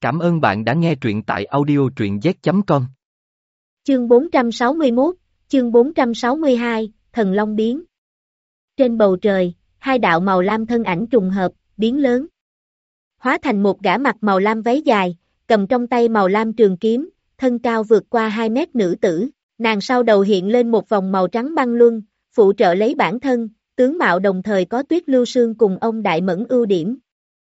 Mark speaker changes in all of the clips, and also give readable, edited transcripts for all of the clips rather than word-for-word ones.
Speaker 1: Cảm ơn bạn đã nghe truyện tại audio truyện z.com.
Speaker 2: Chương 461, chương 462, Thần Long biến. Trên bầu trời, hai đạo màu lam thân ảnh trùng hợp, biến lớn. Hóa thành một gã mặc màu lam váy dài, cầm trong tay màu lam trường kiếm, thân cao vượt qua 2 mét nữ tử, nàng sau đầu hiện lên một vòng màu trắng băng luân, phụ trợ lấy bản thân, tướng mạo đồng thời có Tuyết Lưu Sương cùng ông Đại Mẫn ưu điểm.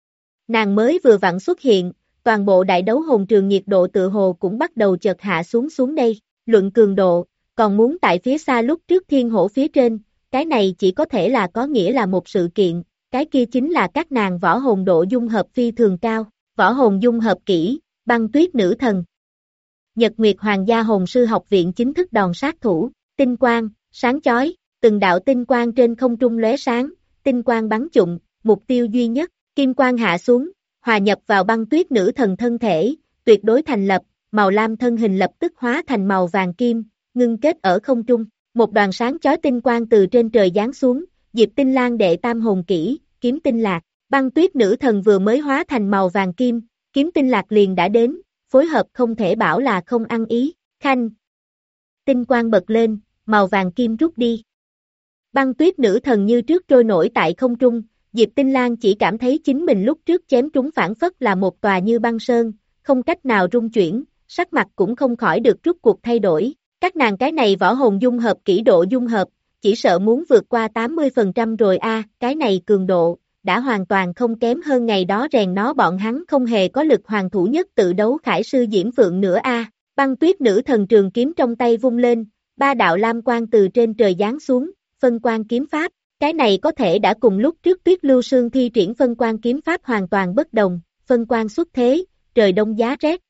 Speaker 2: Nàng mới vừa vặn xuất hiện, toàn bộ đại đấu hồn trường nhiệt độ tự hồ cũng bắt đầu chợt hạ xuống đây, luận cường độ, còn muốn tại phía xa lúc trước thiên hổ phía trên, cái này chỉ có thể là có nghĩa là một sự kiện, cái kia chính là các nàng võ hồn độ dung hợp phi thường cao, võ hồn dung hợp kỹ, băng tuyết nữ thần. Nhật Nguyệt Hoàng gia hồn sư học viện chính thức đòn sát thủ, tinh quang, sáng chói, từng đạo tinh quang trên không trung lóe sáng, tinh quang bắn trụng, mục tiêu duy nhất, kim quang hạ xuống, hòa nhập vào băng tuyết nữ thần thân thể, tuyệt đối thành lập, màu lam thân hình lập tức hóa thành màu vàng kim, ngưng kết ở không trung, một đoàn sáng chói tinh quang từ trên trời giáng xuống, Diệp Tinh Lang đệ tam hồn kỹ, kiếm tinh lạc, băng tuyết nữ thần vừa mới hóa thành màu vàng kim, kiếm tinh lạc liền đã đến, phối hợp không thể bảo là không ăn ý, khanh. Tinh quang bật lên, màu vàng kim rút đi. Băng tuyết nữ thần như trước trôi nổi tại không trung, Diệp Tinh Lang chỉ cảm thấy chính mình lúc trước chém trúng phản phất là một tòa như băng sơn, không cách nào rung chuyển, sắc mặt cũng không khỏi được rút cuộc thay đổi. Các nàng cái này võ hồn dung hợp kỹ độ dung hợp, chỉ sợ muốn vượt qua 80% rồi a, cái này cường độ, đã hoàn toàn không kém hơn ngày đó rèn nó bọn hắn không hề có lực hoàng thủ nhất tự đấu khải sư Diễm Phượng nữa a. Băng tuyết nữ thần trường kiếm trong tay vung lên, ba đạo lam quang từ trên trời giáng xuống, phân quang kiếm pháp. Cái này có thể đã cùng lúc trước Tuyết Lưu Sương thi triển phân quang kiếm pháp hoàn toàn bất đồng, phân quang xuất thế, trời đông giá rét.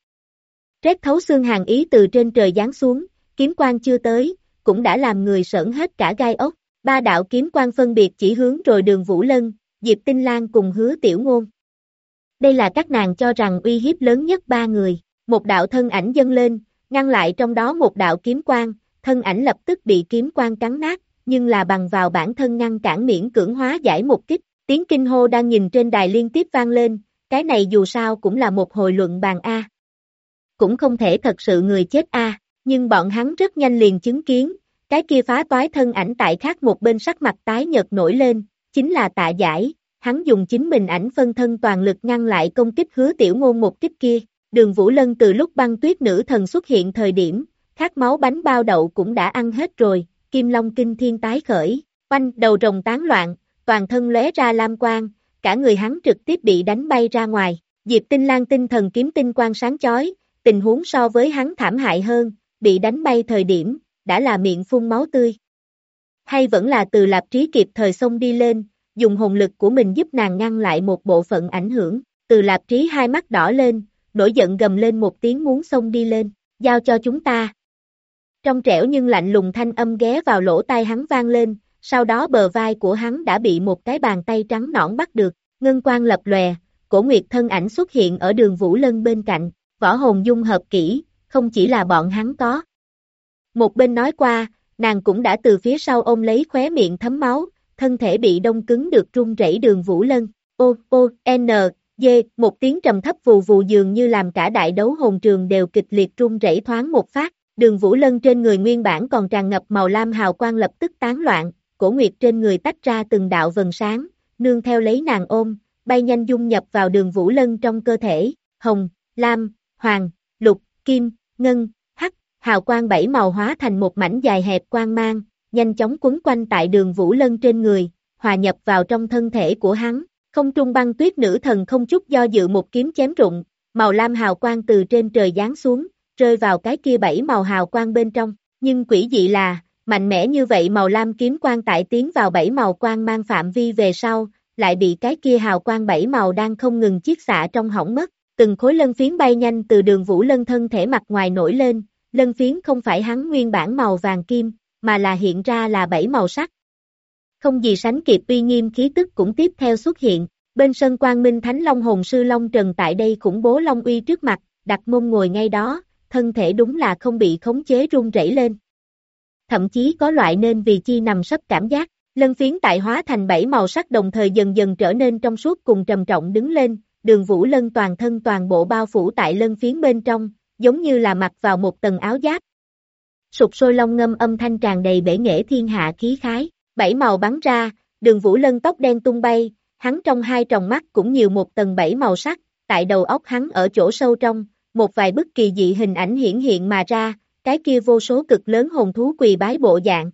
Speaker 2: Rét thấu xương hàn ý từ trên trời giáng xuống, kiếm quang chưa tới, cũng đã làm người sởn hết cả gai ốc. Ba đạo kiếm quang phân biệt chỉ hướng rồi Đường Vũ Lân, Diệp Tinh Lang cùng Hứa Tiểu Ngôn. Đây là các nàng cho rằng uy hiếp lớn nhất ba người, một đạo thân ảnh dâng lên, ngăn lại trong đó một đạo kiếm quang, thân ảnh lập tức bị kiếm quang cắn nát. Nhưng là bằng vào bản thân ngăn cản miễn cưỡng hóa giải một kích, tiếng kinh hô đang nhìn trên đài liên tiếp vang lên, cái này dù sao cũng là một hồi luận bàn A. Cũng không thể thật sự người chết A, nhưng bọn hắn rất nhanh liền chứng kiến, cái kia phá toái thân ảnh tại khác một bên sắc mặt tái nhợt nổi lên, chính là Tạ Giải, hắn dùng chính mình ảnh phân thân toàn lực ngăn lại công kích Hứa Tiểu Ngôn một kích kia, Đường Vũ Lân từ lúc băng tuyết nữ thần xuất hiện thời điểm, khát máu bánh bao đậu cũng đã ăn hết rồi. Kim Long kinh thiên tái khởi, oanh đầu rồng tán loạn, toàn thân lóe ra lam quang, cả người hắn trực tiếp bị đánh bay ra ngoài. Diệp Tinh Lang tinh thần kiếm tinh quang sáng chói, tình huống so với hắn thảm hại hơn, bị đánh bay thời điểm, đã là miệng phun máu tươi. Hay vẫn là Từ Lạp Trí kịp thời xông đi lên, dùng hồn lực của mình giúp nàng ngăn lại một bộ phận ảnh hưởng. Từ Lạp Trí hai mắt đỏ lên, nổi giận gầm lên một tiếng muốn xông đi lên, giao cho chúng ta. Trong trẻo nhưng lạnh lùng thanh âm ghé vào lỗ tai hắn vang lên, sau đó bờ vai của hắn đã bị một cái bàn tay trắng nõn bắt được, ngân quang lập lòe, Cổ Nguyệt thân ảnh xuất hiện ở Đường Vũ Lân bên cạnh, võ hồn dung hợp kỹ, không chỉ là bọn hắn có. Một bên nói qua, nàng cũng đã từ phía sau ôm lấy khóe miệng thấm máu, thân thể bị đông cứng được run rẩy Đường Vũ Lân, một tiếng trầm thấp vù vù dường như làm cả đại đấu hồn trường đều kịch liệt run rẩy thoáng một phát. Đường Vũ Lân trên người nguyên bản còn tràn ngập màu lam hào quang lập tức tán loạn, Cổ Nguyệt trên người tách ra từng đạo vầng sáng, nương theo lấy nàng ôm, bay nhanh dung nhập vào Đường Vũ Lân trong cơ thể, hồng, lam, hoàng, lục, kim, ngân, hắc, hào quang bảy màu hóa thành một mảnh dài hẹp quang mang, nhanh chóng quấn quanh tại Đường Vũ Lân trên người, hòa nhập vào trong thân thể của hắn. Không trung băng tuyết nữ thần không chút do dự một kiếm chém rụng, màu lam hào quang từ trên trời giáng xuống, rơi vào cái kia bảy màu hào quang bên trong, nhưng quỷ dị là, mạnh mẽ như vậy màu lam kiếm quang tại tiến vào bảy màu quang mang phạm vi về sau, lại bị cái kia hào quang bảy màu đang không ngừng chiết xạ trong hỏng mất, từng khối lân phiến bay nhanh từ Đường Vũ Lân thân thể mặt ngoài nổi lên, lân phiến không phải hắn nguyên bản màu vàng kim, mà là hiện ra là bảy màu sắc. Không gì sánh kịp uy nghiêm khí tức cũng tiếp theo xuất hiện, bên sân Quang Minh Thánh Long hồn sư Long Trần tại đây khủng bố Long uy trước mặt, đặt mông ngồi ngay đó. Thân thể đúng là không bị khống chế run rẩy lên. Thậm chí có loại nên vì chi nằm sấp cảm giác, lân phiến tại hóa thành bảy màu sắc đồng thời dần dần trở nên trong suốt cùng trầm trọng đứng lên, Đường Vũ Lân toàn thân toàn bộ bao phủ tại lân phiến bên trong, giống như là mặc vào một tầng áo giáp. Sục sôi long ngâm âm thanh tràn đầy bể nghệ thiên hạ khí khái, bảy màu bắn ra, Đường Vũ Lân tóc đen tung bay, hắn trong hai tròng mắt cũng nhiều một tầng bảy màu sắc, tại đầu óc hắn ở chỗ sâu trong, một vài bức kỳ dị hình ảnh hiển hiện mà ra, cái kia vô số cực lớn hồn thú quỳ bái bộ dạng.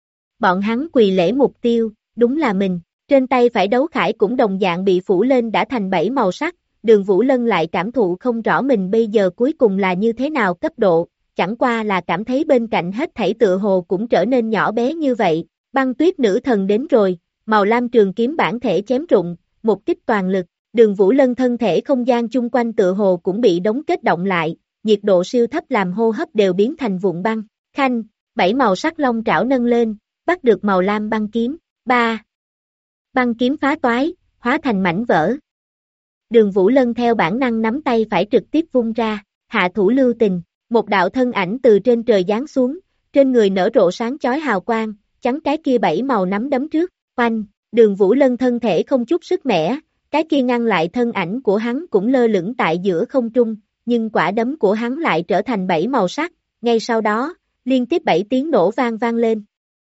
Speaker 2: Bọn hắn quỳ lễ mục tiêu, đúng là mình, trên tay phải đấu khải cũng đồng dạng bị phủ lên đã thành bảy màu sắc, Đường Vũ Lân lại cảm thụ không rõ mình bây giờ cuối cùng là như thế nào cấp độ, chẳng qua là cảm thấy bên cạnh hết thảy tựa hồ cũng trở nên nhỏ bé như vậy, băng tuyết nữ thần đến rồi, màu lam trường kiếm bản thể chém rụng, một kích toàn lực, Đường Vũ Lân thân thể không gian chung quanh tựa hồ cũng bị đóng kết động lại, nhiệt độ siêu thấp làm hô hấp đều biến thành vụn băng, khanh, bảy màu sắc long trảo nâng lên, bắt được màu lam băng kiếm, ba. Băng kiếm phá toái, hóa thành mảnh vỡ. Đường Vũ Lân theo bản năng nắm tay phải trực tiếp vung ra, hạ thủ lưu tình, một đạo thân ảnh từ trên trời giáng xuống, trên người nở rộ sáng chói hào quang, chắn cái kia bảy màu nắm đấm trước, oanh, Đường Vũ Lân thân thể không chút sức mẻ, cái kia ngăn lại thân ảnh của hắn cũng lơ lửng tại giữa không trung, nhưng quả đấm của hắn lại trở thành bảy màu sắc, ngay sau đó, liên tiếp 7 tiếng nổ vang vang lên.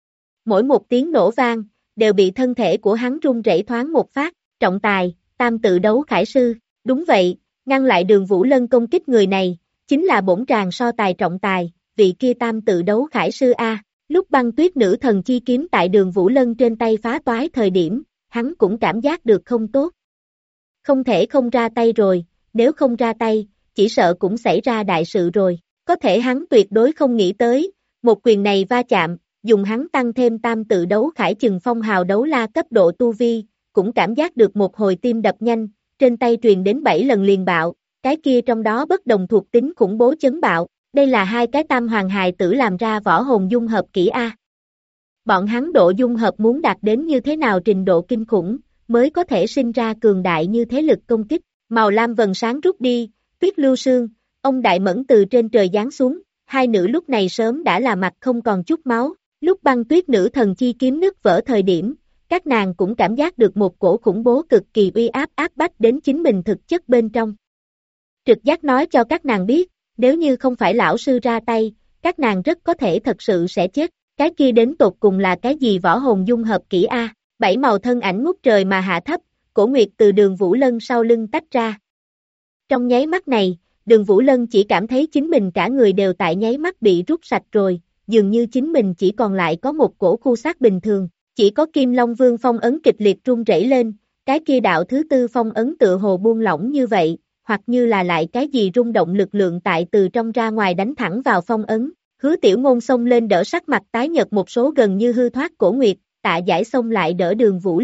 Speaker 2: Mỗi một tiếng nổ vang, đều bị thân thể của hắn rung rẩy thoáng một phát, trọng tài, tam tự đấu khải sư, đúng vậy, ngăn lại Đường Vũ Lân công kích người này, chính là bổn tràng so tài trọng tài, vị kia tam tự đấu khải sư A, lúc băng tuyết nữ thần chi kiếm tại Đường Vũ Lân trên tay phá toái thời điểm, hắn cũng cảm giác được không tốt. Không thể không ra tay rồi, nếu không ra tay, chỉ sợ cũng xảy ra đại sự rồi, có thể hắn tuyệt đối không nghĩ tới, một quyền này va chạm, dùng hắn tăng thêm tam tự đấu khải chừng phong hào đấu la cấp độ tu vi, cũng cảm giác được một hồi tim đập nhanh, trên tay truyền đến 7 lần liền bạo, cái kia trong đó bất đồng thuộc tính khủng bố chấn bạo, đây là hai cái tam hoàng hài tử làm ra võ hồn dung hợp kỹ A. Bọn hắn độ dung hợp muốn đạt đến như thế nào trình độ kinh khủng, mới có thể sinh ra cường đại như thế lực công kích, màu lam vầng sáng rút đi, tuyết lưu sương, ông đại mẫn từ trên trời giáng xuống, hai nữ lúc này sớm đã là mặt không còn chút máu, lúc băng tuyết nữ thần chi kiếm nứt vỡ thời điểm, các nàng cũng cảm giác được một cổ khủng bố cực kỳ uy áp áp bách đến chính mình thực chất bên trong. Trực giác nói cho các nàng biết, nếu như không phải lão sư ra tay, các nàng rất có thể thật sự sẽ chết, cái kia đến tột cùng là cái gì võ hồn dung hợp kỹ A, 7 màu thân ảnh ngút trời mà hạ thấp, cổ nguyệt từ Đường Vũ Lân sau lưng tách ra. Trong nháy mắt này, Đường Vũ Lân chỉ cảm thấy chính mình cả người đều tại nháy mắt bị rút sạch rồi, dường như chính mình chỉ còn lại có một cổ khu xác bình thường, chỉ có Kim Long Vương phong ấn kịch liệt rung rẩy lên, cái kia đạo thứ tư phong ấn tựa hồ buông lỏng như vậy, hoặc như là lại cái gì rung động lực lượng tại từ trong ra ngoài đánh thẳng vào phong ấn, Hứa Tiểu Ngôn xông lên đỡ sắc mặt tái nhợt một số gần như hư thoát cổ nguyệt, Tạ Giải xông lại đỡ Đường Vũ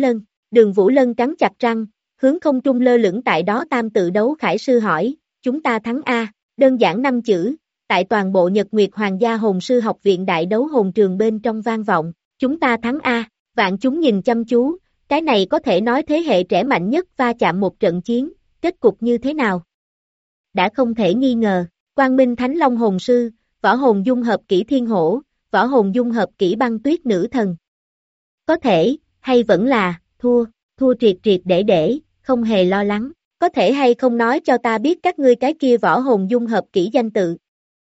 Speaker 2: Lân cắn chặt răng, hướng không trung lơ lửng tại đó tam tự đấu khải sư hỏi, chúng ta thắng A, đơn giản 5 chữ, tại toàn bộ Nhật Nguyệt Hoàng gia hồn sư học viện đại đấu hồn trường bên trong vang vọng, chúng ta thắng A, vạn chúng nhìn chăm chú, cái này có thể nói thế hệ trẻ mạnh nhất va chạm một trận chiến, kết cục như thế nào? Đã không thể nghi ngờ, Quang Minh Thánh Long hồn sư, võ hồn dung hợp kỹ thiên hổ, võ hồn dung hợp kỹ băng tuyết nữ thần. Có thể, hay vẫn là, thua triệt triệt để, không hề lo lắng, có thể hay không nói cho ta biết các ngươi cái kia võ hồn dung hợp kỹ danh tự.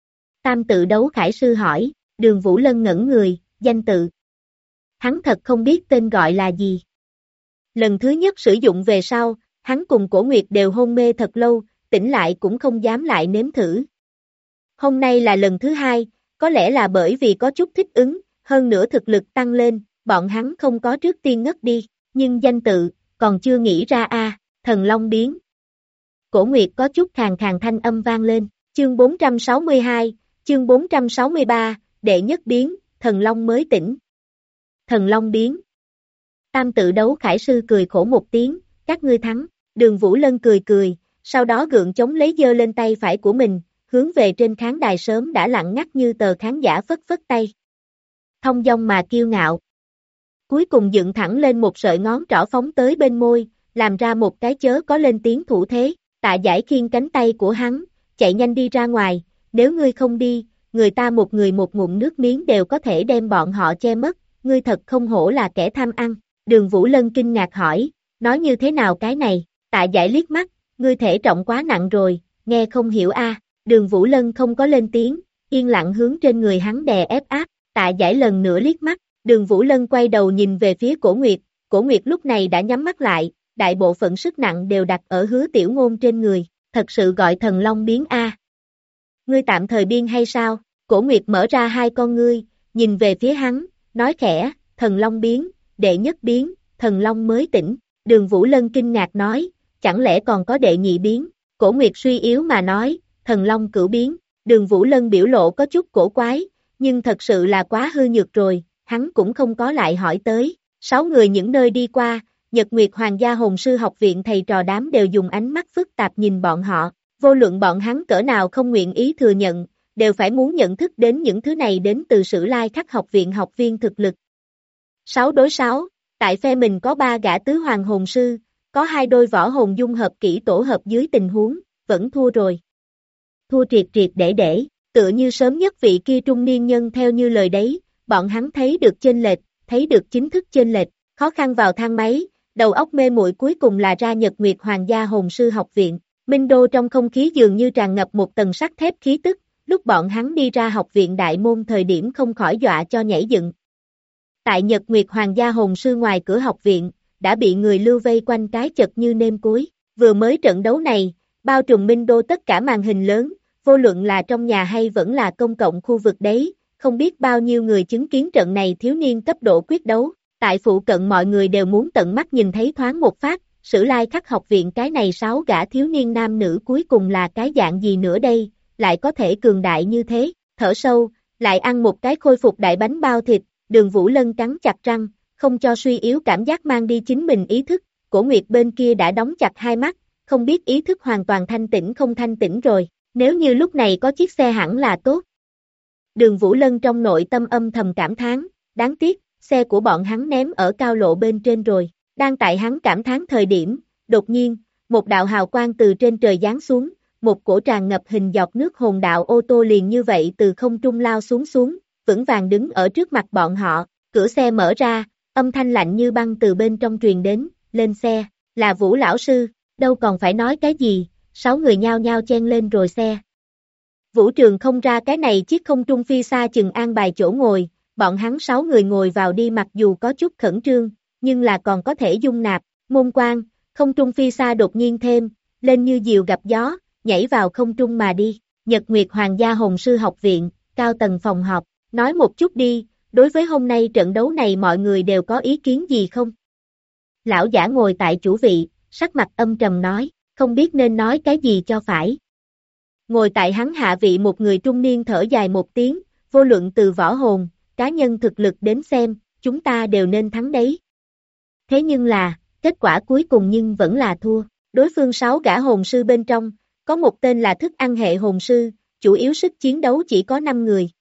Speaker 2: Tam tự đấu khải sư hỏi, Đường Vũ Lân ngẩn người, danh tự. Hắn thật không biết tên gọi là gì. Lần thứ nhất sử dụng về sau, hắn cùng Cổ Nguyệt đều hôn mê thật lâu, tỉnh lại cũng không dám lại nếm thử. Hôm nay là lần thứ hai, có lẽ là bởi vì có chút thích ứng, hơn nữa thực lực tăng lên, bọn hắn không có trước tiên ngất đi, nhưng danh tự, còn chưa nghĩ ra A, Thần Long biến. Cổ Nguyệt có chút khàn khàn thanh âm vang lên, chương 462, chương 463, đệ nhất biến, Thần Long mới tỉnh. Thần Long biến. Tam tự đấu khải sư cười khổ một tiếng, các ngươi thắng, Đường Vũ Lân cười, sau đó gượng chống lấy giơ lên tay phải của mình, hướng về trên khán đài sớm đã lặng ngắt như tờ khán giả phất tay. Thông dong mà kiêu ngạo. Cuối cùng dựng thẳng lên một sợi ngón trỏ phóng tới bên môi, làm ra một cái chớ có lên tiếng thủ thế, Tạ Giải khiêng cánh tay của hắn, chạy nhanh đi ra ngoài, nếu ngươi không đi, người ta một người một ngụm nước miếng đều có thể đem bọn họ che mất, ngươi thật không hổ là kẻ tham ăn. Đường Vũ Lân kinh ngạc hỏi, nói như thế nào cái này, Tạ Giải liếc mắt, ngươi thể trọng quá nặng rồi, nghe không hiểu a. Đường Vũ Lân không có lên tiếng, yên lặng hướng trên người hắn đè ép áp, Tạ Giải lần nữa liếc mắt, Đường Vũ Lân quay đầu nhìn về phía Cổ Nguyệt lúc này đã nhắm mắt lại, đại bộ phận sức nặng đều đặt ở Hứa Tiểu Ngôn trên người, thật sự gọi thần long biến a. Ngươi tạm thời biên hay sao? Cổ Nguyệt mở ra hai con ngươi, nhìn về phía hắn, nói khẽ, thần long biến, đệ nhất biến, thần long mới tỉnh. Đường Vũ Lân kinh ngạc nói, chẳng lẽ còn có đệ nhị biến? Cổ Nguyệt suy yếu mà nói, thần long cửu biến. Đường Vũ Lân biểu lộ có chút cổ quái, nhưng thật sự là quá hư nhược rồi, hắn cũng không có lại hỏi tới. 6 người những nơi đi qua, Nhật Nguyệt Hoàng gia Hồn sư học viện thầy trò đám đều dùng ánh mắt phức tạp nhìn bọn họ, vô luận bọn hắn cỡ nào không nguyện ý thừa nhận, đều phải muốn nhận thức đến những thứ này đến từ Sử Lai Khắc học viện học viên thực lực. 6 đối 6, tại phe mình có 3 gã tứ hoàng hồn sư, có 2 đôi võ hồn dung hợp kỹ tổ hợp dưới tình huống, vẫn thua rồi. Thua triệt triệt để, tựa như sớm nhất vị kia trung niên nhân theo như lời đấy, bọn hắn thấy được chênh lệch, thấy được chính thức chênh lệch, khó khăn vào thang máy, đầu óc mê muội cuối cùng là ra Nhật Nguyệt Hoàng gia Hồn sư học viện. Minh Đô trong không khí dường như tràn ngập một tầng sắt thép khí tức, lúc bọn hắn đi ra học viện đại môn thời điểm không khỏi dọa cho nhảy dựng. Tại Nhật Nguyệt Hoàng gia Hồn sư ngoài cửa học viện, đã bị người lưu vây quanh cái chật như nêm cối. Vừa mới trận đấu này, bao trùm Minh Đô tất cả màn hình lớn, vô luận là trong nhà hay vẫn là công cộng khu vực đấy, không biết bao nhiêu người chứng kiến trận này thiếu niên cấp độ quyết đấu. Tại phụ cận mọi người đều muốn tận mắt nhìn thấy thoáng một phát, Sử Lai Khắc học viện cái này 6 gã thiếu niên nam nữ cuối cùng là cái dạng gì nữa đây, lại có thể cường đại như thế, thở sâu, lại ăn một cái khôi phục đại bánh bao thịt, Đường Vũ Lân cắn chặt răng, không cho suy yếu cảm giác mang đi chính mình ý thức, Cổ Nguyệt bên kia đã đóng chặt hai mắt, không biết ý thức hoàn toàn thanh tĩnh không thanh tĩnh rồi, nếu như lúc này có chiếc xe hẳn là tốt. Đường Vũ Lân trong nội tâm âm thầm cảm thán, đáng tiếc, xe của bọn hắn ném ở cao lộ bên trên rồi. Đang tại hắn cảm thán thời điểm, đột nhiên, một đạo hào quang từ trên trời giáng xuống, một cổ tràn ngập hình giọt nước hồn đạo ô tô liền như vậy từ không trung lao xuống, vững vàng đứng ở trước mặt bọn họ, cửa xe mở ra, âm thanh lạnh như băng từ bên trong truyền đến, lên xe, là Vũ lão sư, đâu còn phải nói cái gì, 6 người nhao nhao chen lên rồi xe. Vũ Trường không ra cái này chiếc không trung phi xa chừng an bài chỗ ngồi, bọn hắn 6 người ngồi vào đi mặc dù có chút khẩn trương, nhưng là còn có thể dung nạp, môn quan, không trung phi xa đột nhiên thêm, lên như diều gặp gió, nhảy vào không trung mà đi, Nhật Nguyệt Hoàng gia Hồn sư học viện, cao tầng phòng họp, nói một chút đi, đối với hôm nay trận đấu này mọi người đều có ý kiến gì không? Lão giả ngồi tại chủ vị, sắc mặt âm trầm nói, không biết nên nói cái gì cho phải. Ngồi tại hắn hạ vị một người trung niên thở dài một tiếng, vô luận từ võ hồn, cá nhân thực lực đến xem, chúng ta đều nên thắng đấy. Thế nhưng là, kết quả cuối cùng nhưng vẫn là thua. Đối phương 6 gã hồn sư bên trong, có một tên là thức ăn hệ hồn sư, chủ yếu sức chiến đấu chỉ có 5 người.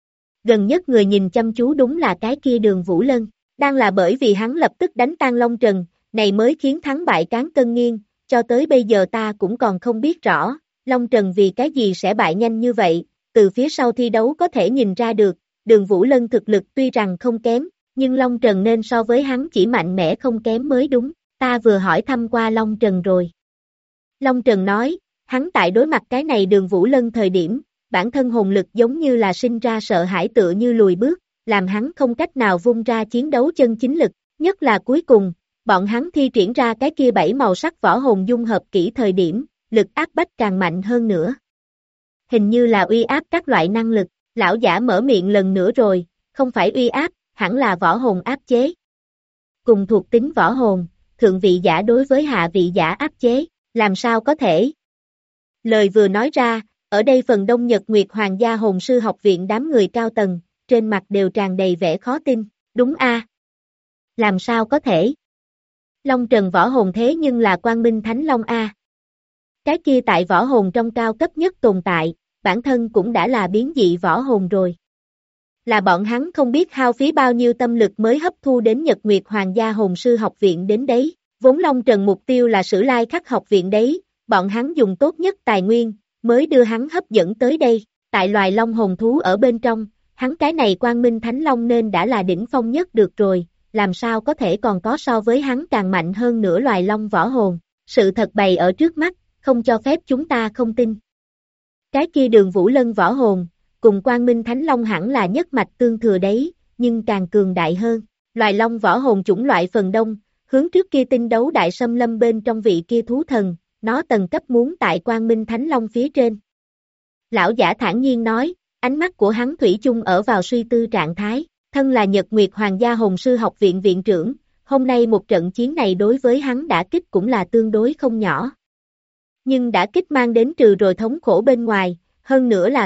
Speaker 2: Gần nhất người nhìn chăm chú đúng là cái kia Đường Vũ Lân, đang là bởi vì hắn lập tức đánh tan Long Trần, này mới khiến thắng bại cán cân nghiêng, cho tới bây giờ ta cũng còn không biết rõ, Long Trần vì cái gì sẽ bại nhanh như vậy, từ phía sau thi đấu có thể nhìn ra được, Đường Vũ Lân thực lực tuy rằng không kém, nhưng Long Trần nên so với hắn chỉ mạnh mẽ không kém mới đúng, ta vừa hỏi thăm qua Long Trần rồi. Long Trần nói, hắn tại đối mặt cái này Đường Vũ Lân thời điểm, bản thân hồn lực giống như là sinh ra sợ hãi tựa như lùi bước, làm hắn không cách nào vung ra chiến đấu chân chính lực, nhất là cuối cùng, bọn hắn thi triển ra cái kia 7 màu sắc võ hồn dung hợp kỹ thời điểm, lực áp bách càng mạnh hơn nữa. Hình như là uy áp các loại năng lực, lão giả mở miệng lần nữa rồi, không phải uy áp, hẳn là võ hồn áp chế. Cùng thuộc tính võ hồn, thượng vị giả đối với hạ vị giả áp chế, làm sao có thể? Lời vừa nói ra, ở đây phần đông Nhật Nguyệt Hoàng gia Hồn sư học viện đám người cao tầng, trên mặt đều tràn đầy vẻ khó tin, đúng a? Làm sao có thể? Long Trần võ hồn thế nhưng là Quang Minh Thánh Long a. Cái kia tại võ hồn trong cao cấp nhất tồn tại, bản thân cũng đã là biến dị võ hồn rồi. Là bọn hắn không biết hao phí bao nhiêu tâm lực mới hấp thu đến Nhật Nguyệt Hoàng gia Hồn sư học viện đến đấy, vốn Long Trần mục tiêu là Sử Lai Khắc học viện đấy, bọn hắn dùng tốt nhất tài nguyên, mới đưa hắn hấp dẫn tới đây, tại loài long hồn thú ở bên trong, hắn cái này Quang Minh Thánh Long nên đã là đỉnh phong nhất được rồi, làm sao có thể còn có so với hắn càng mạnh hơn nữa loài long võ hồn, sự thật bày ở trước mắt, không cho phép chúng ta không tin. Cái kia Đường Vũ Lân võ hồn, cùng Quang Minh Thánh Long hẳn là nhất mạch tương thừa đấy, nhưng càng cường đại hơn. Loài long võ hồn chủng loại phần đông, hướng trước kia tinh đấu đại xâm lâm bên trong vị kia thú thần, nó tầng cấp muốn tại Quang Minh Thánh Long phía trên. Lão giả thản nhiên nói, ánh mắt của hắn thủy chung ở vào suy tư trạng thái, thân là Nhật Nguyệt Hoàng gia Hồn sư học viện viện trưởng, hôm nay một trận chiến này đối với hắn đả kích cũng là tương đối không nhỏ. Nhưng đả kích mang đến trừ rồi thống khổ bên ngoài, hơn nữa là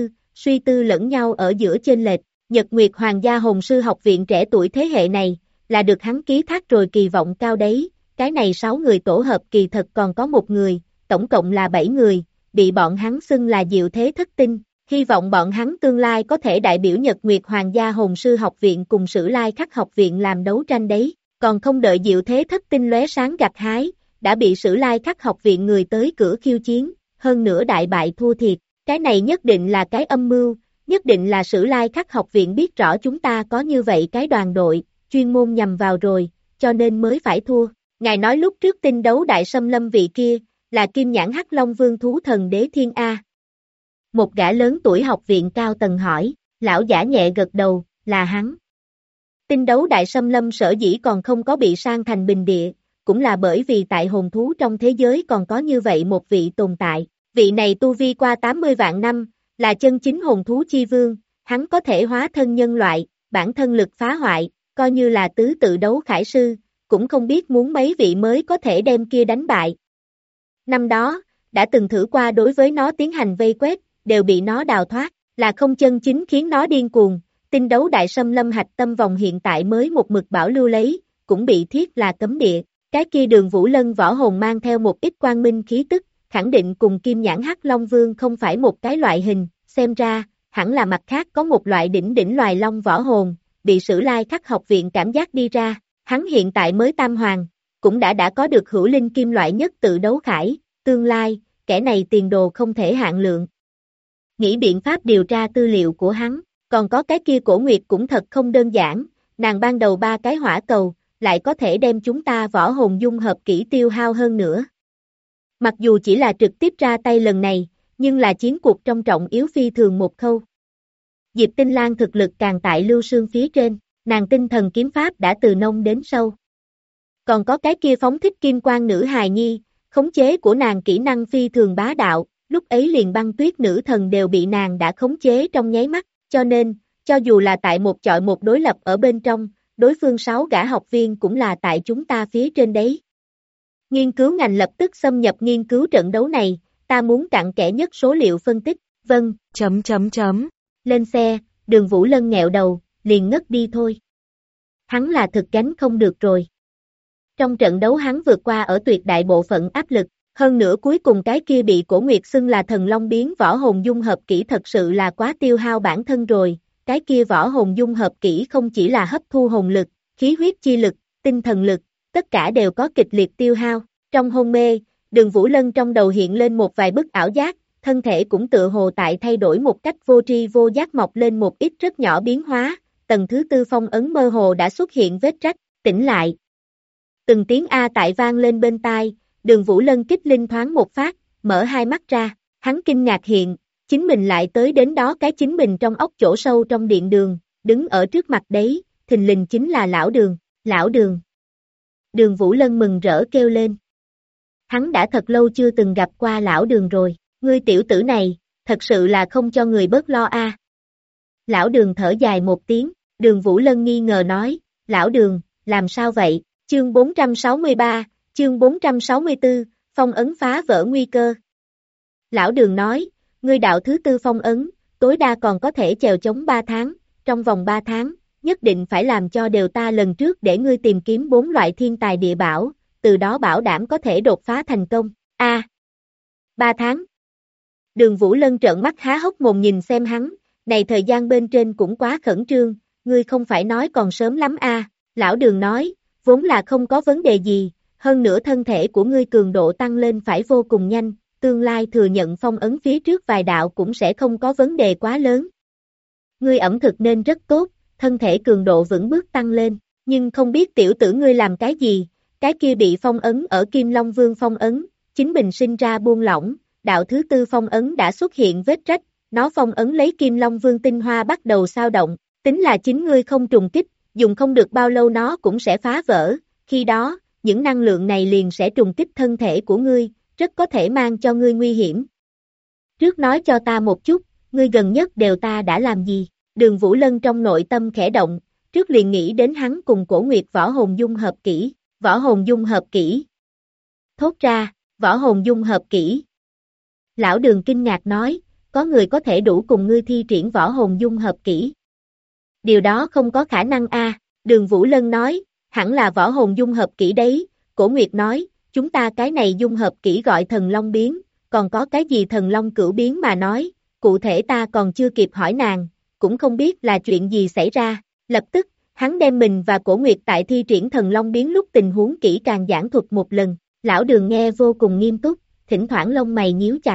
Speaker 2: suy tư lẫn nhau ở giữa chênh lệch. Nhật Nguyệt Hoàng gia Hồn sư học viện trẻ tuổi thế hệ này, là được hắn ký thác rồi kỳ vọng cao đấy, cái này 6 người tổ hợp kỳ thật còn có một người, tổng cộng là 7 người, bị bọn hắn xưng là Diệu Thế Thất Tinh, hy vọng bọn hắn tương lai có thể đại biểu Nhật Nguyệt Hoàng gia Hồn sư học viện cùng Sử Lai Khắc học viện làm đấu tranh đấy, còn không đợi Diệu Thế Thất Tinh lóe sáng gặt hái, đã bị Sử Lai Khắc học viện người tới cửa khiêu chiến, hơn nữa đại bại thua thiệt, cái này nhất định là cái âm mưu. Nhất định là Sử Lai Khắc học viện biết rõ chúng ta có như vậy cái đoàn đội, chuyên môn nhằm vào rồi, cho nên mới phải thua. Ngài nói lúc trước tinh đấu đại xâm lâm vị kia, là Kim Nhãn Hắc Long Vương thú thần Đế Thiên A. Một gã lớn tuổi học viện cao tầng hỏi, lão giả nhẹ gật đầu, là hắn. Tinh đấu đại xâm lâm sở dĩ còn không có bị sang thành bình địa, cũng là bởi vì tại hồn thú trong thế giới còn có như vậy một vị tồn tại. Vị này tu vi qua 80 vạn năm, là chân chính hồn thú chi vương, hắn có thể hóa thân nhân loại, bản thân lực phá hoại, coi như là tứ tự đấu khải sư, cũng không biết muốn mấy vị mới có thể đem kia đánh bại. Năm đó, đã từng thử qua đối với nó tiến hành vây quét, đều bị nó đào thoát, là không chân chính khiến nó điên cuồng, tinh đấu đại xâm lâm hạch tâm vòng hiện tại mới một mực bảo lưu lấy, cũng bị thiết là cấm địa, cái kia Đường Vũ Lân võ hồn mang theo một ít quang minh khí tức, khẳng định cùng Kim Nhãn Hắc Long Vương không phải một cái loại hình, xem ra, hẳn là mặt khác có một loại đỉnh loài long võ hồn, bị Sử Lai Khắc học viện cảm giác đi ra, hắn hiện tại mới tam hoàng, cũng đã có được hữu linh kim loại nhất tự đấu khải, tương lai, kẻ này tiền đồ không thể hạn lượng. Nghĩ biện pháp điều tra tư liệu của hắn, còn có cái kia Cổ Nguyệt cũng thật không đơn giản, nàng ban đầu 3 cái hỏa cầu, lại có thể đem chúng ta võ hồn dung hợp kỹ tiêu hao hơn nữa. Mặc dù chỉ là trực tiếp ra tay lần này, nhưng là chiến cuộc trong trọng yếu phi thường một khâu. Diệp Tinh Lan thực lực càng tại Lưu Sương phía trên, nàng tinh thần kiếm pháp đã từ nông đến sâu. Còn có cái kia phóng thích kim quang nữ hài nhi, khống chế của nàng kỹ năng phi thường bá đạo, lúc ấy liền băng tuyết nữ thần đều bị nàng đã khống chế trong nháy mắt, cho nên, cho dù là tại một chọi một đối lập ở bên trong, đối phương 6 gã học viên cũng là tại chúng ta phía trên đấy. Nghiên cứu ngành lập tức xâm nhập nghiên cứu trận đấu này, ta muốn cặn kẽ nhất số liệu phân tích, vâng, ... Lên xe, Đường Vũ Lân nghẹo đầu, liền ngất đi thôi. Hắn là thực gánh không được rồi. Trong trận đấu hắn vượt qua ở tuyệt đại bộ phận áp lực, hơn nữa cuối cùng cái kia bị Cổ Nguyệt xưng là thần long biến võ hồn dung hợp kỹ thật sự là quá tiêu hao bản thân rồi, cái kia võ hồn dung hợp kỹ không chỉ là hấp thu hồn lực, khí huyết chi lực, tinh thần lực, tất cả đều có kịch liệt tiêu hao. Trong hôn mê, Đường Vũ Lân trong đầu hiện lên một vài bức ảo giác, thân thể cũng tựa hồ tại thay đổi một cách vô tri vô giác mọc lên một ít rất nhỏ biến hóa, tầng thứ 4 phong ấn mơ hồ đã xuất hiện vết rách, tỉnh lại. Từng tiếng A tại vang lên bên tai, Đường Vũ Lân kích linh thoáng một phát, mở hai mắt ra, hắn kinh ngạc hiện, chính mình lại tới đến đó cái chính mình trong óc chỗ sâu trong điện đường, đứng ở trước mặt đấy, thình lình chính là lão Đường, lão Đường. Đường Vũ Lân mừng rỡ kêu lên. Hắn đã thật lâu chưa từng gặp qua lão Đường rồi, ngươi tiểu tử này, thật sự là không cho người bớt lo a. Lão Đường thở dài một tiếng, Đường Vũ Lân nghi ngờ nói, lão Đường, làm sao vậy, chương 463, chương 464, phong ấn phá vỡ nguy cơ. Lão Đường nói, ngươi đạo thứ 4 phong ấn, tối đa còn có thể chèo chống 3 tháng, trong vòng 3 tháng, nhất định phải làm cho đều ta lần trước để ngươi tìm kiếm 4 loại thiên tài địa bảo, từ đó bảo đảm có thể đột phá thành công. 3 tháng. Đường Vũ Lân trợn mắt há hốc mồm nhìn xem hắn, này thời gian bên trên cũng quá khẩn trương, ngươi không phải nói còn sớm lắm Lão Đường nói, vốn là không có vấn đề gì, hơn nữa thân thể của ngươi cường độ tăng lên phải vô cùng nhanh, tương lai thừa nhận phong ấn phía trước vài đạo cũng sẽ không có vấn đề quá lớn. Ngươi ẩm thực nên rất tốt, thân thể cường độ vững bước tăng lên, nhưng không biết tiểu tử ngươi làm cái gì, cái kia bị phong ấn ở Kim Long Vương phong ấn, chính mình sinh ra buông lỏng, đạo thứ tư phong ấn đã xuất hiện vết rách, nó phong ấn lấy Kim Long Vương tinh hoa bắt đầu xao động, tính là chính ngươi không trùng kích, dùng không được bao lâu nó cũng sẽ phá vỡ, khi đó, những năng lượng này liền sẽ trùng kích thân thể của ngươi, rất có thể mang cho ngươi nguy hiểm. Trước nói cho ta một chút, ngươi gần nhất đều ta đã làm gì? Đường Vũ Lân trong nội tâm khẽ động, trước liền nghĩ đến hắn cùng Cổ Nguyệt võ hồn dung hợp kỹ, võ hồn dung hợp kỹ. Thốt ra, võ hồn dung hợp kỹ. Lão Đường kinh ngạc nói, có người có thể đủ cùng ngươi thi triển võ hồn dung hợp kỹ. Điều đó không có khả năng a. Đường Vũ Lân nói, hẳn là võ hồn dung hợp kỹ đấy. Cổ Nguyệt nói, chúng ta cái này dung hợp kỹ gọi thần long biến, còn có cái gì thần long cửu biến mà nói, cụ thể ta còn chưa kịp hỏi nàng, cũng không biết là chuyện gì xảy ra. Lập tức, hắn đem mình và Cổ Nguyệt tại thi triển thần long biến lúc tình huống kỹ càng giảng thuật một lần. Lão Đường nghe vô cùng nghiêm túc, thỉnh thoảng lông mày nhíu chặt.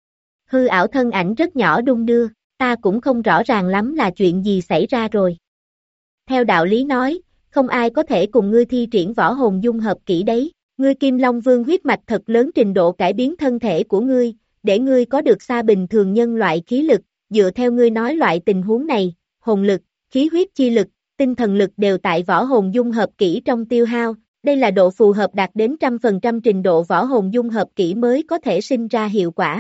Speaker 2: Hư ảo thân ảnh rất nhỏ đung đưa, ta cũng không rõ ràng lắm là chuyện gì xảy ra rồi. Theo đạo lý nói, không ai có thể cùng ngươi thi triển võ hồn dung hợp kỹ đấy. Ngươi Kim Long Vương huyết mạch thật lớn trình độ cải biến thân thể của ngươi, để ngươi có được xa bình thường nhân loại khí lực, dựa theo ngươi nói loại tình huống này, hồn lực, khí huyết chi lực, tinh thần lực đều tại võ hồn dung hợp kỹ trong tiêu hao, đây là độ phù hợp đạt đến 100% trình độ võ hồn dung hợp kỹ mới có thể sinh ra hiệu quả.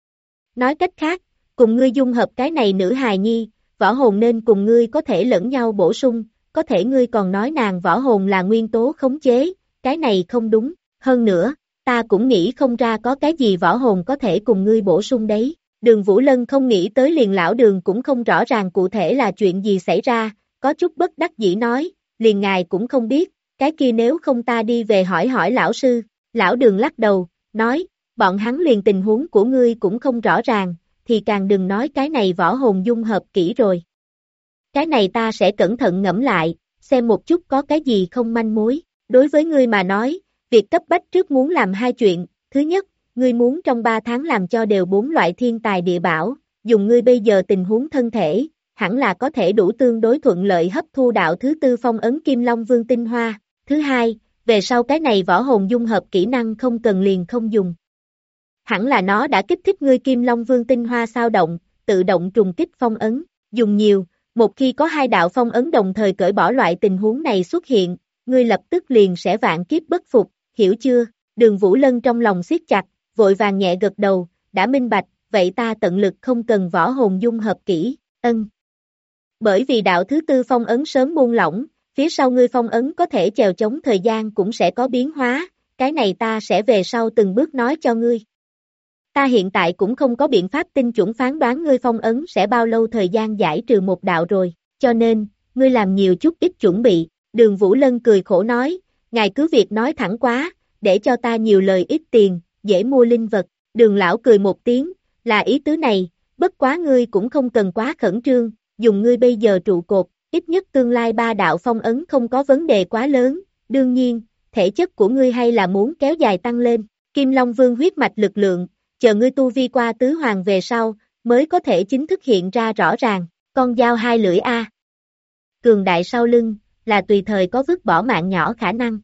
Speaker 2: Nói cách khác, cùng ngươi dung hợp cái này nữ hài nhi, võ hồn nên cùng ngươi có thể lẫn nhau bổ sung, có thể ngươi còn nói nàng võ hồn là nguyên tố khống chế, cái này không đúng, hơn nữa, ta cũng nghĩ không ra có cái gì võ hồn có thể cùng ngươi bổ sung đấy. Đường Vũ Lân không nghĩ tới liền lão Đường cũng không rõ ràng cụ thể là chuyện gì xảy ra, có chút bất đắc dĩ nói, liền ngài cũng không biết, cái kia nếu không ta đi về hỏi hỏi lão sư. Lão Đường lắc đầu, nói, bọn hắn liền tình huống của ngươi cũng không rõ ràng, thì càng đừng nói cái này võ hồn dung hợp kỹ rồi. Cái này ta sẽ cẩn thận ngẫm lại, xem một chút có cái gì không manh mối. Đối với ngươi mà nói, việc cấp bách trước muốn làm hai chuyện, thứ nhất, ngươi muốn trong 3 tháng làm cho đều 4 loại thiên tài địa bảo, dùng ngươi bây giờ tình huống thân thể, hẳn là có thể đủ tương đối thuận lợi hấp thu đạo thứ tư phong ấn Kim Long Vương tinh hoa. Thứ hai, về sau cái này võ hồn dung hợp kỹ năng không cần liền không dùng. Hẳn là nó đã kích thích ngươi Kim Long Vương tinh hoa sao động, tự động trùng kích phong ấn, dùng nhiều, một khi có 2 đạo phong ấn đồng thời cởi bỏ loại tình huống này xuất hiện, ngươi lập tức liền sẽ vạn kiếp bất phục, hiểu chưa? Đường Vũ Lân trong lòng siết chặt, vội vàng nhẹ gật đầu, đã minh bạch, vậy ta tận lực không cần võ hồn dung hợp kỹ, ân. Bởi vì đạo thứ tư phong ấn sớm buông lỏng, phía sau ngươi phong ấn có thể chèo chống thời gian cũng sẽ có biến hóa, cái này ta sẽ về sau từng bước nói cho ngươi. Ta hiện tại cũng không có biện pháp tinh chuẩn phán đoán ngươi phong ấn sẽ bao lâu thời gian giải trừ một đạo rồi, cho nên, ngươi làm nhiều chút ít chuẩn bị. Đường Vũ Lân cười khổ nói, ngài cứ việc nói thẳng quá, để cho ta nhiều lời ít tiền, dễ mua linh vật. Đường lão cười một tiếng, là ý tứ này, bất quá ngươi cũng không cần quá khẩn trương, dùng ngươi bây giờ trụ cột, ít nhất tương lai 3 đạo phong ấn không có vấn đề quá lớn, đương nhiên, thể chất của ngươi hay là muốn kéo dài tăng lên, Kim Long Vương huyết mạch lực lượng, chờ ngươi tu vi qua tứ hoàng về sau, mới có thể chính thức hiện ra rõ ràng, con dao hai lưỡi a. Cường đại sau lưng, là tùy thời có vứt bỏ mạng nhỏ khả năng.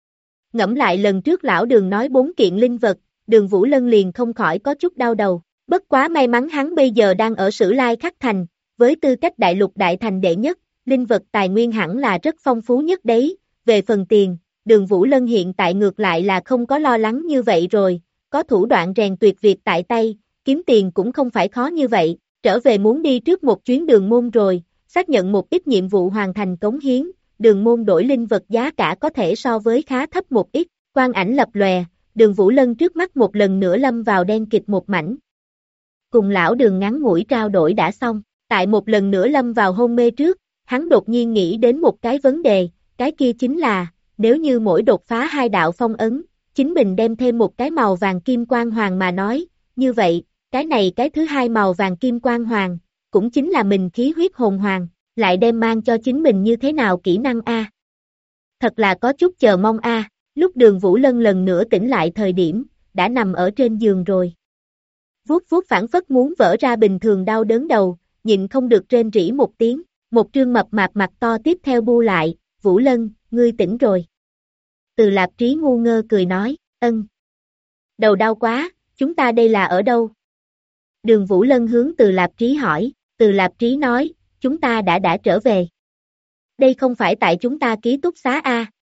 Speaker 2: Ngẫm lại lần trước lão Đường nói 4 kiện linh vật, Đường Vũ Lân liền không khỏi có chút đau đầu, bất quá may mắn hắn bây giờ đang ở Sử Lai Khắc Thành, với tư cách đại lục đại thành đệ nhất, linh vật tài nguyên hẳn là rất phong phú nhất đấy, về phần tiền, Đường Vũ Lân hiện tại ngược lại là không có lo lắng như vậy rồi, có thủ đoạn rèn tuyệt việc tại tay, kiếm tiền cũng không phải khó như vậy, trở về muốn đi trước một chuyến đường môn rồi, xác nhận một ít nhiệm vụ hoàn thành cống hiến, đường môn đổi linh vật giá cả có thể so với khá thấp một ít, quang ảnh lập lòe, Đường Vũ Lân trước mắt một lần nữa lâm vào đen kịt một mảnh. Cùng lão Đường ngắn ngủi trao đổi đã xong, tại một lần nữa lâm vào hôn mê trước, hắn đột nhiên nghĩ đến một cái vấn đề, cái kia chính là, nếu như mỗi đột phá 2 đạo phong ấn, chính mình đem thêm một cái màu vàng kim quang hoàng mà nói, như vậy, cái này cái thứ hai màu vàng kim quang hoàng, cũng chính là mình khí huyết hồn hoàng, lại đem mang cho chính mình như thế nào kỹ năng a? Thật là có chút chờ mong a. Lúc Đường Vũ Lân lần nữa tỉnh lại thời điểm, đã nằm ở trên giường rồi. Vuốt vuốt phảng phất muốn vỡ ra bình thường đau đớn đầu, nhịn không được rên rỉ một tiếng, một trương mập mạp mặt to tiếp theo bu lại, Vũ Lân, ngươi tỉnh rồi. Từ Lạp Trí ngu ngơ cười nói, ân. Đầu đau quá, chúng ta đây là ở đâu? Đường Vũ Lân hướng Từ Lạp Trí hỏi, Từ Lạp Trí nói, chúng ta đã trở về. Đây không phải tại chúng ta ký túc xá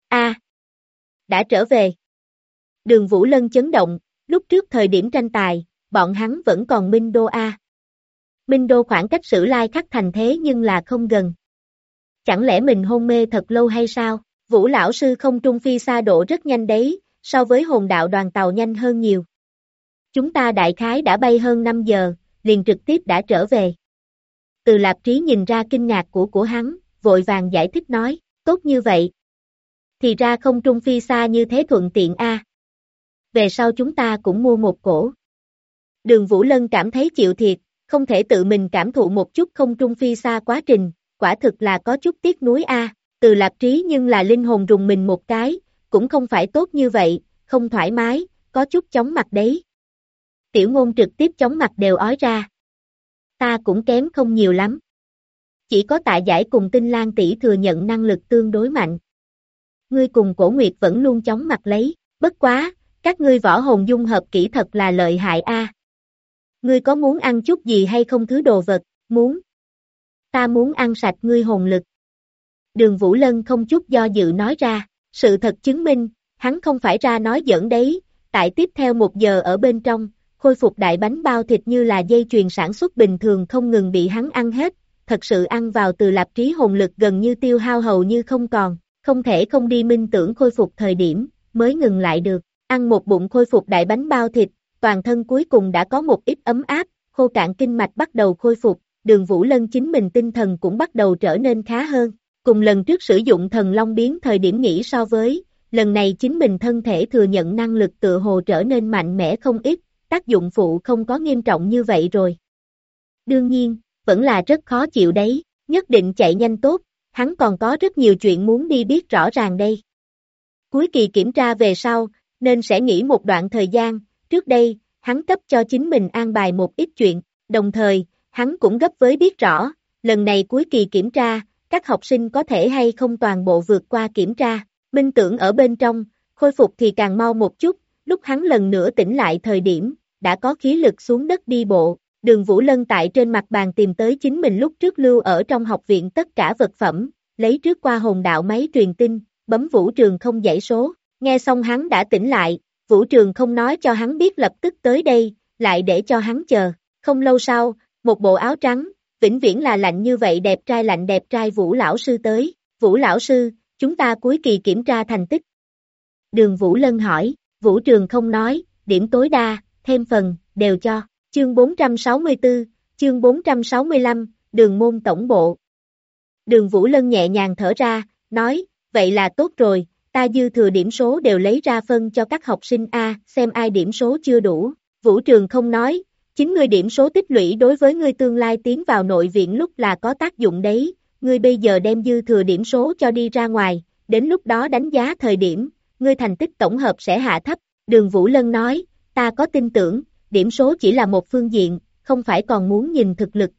Speaker 2: đã trở về. Đường Vũ Lân chấn động, lúc trước thời điểm tranh tài, bọn hắn vẫn còn Minh Đô Minh Đô khoảng cách Sử Lai Khắc thành thế nhưng là không gần. Chẳng lẽ mình hôn mê thật lâu hay sao? Vũ lão sư không trung phi xa độ rất nhanh đấy, so với hồn đạo đoàn tàu nhanh hơn nhiều. Chúng ta đại khái đã bay hơn 5 giờ, liền trực tiếp đã trở về. Từ Lạp Trí nhìn ra kinh ngạc của hắn, vội vàng giải thích nói, tốt như vậy. Thì ra không trung phi xa như thế thuận tiện Về sau chúng ta cũng mua một cổ. Đường Vũ Lân cảm thấy chịu thiệt, không thể tự mình cảm thụ một chút không trung phi xa quá trình, quả thực là có chút tiếc nuối Từ Lạp Trí nhưng là linh hồn rùng mình một cái, cũng không phải tốt như vậy, không thoải mái, có chút chóng mặt đấy. Tiểu Ngôn trực tiếp chóng mặt đều ói ra. Ta cũng kém không nhiều lắm. Chỉ có Tạ Giải cùng Tinh Lan tỷ thừa nhận năng lực tương đối mạnh. Ngươi cùng Cổ Nguyệt vẫn luôn chóng mặt lấy, bất quá, các ngươi võ hồn dung hợp kỹ thật là lợi hại Ngươi có muốn ăn chút gì hay không thứ đồ vật, muốn. Ta muốn ăn sạch ngươi hồn lực. Đường Vũ Lân không chút do dự nói ra, sự thật chứng minh, hắn không phải ra nói giỡn đấy, tại tiếp theo 1 giờ ở bên trong, khôi phục đại bánh bao thịt như là dây chuyền sản xuất bình thường không ngừng bị hắn ăn hết, thật sự ăn vào Từ Lạp Trí hồn lực gần như tiêu hao hầu như không còn, không thể không đi minh tưởng khôi phục thời điểm, mới ngừng lại được, ăn một bụng khôi phục đại bánh bao thịt, toàn thân cuối cùng đã có một ít ấm áp, khô cạn kinh mạch bắt đầu khôi phục, Đường Vũ Lân chính mình tinh thần cũng bắt đầu trở nên khá hơn, cùng lần trước sử dụng thần long biến thời điểm nghĩ so với, lần này chính mình thân thể thừa nhận năng lực tựa hồ trở nên mạnh mẽ không ít, tác dụng phụ không có nghiêm trọng như vậy rồi. Đương nhiên, vẫn là rất khó chịu đấy, nhất định chạy nhanh tốt, hắn còn có rất nhiều chuyện muốn đi biết rõ ràng đây. Cuối kỳ kiểm tra về sau, nên sẽ nghỉ một đoạn thời gian, trước đây, hắn cấp cho chính mình an bài một ít chuyện, đồng thời, hắn cũng gấp với biết rõ, lần này cuối kỳ kiểm tra, các học sinh có thể hay không toàn bộ vượt qua kiểm tra, minh tưởng ở bên trong, khôi phục thì càng mau một chút, lúc hắn lần nữa tỉnh lại thời điểm, đã có khí lực xuống đất đi bộ, Đường Vũ Lân tại trên mặt bàn tìm tới chính mình lúc trước lưu ở trong học viện tất cả vật phẩm, lấy trước qua hồn đạo máy truyền tin, bấm Vũ Trường không dãy số, nghe xong hắn đã tỉnh lại, Vũ Trường không nói cho hắn biết lập tức tới đây, lại để cho hắn chờ, không lâu sau, một bộ áo trắng, vĩnh viễn là lạnh như vậy đẹp trai Vũ lão sư tới, Vũ lão sư, chúng ta cuối kỳ kiểm tra thành tích. Đường Vũ Lân hỏi, Vũ Trường không nói, điểm tối đa, thêm phần, đều cho, chương 464, chương 465, Đường môn tổng bộ. Đường Vũ Lân nhẹ nhàng thở ra, nói, vậy là tốt rồi, ta dư thừa điểm số đều lấy ra phân cho các học sinh xem ai điểm số chưa đủ, Vũ Trường không nói, chính ngươi điểm số tích lũy đối với ngươi tương lai tiến vào nội viện lúc là có tác dụng đấy, ngươi bây giờ đem dư thừa điểm số cho đi ra ngoài, đến lúc đó đánh giá thời điểm, ngươi thành tích tổng hợp sẽ hạ thấp, Đường Vũ Lân nói, ta có tin tưởng, điểm số chỉ là một phương diện, không phải còn muốn nhìn thực lực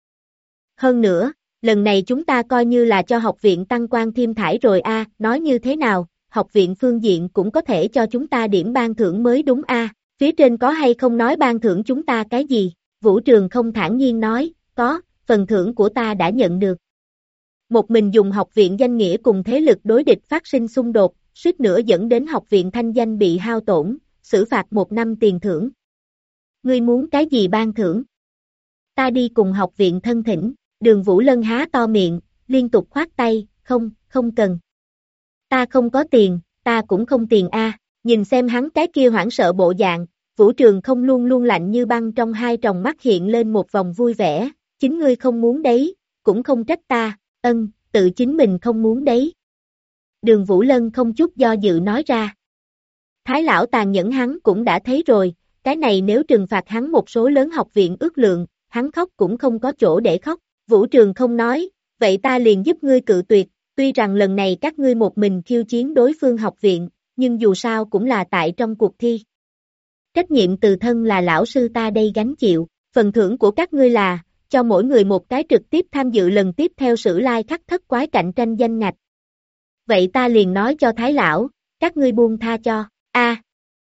Speaker 2: Hơn nữa, lần này chúng ta coi như là cho học viện tăng quan thêm thải rồi nói như thế nào, học viện phương diện cũng có thể cho chúng ta điểm ban thưởng mới đúng phía trên có hay không nói ban thưởng chúng ta cái gì, Vũ Trường không thản nhiên nói, có, phần thưởng của ta đã nhận được. Một mình dùng học viện danh nghĩa cùng thế lực đối địch phát sinh xung đột, suýt nữa dẫn đến học viện thanh danh bị hao tổn, xử phạt 1 năm tiền thưởng. Ngươi muốn cái gì ban thưởng? Ta đi cùng học viện thân thỉnh, Đường Vũ Lân há to miệng, liên tục khoát tay, không cần. Ta không có tiền, ta cũng không tiền nhìn xem hắn cái kia hoảng sợ bộ dạng, Vũ Trường không luôn luôn lạnh như băng trong hai tròng mắt hiện lên một vòng vui vẻ, chính ngươi không muốn đấy, cũng không trách ta, tự chính mình không muốn đấy. Đường Vũ Lân không chút do dự nói ra. Thái lão tàn nhẫn hắn cũng đã thấy rồi, cái này nếu trừng phạt hắn một số lớn học viện ước lượng, hắn khóc cũng không có chỗ để khóc, Vũ Trường không nói, vậy ta liền giúp ngươi cự tuyệt, tuy rằng lần này các ngươi một mình khiêu chiến đối phương học viện, nhưng dù sao cũng là tại trong cuộc thi. Trách nhiệm từ thân là lão sư ta đây gánh chịu, phần thưởng của các ngươi là, cho mỗi người một cái trực tiếp tham dự lần tiếp theo Sử Lai Khắc thất quái cạnh tranh danh ngạch. Vậy ta liền nói cho Thái lão, các ngươi buông tha cho,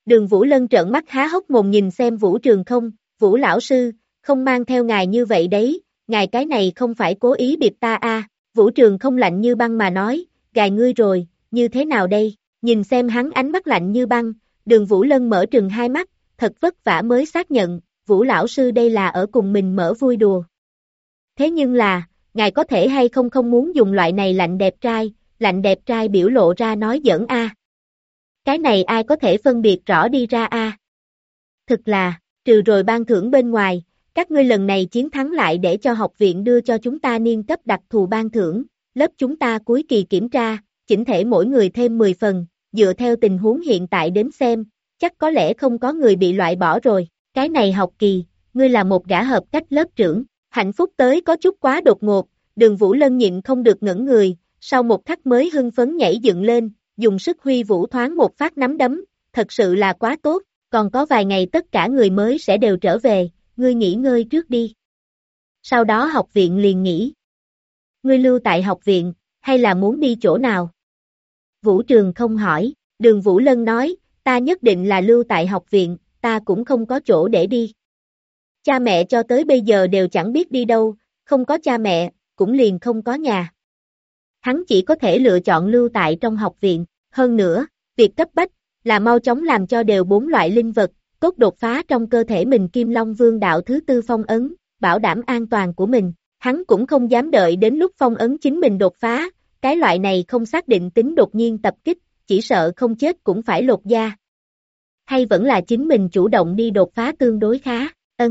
Speaker 2: Đường Vũ Lân trợn mắt há hốc mồm nhìn xem Vũ Trường Không, Vũ lão sư, không mang theo ngài như vậy đấy, ngài cái này không phải cố ý bịp ta à, Vũ Trường Không lạnh như băng mà nói, gài ngươi rồi, như thế nào đây, nhìn xem hắn ánh mắt lạnh như băng, Đường Vũ Lân mở trừng hai mắt, thật vất vả mới xác nhận, Vũ lão sư đây là ở cùng mình mở vui đùa. Thế nhưng là, ngài có thể hay không không muốn dùng loại này lạnh đẹp trai biểu lộ ra nói giỡn a. Cái này ai có thể phân biệt rõ đi ra a. Thực là, trừ rồi ban thưởng bên ngoài, các ngươi lần này chiến thắng lại để cho học viện đưa cho chúng ta niên cấp đặc thù ban thưởng, lớp chúng ta cuối kỳ kiểm tra, chỉnh thể mỗi người thêm 10 phần, dựa theo tình huống hiện tại đến xem, chắc có lẽ không có người bị loại bỏ rồi, cái này học kỳ, ngươi là một gã hợp cách lớp trưởng, hạnh phúc tới có chút quá đột ngột, Đường Vũ Lân nhịn không được ngẩn người, sau một khắc mới hưng phấn nhảy dựng lên, dùng sức huy vũ thoáng một phát nắm đấm, thật sự là quá tốt, còn có vài ngày tất cả người mới sẽ đều trở về, ngươi nghỉ ngơi trước đi. Sau đó học viện liền nghỉ. Ngươi lưu tại học viện, hay là muốn đi chỗ nào? Vũ Trường Không hỏi, Đường Vũ Lân nói, ta nhất định là lưu tại học viện, ta cũng không có chỗ để đi. Cha mẹ cho tới bây giờ đều chẳng biết đi đâu, không có cha mẹ, cũng liền không có nhà. Hắn chỉ có thể lựa chọn lưu tại trong học viện, hơn nữa, việc cấp bách, là mau chóng làm cho đều 4 loại linh vật, cốt đột phá trong cơ thể mình Kim Long Vương đạo thứ 4 phong ấn, bảo đảm an toàn của mình, hắn cũng không dám đợi đến lúc phong ấn chính mình đột phá, cái loại này không xác định tính đột nhiên tập kích, chỉ sợ không chết cũng phải lột da. Hay vẫn là chính mình chủ động đi đột phá tương đối khá,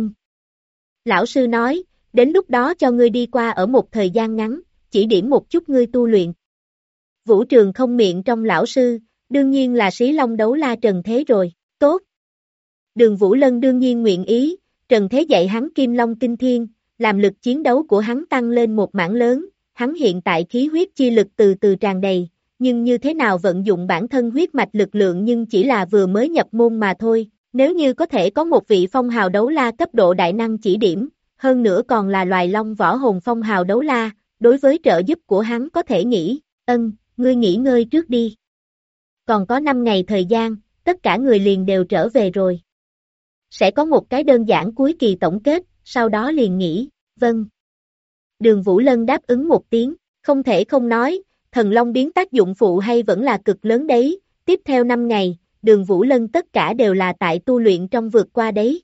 Speaker 2: Lão sư nói, đến lúc đó cho ngươi đi qua ở một thời gian ngắn, chỉ điểm một chút ngươi tu luyện. Vũ Trường Không miệng trong lão sư, đương nhiên là Xí Long Đấu La Trần Thế rồi, tốt. Đường Vũ Lân đương nhiên nguyện ý, Trần Thế dạy hắn Kim Long Tinh Thiên, làm lực chiến đấu của hắn tăng lên một mảng lớn, hắn hiện tại khí huyết chi lực từ từ tràn đầy, nhưng như thế nào vận dụng bản thân huyết mạch lực lượng nhưng chỉ là vừa mới nhập môn mà thôi, nếu như có thể có một vị phong hào đấu la cấp độ đại năng chỉ điểm, hơn nữa còn là loài long võ hồn phong hào đấu la, đối với trợ giúp của hắn có thể nghĩ, ngươi nghỉ ngơi trước đi. Còn có 5 ngày thời gian, tất cả người liền đều trở về rồi. Sẽ có một cái đơn giản cuối kỳ tổng kết, sau đó liền nghỉ, vâng. Đường Vũ Lân đáp ứng một tiếng, không thể không nói, thần long biến tác dụng phụ hay vẫn là cực lớn đấy, tiếp theo 5 ngày, Đường Vũ Lân tất cả đều là tại tu luyện trong vượt qua đấy.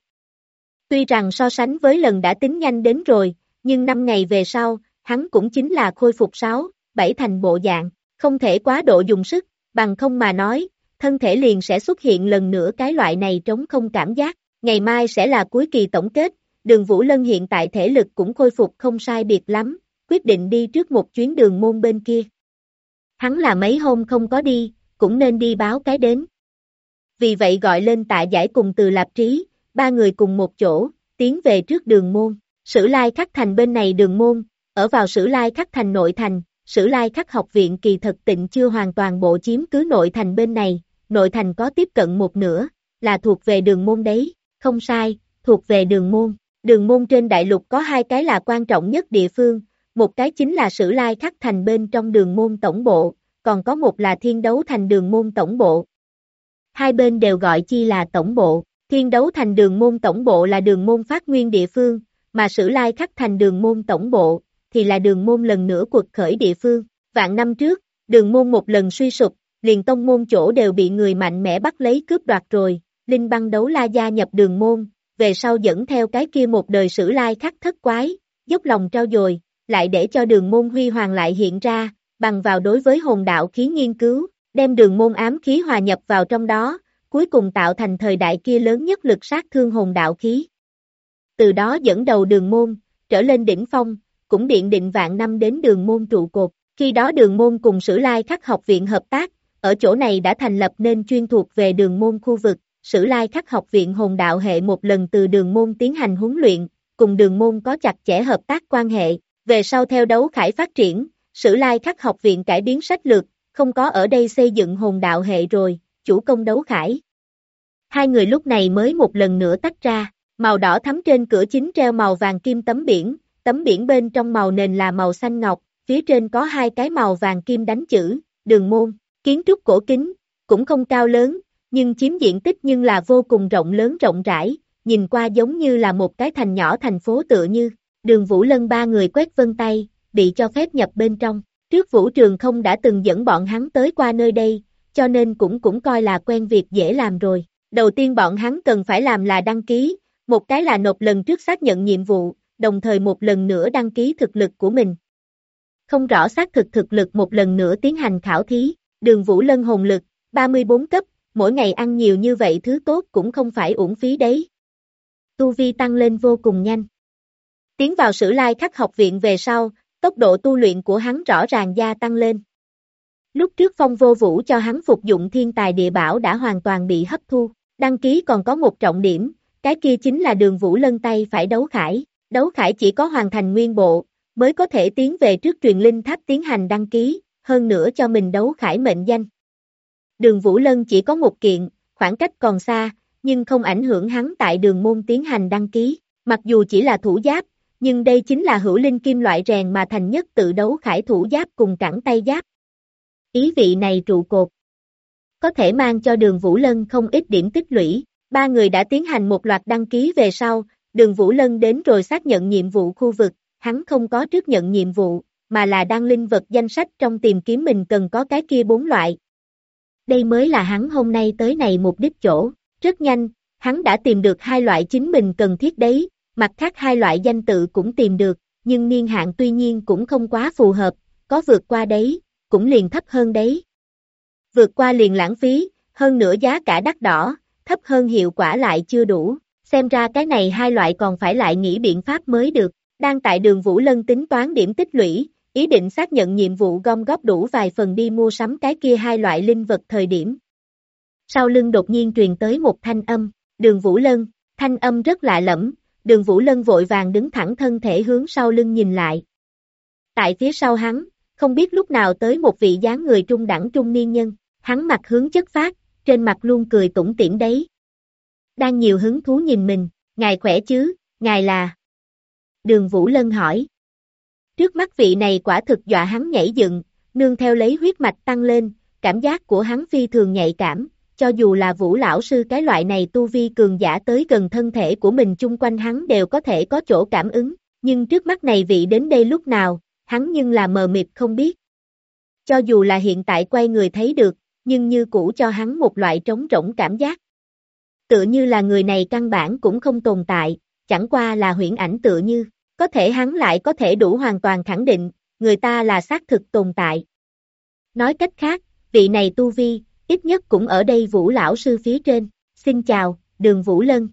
Speaker 2: Tuy rằng so sánh với lần đã tính nhanh đến rồi, nhưng 5 ngày về sau, hắn cũng chính là khôi phục 6, 7 thành bộ dạng, không thể quá độ dùng sức, bằng không mà nói, thân thể liền sẽ xuất hiện lần nữa cái loại này trống không cảm giác, ngày mai sẽ là cuối kỳ tổng kết, Đường Vũ Lân hiện tại thể lực cũng khôi phục không sai biệt lắm, quyết định đi trước một chuyến đường môn bên kia. Hắn là mấy hôm không có đi, cũng nên đi báo cái đến. Vì vậy gọi lên Tạ Giải cùng Từ Lạp Trí, 3 người cùng một chỗ, tiến về trước đường môn, Sử Lai Khắc Thành bên này đường môn, ở vào Sử Lai Khắc Thành nội thành, Sử Lai Khắc học viện kỳ thật tịnh chưa hoàn toàn bộ chiếm cứ nội thành bên này, nội thành có tiếp cận một nửa, là thuộc về đường môn đấy, không sai, thuộc về đường môn. Đường môn trên đại lục có 2 cái là quan trọng nhất địa phương, một cái chính là Sử Lai Khắc Thành bên trong đường môn tổng bộ, còn có một là Thiên Đấu Thành đường môn tổng bộ. Hai bên đều gọi chi là tổng bộ, Thiên Đấu Thành đường môn tổng bộ là đường môn phát nguyên địa phương, mà Sử Lai Khắc Thành đường môn tổng bộ, thì là đường môn lần nữa quật khởi địa phương. Vạn năm trước, đường môn một lần suy sụp, liền tông môn chỗ đều bị người mạnh mẽ bắt lấy cướp đoạt rồi, Linh Băng Đấu La gia nhập đường môn, về sau dẫn theo cái kia một đời Sử Lai Khắc thất quái, dốc lòng trao dồi, lại để cho đường môn huy hoàng lại hiện ra, bằng vào đối với hồn đạo khí nghiên cứu, đem đường môn ám khí hòa nhập vào trong đó, cuối cùng tạo thành thời đại kia lớn nhất lực sát thương hồn đạo khí. Từ đó dẫn đầu đường môn, trở lên đỉnh phong, cũng điện định vạn năm đến đường môn trụ cột, khi đó đường môn cùng Sử Lai Khắc học viện hợp tác, ở chỗ này đã thành lập nên chuyên thuộc về đường môn khu vực, Sử Lai Khắc học viện hồn đạo hệ một lần từ đường môn tiến hành huấn luyện, cùng đường môn có chặt chẽ hợp tác quan hệ, về sau theo đấu khải phát triển, Sử Lai Khắc học viện cải biến sách lược, không có ở đây xây dựng hồn đạo hệ rồi, chủ công đấu khải. Hai người lúc này mới một lần nữa tách ra, màu đỏ thắm trên cửa chính treo màu vàng kim tấm biển bên trong màu nền là màu xanh ngọc, phía trên có 2 cái màu vàng kim đánh chữ, đường môn, kiến trúc cổ kính, cũng không cao lớn, nhưng chiếm diện tích nhưng là vô cùng rộng lớn rộng rãi, nhìn qua giống như là một cái thành nhỏ thành phố tựa như. Đường Vũ Lân ba người quét vân tay, bị cho phép nhập bên trong. Trước Vũ Trường không đã từng dẫn bọn hắn tới qua nơi đây, cho nên cũng coi là quen việc dễ làm rồi. Đầu tiên bọn hắn cần phải làm là đăng ký, một cái là nộp lần trước xác nhận nhiệm vụ, đồng thời một lần nữa đăng ký thực lực của mình. Không rõ xác thực thực lực một lần nữa tiến hành khảo thí, Đường Vũ Lân hồn lực, 34 cấp, mỗi ngày ăn nhiều như vậy thứ tốt cũng không phải uổng phí đấy. Tu vi tăng lên vô cùng nhanh. Tiến vào Sử Lai Khắc học viện về sau, tốc độ tu luyện của hắn rõ ràng gia tăng lên. Lúc trước Phong Vô Vũ cho hắn phục dụng thiên tài địa bảo đã hoàn toàn bị hấp thu. Đăng ký còn có một trọng điểm, cái kia chính là Đường Vũ Lân tay phải đấu khải. Đấu khải chỉ có hoàn thành nguyên bộ, mới có thể tiến về trước truyền linh tháp tiến hành đăng ký, hơn nữa cho mình đấu khải mệnh danh. Đường Vũ Lân chỉ có một kiện, khoảng cách còn xa, nhưng không ảnh hưởng hắn tại đường môn tiến hành đăng ký. Mặc dù chỉ là thủ giáp, nhưng đây chính là hữu linh kim loại rèn mà thành nhất tự đấu khải thủ giáp cùng cẳng tay giáp. Ý vị này trụ cột, có thể mang cho Đường Vũ Lân không ít điểm tích lũy. Ba người đã tiến hành một loạt đăng ký về sau, Đường Vũ Lân đến rồi xác nhận nhiệm vụ khu vực, hắn không có trước nhận nhiệm vụ, mà là đăng linh vật danh sách trong tìm kiếm mình cần có cái kia 4 loại. Đây mới là hắn hôm nay tới này mục đích chỗ. Rất nhanh, hắn đã tìm được 2 loại chính mình cần thiết đấy, mặt khác 2 loại danh tự cũng tìm được, nhưng niên hạn tuy nhiên cũng không quá phù hợp, có vượt qua đấy, cũng liền thấp hơn đấy. Vượt qua liền lãng phí, hơn nữa giá cả đắt đỏ, thấp hơn hiệu quả lại chưa đủ, xem ra cái này 2 loại còn phải lại nghĩ biện pháp mới được. Đang tại Đường Vũ Lân tính toán điểm tích lũy, ý định xác nhận nhiệm vụ gom góp đủ vài phần đi mua sắm cái kia 2 loại linh vật thời điểm. Sau lưng đột nhiên truyền tới một thanh âm, Đường Vũ Lân, thanh âm rất lạ lẫm, Đường Vũ Lân vội vàng đứng thẳng thân thể hướng sau lưng nhìn lại. Tại phía sau hắn, không biết lúc nào tới một vị dáng người trung đẳng trung niên nhân, hắn mặt hướng chất phác, trên mặt luôn cười tủm tỉm đấy. Đang nhiều hứng thú nhìn mình, ngài khỏe chứ, ngài là... Đường Vũ Lân hỏi. Trước mắt vị này quả thực dọa hắn nhảy dựng, nương theo lấy huyết mạch tăng lên, cảm giác của hắn phi thường nhạy cảm, cho dù là Vũ lão sư cái loại này tu vi cường giả tới gần thân thể của mình chung quanh hắn đều có thể có chỗ cảm ứng, nhưng trước mắt này vị đến đây lúc nào, hắn nhưng là mờ mịt không biết. Cho dù là hiện tại quay người thấy được, nhưng như cũ cho hắn một loại trống rỗng cảm giác. Tựa như là người này căn bản cũng không tồn tại, chẳng qua là huyễn ảnh tựa như, có thể hắn lại có thể đủ hoàn toàn khẳng định, người ta là xác thực tồn tại. Nói cách khác, vị này tu vi, ít nhất cũng ở đây Vũ lão sư phía trên. Xin chào, Đường Vũ Lân.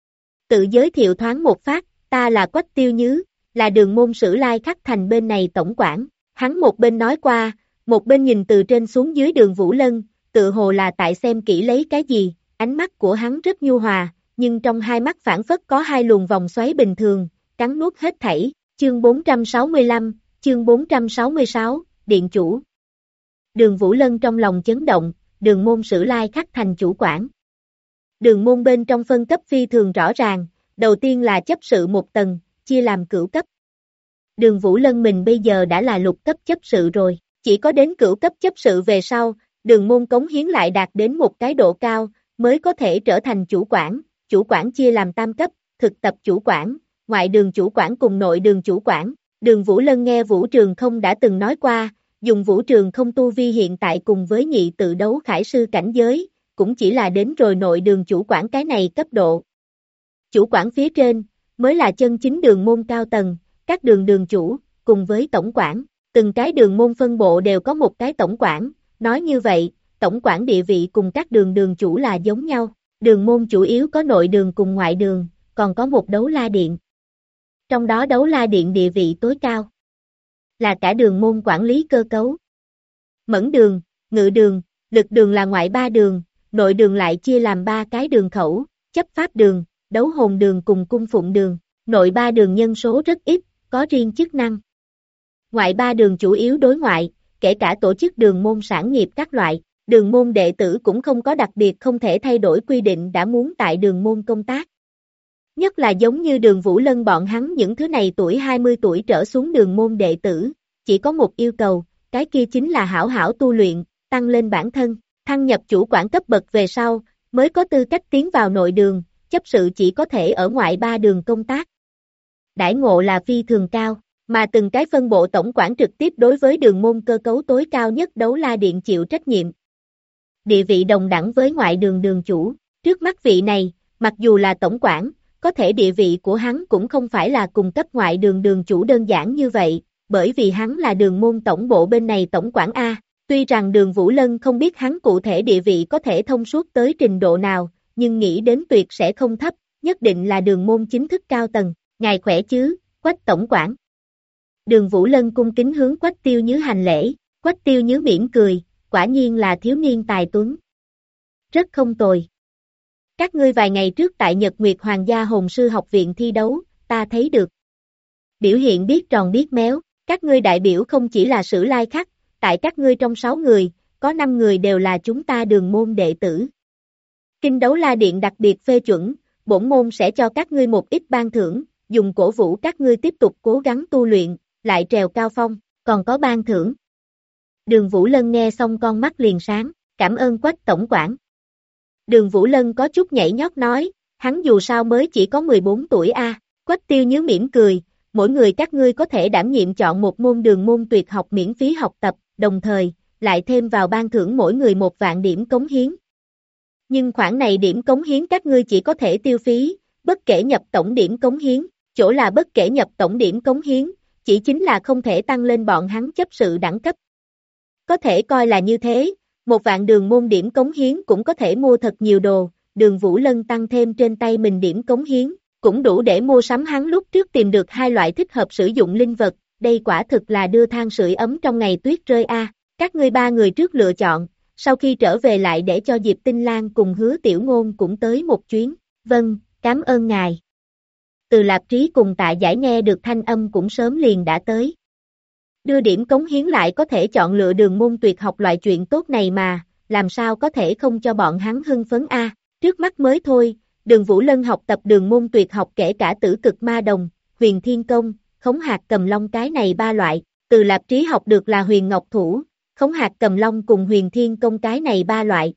Speaker 2: Tự giới thiệu thoáng một phát, ta là Quách Tiêu Nhứ, là Đường môn Sử Lai Khắc thành bên này tổng quản. Hắn một bên nói qua, một bên nhìn từ trên xuống dưới Đường Vũ Lân, tự hồ là tại xem kỹ lấy cái gì, ánh mắt của hắn rất nhu hòa, nhưng trong hai mắt phảng phất có 2 luồng vòng xoáy bình thường, cắn nuốt hết thảy. Chương 465, chương 466, Điện chủ. Đường Vũ Lân trong lòng chấn động, Đường môn Sử Lai Khắc thành chủ quản. Đường môn bên trong phân cấp phi thường rõ ràng, đầu tiên là chấp sự 1 tầng, chia làm cửu cấp. Đường Vũ Lân mình bây giờ đã là lục cấp chấp sự rồi, chỉ có đến cửu cấp chấp sự về sau, đường môn cống hiến lại đạt đến một cái độ cao, mới có thể trở thành chủ quản chia làm tam cấp, thực tập chủ quản, ngoại đường chủ quản cùng nội đường chủ quản. Đường Vũ Lân nghe Vũ Trường Không đã từng nói qua, dùng Vũ Trường Không tu vi hiện tại cùng với nhị tự đấu khải sư cảnh giới, cũng chỉ là đến rồi nội đường chủ quản cái này cấp độ. Chủ quản phía trên, mới là chân chính đường môn cao tầng, các đường đường chủ, cùng với tổng quản, từng cái đường môn phân bộ đều có một cái tổng quản, nói như vậy, tổng quản địa vị cùng các đường đường chủ là giống nhau, đường môn chủ yếu có nội đường cùng ngoại đường, còn có một đấu la điện. Trong đó đấu la điện địa vị tối cao, là cả đường môn quản lý cơ cấu. Mẫn đường, ngự đường, lực đường là ngoại 3 đường, nội đường lại chia làm 3 cái đường khẩu, chấp pháp đường, đấu hồn đường cùng cung phụng đường, nội 3 đường nhân số rất ít, có riêng chức năng. Ngoại 3 đường chủ yếu đối ngoại, kể cả tổ chức đường môn sản nghiệp các loại, đường môn đệ tử cũng không có đặc biệt không thể thay đổi quy định đã muốn tại đường môn công tác. Nhất là giống như Đường Vũ Lân bọn hắn những thứ này tuổi 20 tuổi trở xuống đường môn đệ tử, chỉ có một yêu cầu, cái kia chính là hảo hảo tu luyện, tăng lên bản thân. Thăng nhập chủ quản cấp bậc về sau, mới có tư cách tiến vào nội đường, chấp sự chỉ có thể ở ngoại 3 đường công tác. Đãi ngộ là phi thường cao, mà từng cái phân bộ tổng quản trực tiếp đối với đường môn cơ cấu tối cao nhất Đấu La Điện chịu trách nhiệm. Địa vị đồng đẳng với ngoại đường đường chủ, trước mắt vị này, mặc dù là tổng quản, có thể địa vị của hắn cũng không phải là cùng cấp ngoại đường đường chủ đơn giản như vậy, bởi vì hắn là đường môn tổng bộ bên này tổng quản A. Tuy rằng đường Vũ Lân không biết hắn cụ thể địa vị có thể thông suốt tới trình độ nào, nhưng nghĩ đến tuyệt sẽ không thấp, nhất định là đường môn chính thức cao tầng. Ngài khỏe chứ, Quách tổng quản. Đường Vũ Lân cung kính hướng Quách Tiêu Nhứ hành lễ, Quách Tiêu Nhứ mỉm cười, quả nhiên là thiếu niên tài tuấn. Rất không tồi. Các ngươi vài ngày trước tại Nhật Nguyệt Hoàng gia Hồn sư học viện thi đấu, ta thấy được. Biểu hiện biết tròn biết méo, các ngươi đại biểu không chỉ là Sử Lai Khắc, tại các ngươi trong 6 người, có 5 người đều là chúng ta đường môn đệ tử. Kinh Đấu La Điện đặc biệt phê chuẩn, bổn môn sẽ cho các ngươi một ít ban thưởng, dùng cổ vũ các ngươi tiếp tục cố gắng tu luyện, lại trèo cao phong, còn có ban thưởng. Đường Vũ Lân nghe xong con mắt liền sáng, cảm ơn Quách tổng quản. Đường Vũ Lân có chút nhảy nhót nói, hắn dù sao mới chỉ có 14 tuổi a. Quách Tiêu Nhứ mỉm cười, mỗi người các ngươi có thể đảm nhiệm chọn một môn đường môn tuyệt học miễn phí học tập, đồng thời, lại thêm vào ban thưởng mỗi người 1.000 điểm cống hiến. Nhưng khoản này điểm cống hiến các ngươi chỉ có thể tiêu phí, bất kể nhập tổng điểm cống hiến, chỗ là bất kể nhập tổng điểm cống hiến, chỉ chính là không thể tăng lên bọn hắn chấp sự đẳng cấp. Có thể coi là như thế, 1.000 đường môn điểm cống hiến cũng có thể mua thật nhiều đồ, đường Vũ Lân tăng thêm trên tay mình điểm cống hiến, cũng đủ để mua sắm hắn lúc trước tìm được 2 loại thích hợp sử dụng linh vật, đây quả thực là đưa than sưởi ấm trong ngày tuyết rơi a. Các ngươi 3 người trước lựa chọn, sau khi trở về lại để cho Diệp Tinh Lan cùng Hứa Tiểu Ngôn cũng tới một chuyến, vâng, cảm ơn ngài. Từ Lạp Trí cùng Tạ Giải nghe được thanh âm cũng sớm liền đã tới. Đưa điểm cống hiến lại có thể chọn lựa đường môn tuyệt học loại chuyện tốt này mà, làm sao có thể không cho bọn hắn hưng phấn a. Trước mắt mới thôi, đường Vũ Lân học tập đường môn tuyệt học kể cả Tử Cực Ma Đồng, Huyền Thiên Công, Khống Hạc Cầm Long cái này 3 loại, Từ Lạp Trí học được là Huyền Ngọc Thủ, Khống Hạc Cầm Long cùng Huyền Thiên Công cái này 3 loại.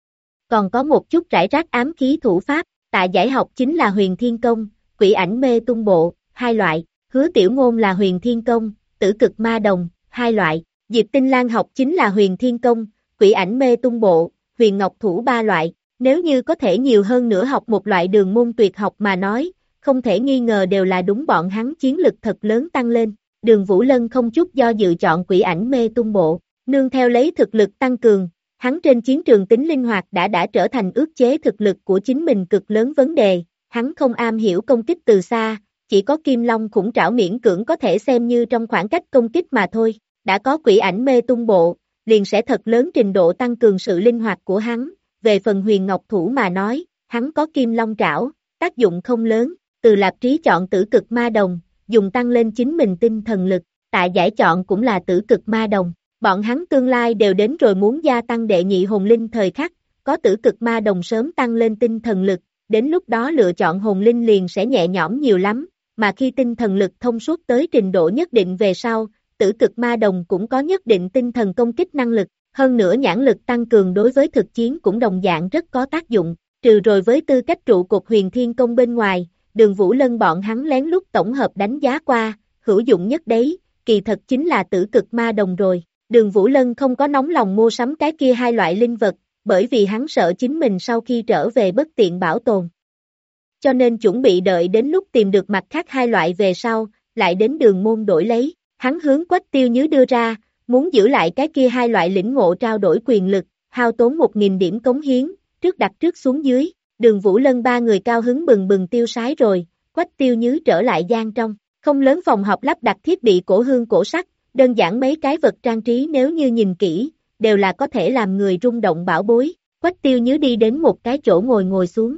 Speaker 2: Còn có một chút rải rác ám khí thủ pháp, Tạ Giải học chính là Huyền Thiên Công, Quỷ Ảnh Mê Tung Bộ, 2 loại, Hứa Tiểu Ngôn là Huyền Thiên Công, Tử Cực Ma Đồng, 2 loại, Diệp Tinh Lan học chính là Huyền Thiên Công, Quỷ Ảnh Mê Tung Bộ, Huyền Ngọc Thủ 3 loại, nếu như có thể nhiều hơn nữa học một loại đường môn tuyệt học mà nói, không thể nghi ngờ đều là đúng bọn hắn chiến lực thật lớn tăng lên. Đường Vũ Lân không chút do dự chọn Quỷ Ảnh Mê Tung Bộ, nương theo lấy thực lực tăng cường, hắn trên chiến trường tính linh hoạt đã trở thành ức chế thực lực của chính mình cực lớn vấn đề, hắn không am hiểu công kích từ xa, chỉ có Kim Long khủng trảo miễn cưỡng có thể xem như trong khoảng cách công kích mà thôi, đã có Quỷ Ảnh Mê Tung Bộ, liền sẽ thật lớn trình độ tăng cường sự linh hoạt của hắn, về phần Huyền Ngọc Thủ mà nói, hắn có Kim Long trảo, tác dụng không lớn, Từ Lạp Trí chọn Tử Cực Ma Đồng, dùng tăng lên chính mình tinh thần lực, Tạ Giải chọn cũng là Tử Cực Ma Đồng, bọn hắn tương lai đều đến rồi muốn gia tăng đệ nhị hồn linh thời khắc, có Tử Cực Ma Đồng sớm tăng lên tinh thần lực, đến lúc đó lựa chọn hồn linh liền sẽ nhẹ nhõm nhiều lắm, mà khi tinh thần lực thông suốt tới trình độ nhất định về sau, Tử Cực Ma Đồng cũng có nhất định tinh thần công kích năng lực, hơn nữa nhãn lực tăng cường đối với thực chiến cũng đồng dạng rất có tác dụng, trừ rồi với tư cách trụ cột Huyền Thiên Công bên ngoài, đường Vũ Lân bọn hắn lén lút tổng hợp đánh giá qua, hữu dụng nhất đấy, kỳ thật chính là Tử Cực Ma Đồng rồi. Đường Vũ Lân không có nóng lòng mua sắm cái kia 2 loại linh vật, bởi vì hắn sợ chính mình sau khi trở về bất tiện bảo tồn. Cho nên chuẩn bị đợi đến lúc tìm được mặt khác 2 loại về sau, lại đến đường môn đổi lấy. Hắn hướng Quách Tiêu Nhứ đưa ra, muốn giữ lại cái kia 2 loại lĩnh ngộ trao đổi quyền lực, hao tốn 1.000 điểm cống hiến, trước đặt trước xuống dưới. Đường Vũ Lân 3 người cao hứng bừng bừng tiêu sái rồi, Quách Tiêu Nhứ trở lại gian trong, không lớn phòng họp lắp đặt thiết bị cổ hương cổ sắc. Đơn giản mấy cái vật trang trí nếu như nhìn kỹ, đều là có thể làm người rung động bảo bối, Quách Tiêu Nhứ đi đến một cái chỗ ngồi xuống.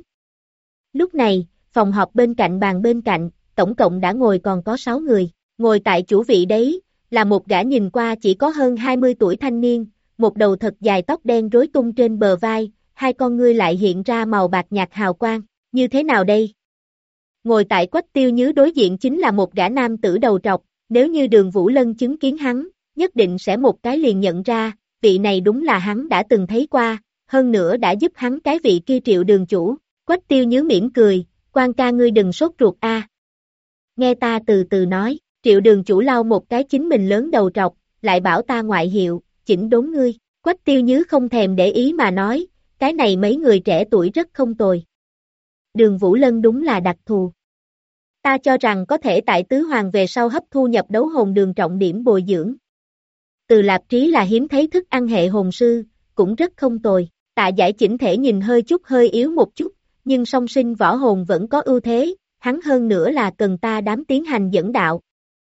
Speaker 2: Lúc này, phòng họp bên cạnh, tổng cộng đã ngồi còn có 6 người, ngồi tại chủ vị đấy, là một gã nhìn qua chỉ có hơn 20 tuổi thanh niên, một đầu thật dài tóc đen rối tung trên bờ vai, 2 con ngươi lại hiện ra màu bạc nhạt hào quang, như thế nào đây? Ngồi tại Quách Tiêu Nhứ đối diện chính là một gã nam tử đầu trọc. Nếu như đường Vũ Lân chứng kiến hắn, nhất định sẽ một cái liền nhận ra, vị này đúng là hắn đã từng thấy qua, hơn nữa đã giúp hắn cái vị kia Triệu đường chủ. Quách Tiêu Nhứ mỉm cười, quan ca ngươi đừng sốt ruột a. Nghe ta từ từ nói, Triệu đường chủ lau một cái chính mình lớn đầu trọc, lại bảo ta ngoại hiệu, chỉnh đốn ngươi. Quách Tiêu Nhứ không thèm để ý mà nói, cái này mấy người trẻ tuổi rất không tồi. Đường Vũ Lân đúng là đặc thù. Ta cho rằng có thể tại tứ hoàng về sau hấp thu nhập đấu hồn đường trọng điểm bồi dưỡng. Từ Lạp Trí là hiếm thấy thức ăn hệ hồn sư, cũng rất không tồi. Tạ Giải chỉnh thể nhìn hơi yếu một chút, nhưng song sinh võ hồn vẫn có ưu thế, hắn hơn nữa là cần ta đám tiến hành dẫn đạo.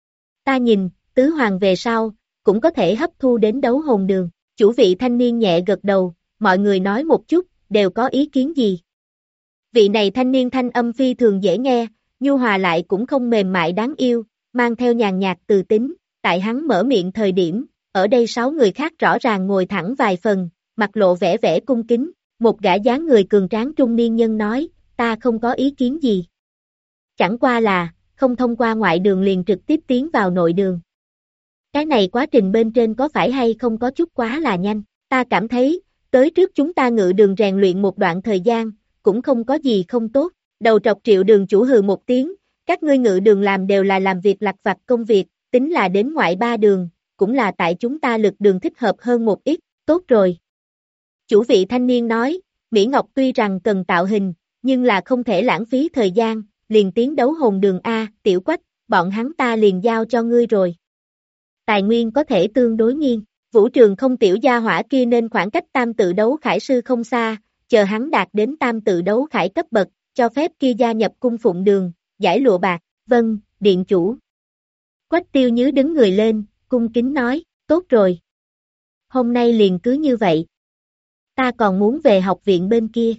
Speaker 2: Ta nhìn, tứ hoàng về sau, cũng có thể hấp thu đến đấu hồn đường. Chủ vị thanh niên nhẹ gật đầu, mọi người nói một chút, đều có ý kiến gì. Vị này thanh niên thanh âm phi thường dễ nghe, nhu hòa lại cũng không mềm mại đáng yêu, mang theo nhàn nhạt từ tính, tại hắn mở miệng thời điểm, ở đây 6 người khác rõ ràng ngồi thẳng vài phần, mặt lộ vẻ vẻ cung kính, một gã dáng người cường tráng trung niên nhân nói, ta không có ý kiến gì. Chẳng qua là, không thông qua ngoại đường liền trực tiếp tiến vào nội đường. Cái này quá trình bên trên có phải hay không có chút quá là nhanh, ta cảm thấy, tới trước chúng ta ngự đường rèn luyện một đoạn thời gian, cũng không có gì không tốt. Đầu trọc Triệu đường chủ hừ một tiếng, các ngươi ngự đường làm đều là làm việc lặt vặt công việc, tính là đến ngoại ba đường, cũng là tại chúng ta lực đường thích hợp hơn một ít, tốt rồi. Chủ vị thanh niên nói, Mỹ Ngọc tuy rằng cần tạo hình, nhưng là không thể lãng phí thời gian, liền tiến đấu hồn đường A, Tiểu Quách, bọn hắn ta liền giao cho ngươi rồi. Tài nguyên có thể tương đối nghiêng, vũ trường không tiểu gia hỏa kia nên khoảng cách tam tự đấu khải sư không xa, chờ hắn đạt đến tam tự đấu khải cấp bậc, cho phép kia gia nhập cung phụng đường, giải lụa bạc, vâng, điện chủ. Quách Tiêu Nhứ đứng người lên, cung kính nói, tốt rồi. Hôm nay liền cứ như vậy. Ta còn muốn về học viện bên kia.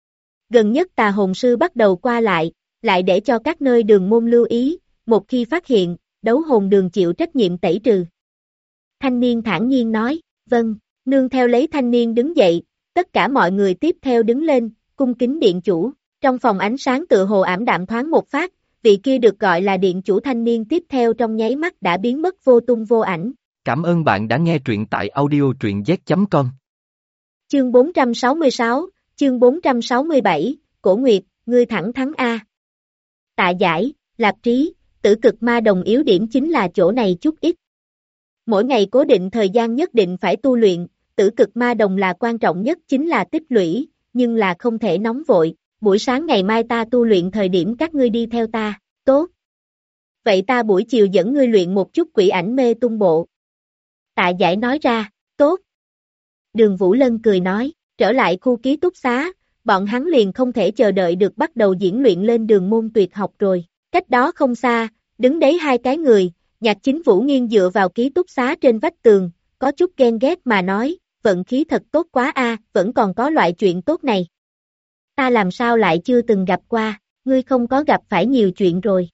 Speaker 2: Gần nhất tà hồn sư bắt đầu qua lại để cho các nơi đường môn lưu ý, một khi phát hiện, đấu hồn đường chịu trách nhiệm tẩy trừ. Thanh niên thản nhiên nói, vâng, nương theo lấy thanh niên đứng dậy, tất cả mọi người tiếp theo đứng lên, cung kính điện chủ. Trong phòng ánh sáng tựa hồ ảm đạm thoáng một phát, vị kia được gọi là điện chủ thanh niên tiếp theo trong nháy mắt đã biến mất vô tung vô ảnh.
Speaker 1: Cảm ơn bạn đã nghe truyện tại audio truyện z.com.
Speaker 2: Chương 466, chương 467, Cổ Nguyệt, ngươi thẳng thắn A. Tạ Giải, Lạp Trí, Tử Cực Ma Đồng yếu điểm chính là chỗ này chút ít. Mỗi ngày cố định thời gian nhất định phải tu luyện, Tử Cực Ma Đồng là quan trọng nhất chính là tích lũy, nhưng là không thể nóng vội. Buổi sáng ngày mai ta tu luyện thời điểm các ngươi đi theo ta, tốt. Vậy ta buổi chiều dẫn ngươi luyện một chút quỷ ảnh mê tung bộ. Tạ Giải nói ra, tốt. Đường Vũ Lân cười nói, trở lại khu ký túc xá, bọn hắn liền không thể chờ đợi được bắt đầu diễn luyện lên đường môn tuyệt học rồi. Cách đó không xa, đứng đấy hai cái người, Nhạc Chính Vũ nghiêng dựa vào ký túc xá trên vách tường, có chút ghen ghét mà nói, vận khí thật tốt quá a, vẫn còn có loại chuyện tốt này. Ta làm sao lại chưa từng gặp qua, ngươi không có gặp phải nhiều chuyện rồi.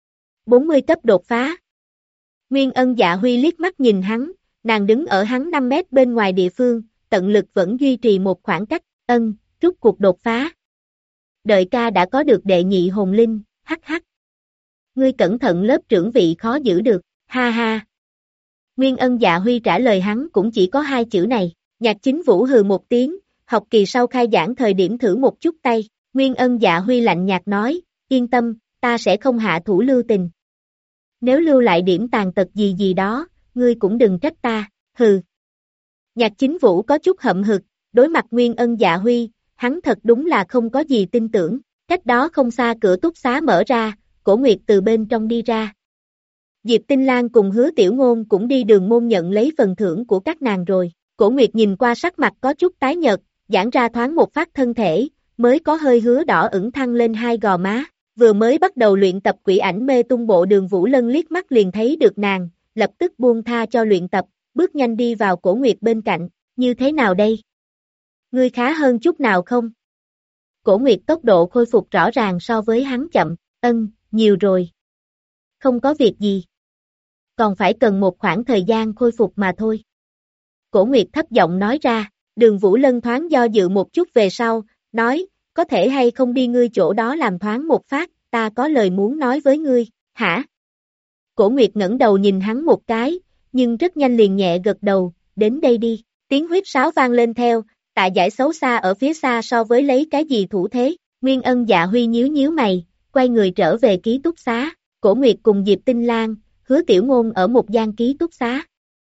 Speaker 2: 40 cấp đột phá. Nguyên Ân Dạ Huy liếc mắt nhìn hắn, nàng đứng ở hắn 5 mét bên ngoài địa phương, tận lực vẫn duy trì một khoảng cách, rút cuộc đột phá. Đợi ca đã có được đệ nhị hồn linh, hắc hắc. Ngươi cẩn thận lớp trưởng vị khó giữ được, ha ha. Nguyên Ân Dạ Huy trả lời hắn cũng chỉ có 2 chữ này, Nhạc Chính Vũ hừ một tiếng, học kỳ sau khai giảng thời điểm thử một chút tay, Nguyên Ân Dạ Huy lạnh nhạt nói, yên tâm, ta sẽ không hạ thủ lưu tình. Nếu lưu lại điểm tàn tật gì gì đó, ngươi cũng đừng trách ta, hừ. Nhạc Chính Vũ có chút hậm hực, đối mặt Nguyên Ân Dạ Huy, hắn thật đúng là không có gì tin tưởng, cách đó không xa cửa túc xá mở ra, Cổ Nguyệt từ bên trong đi ra. Diệp Tinh Lan cùng Hứa Tiểu Ngôn cũng đi đường môn nhận lấy phần thưởng của các nàng rồi, Cổ Nguyệt nhìn qua sắc mặt có chút tái nhợt, giãn ra thoáng một phát thân thể, mới có hơi hứa đỏ ửng thăng lên 2 gò má, vừa mới bắt đầu luyện tập quỷ ảnh mê tung bộ Đường Vũ Lân liếc mắt liền thấy được nàng, lập tức buông tha cho luyện tập, bước nhanh đi vào Cổ Nguyệt bên cạnh, như thế nào đây? Ngươi khá hơn chút nào không? Cổ Nguyệt tốc độ khôi phục rõ ràng so với hắn chậm, nhiều rồi. Không có việc gì. Còn phải cần một khoảng thời gian khôi phục mà thôi. Cổ Nguyệt thấp giọng nói ra, Đường Vũ Lân thoáng do dự một chút về sau, nói, có thể hay không đi ngươi chỗ đó làm thoáng một phát, ta có lời muốn nói với ngươi, hả? Cổ Nguyệt ngẩng đầu nhìn hắn một cái, nhưng rất nhanh liền nhẹ gật đầu, đến đây đi, Tiếng huýt sáo vang lên theo, Tạ Giải xấu xa ở phía xa so với lấy cái gì thủ thế, Nguyên Ân Dạ Huy nhíu nhíu mày, quay người trở về ký túc xá, Cổ Nguyệt cùng Diệp Tinh Lan, Hứa Tiểu Ngôn ở một gian ký túc xá.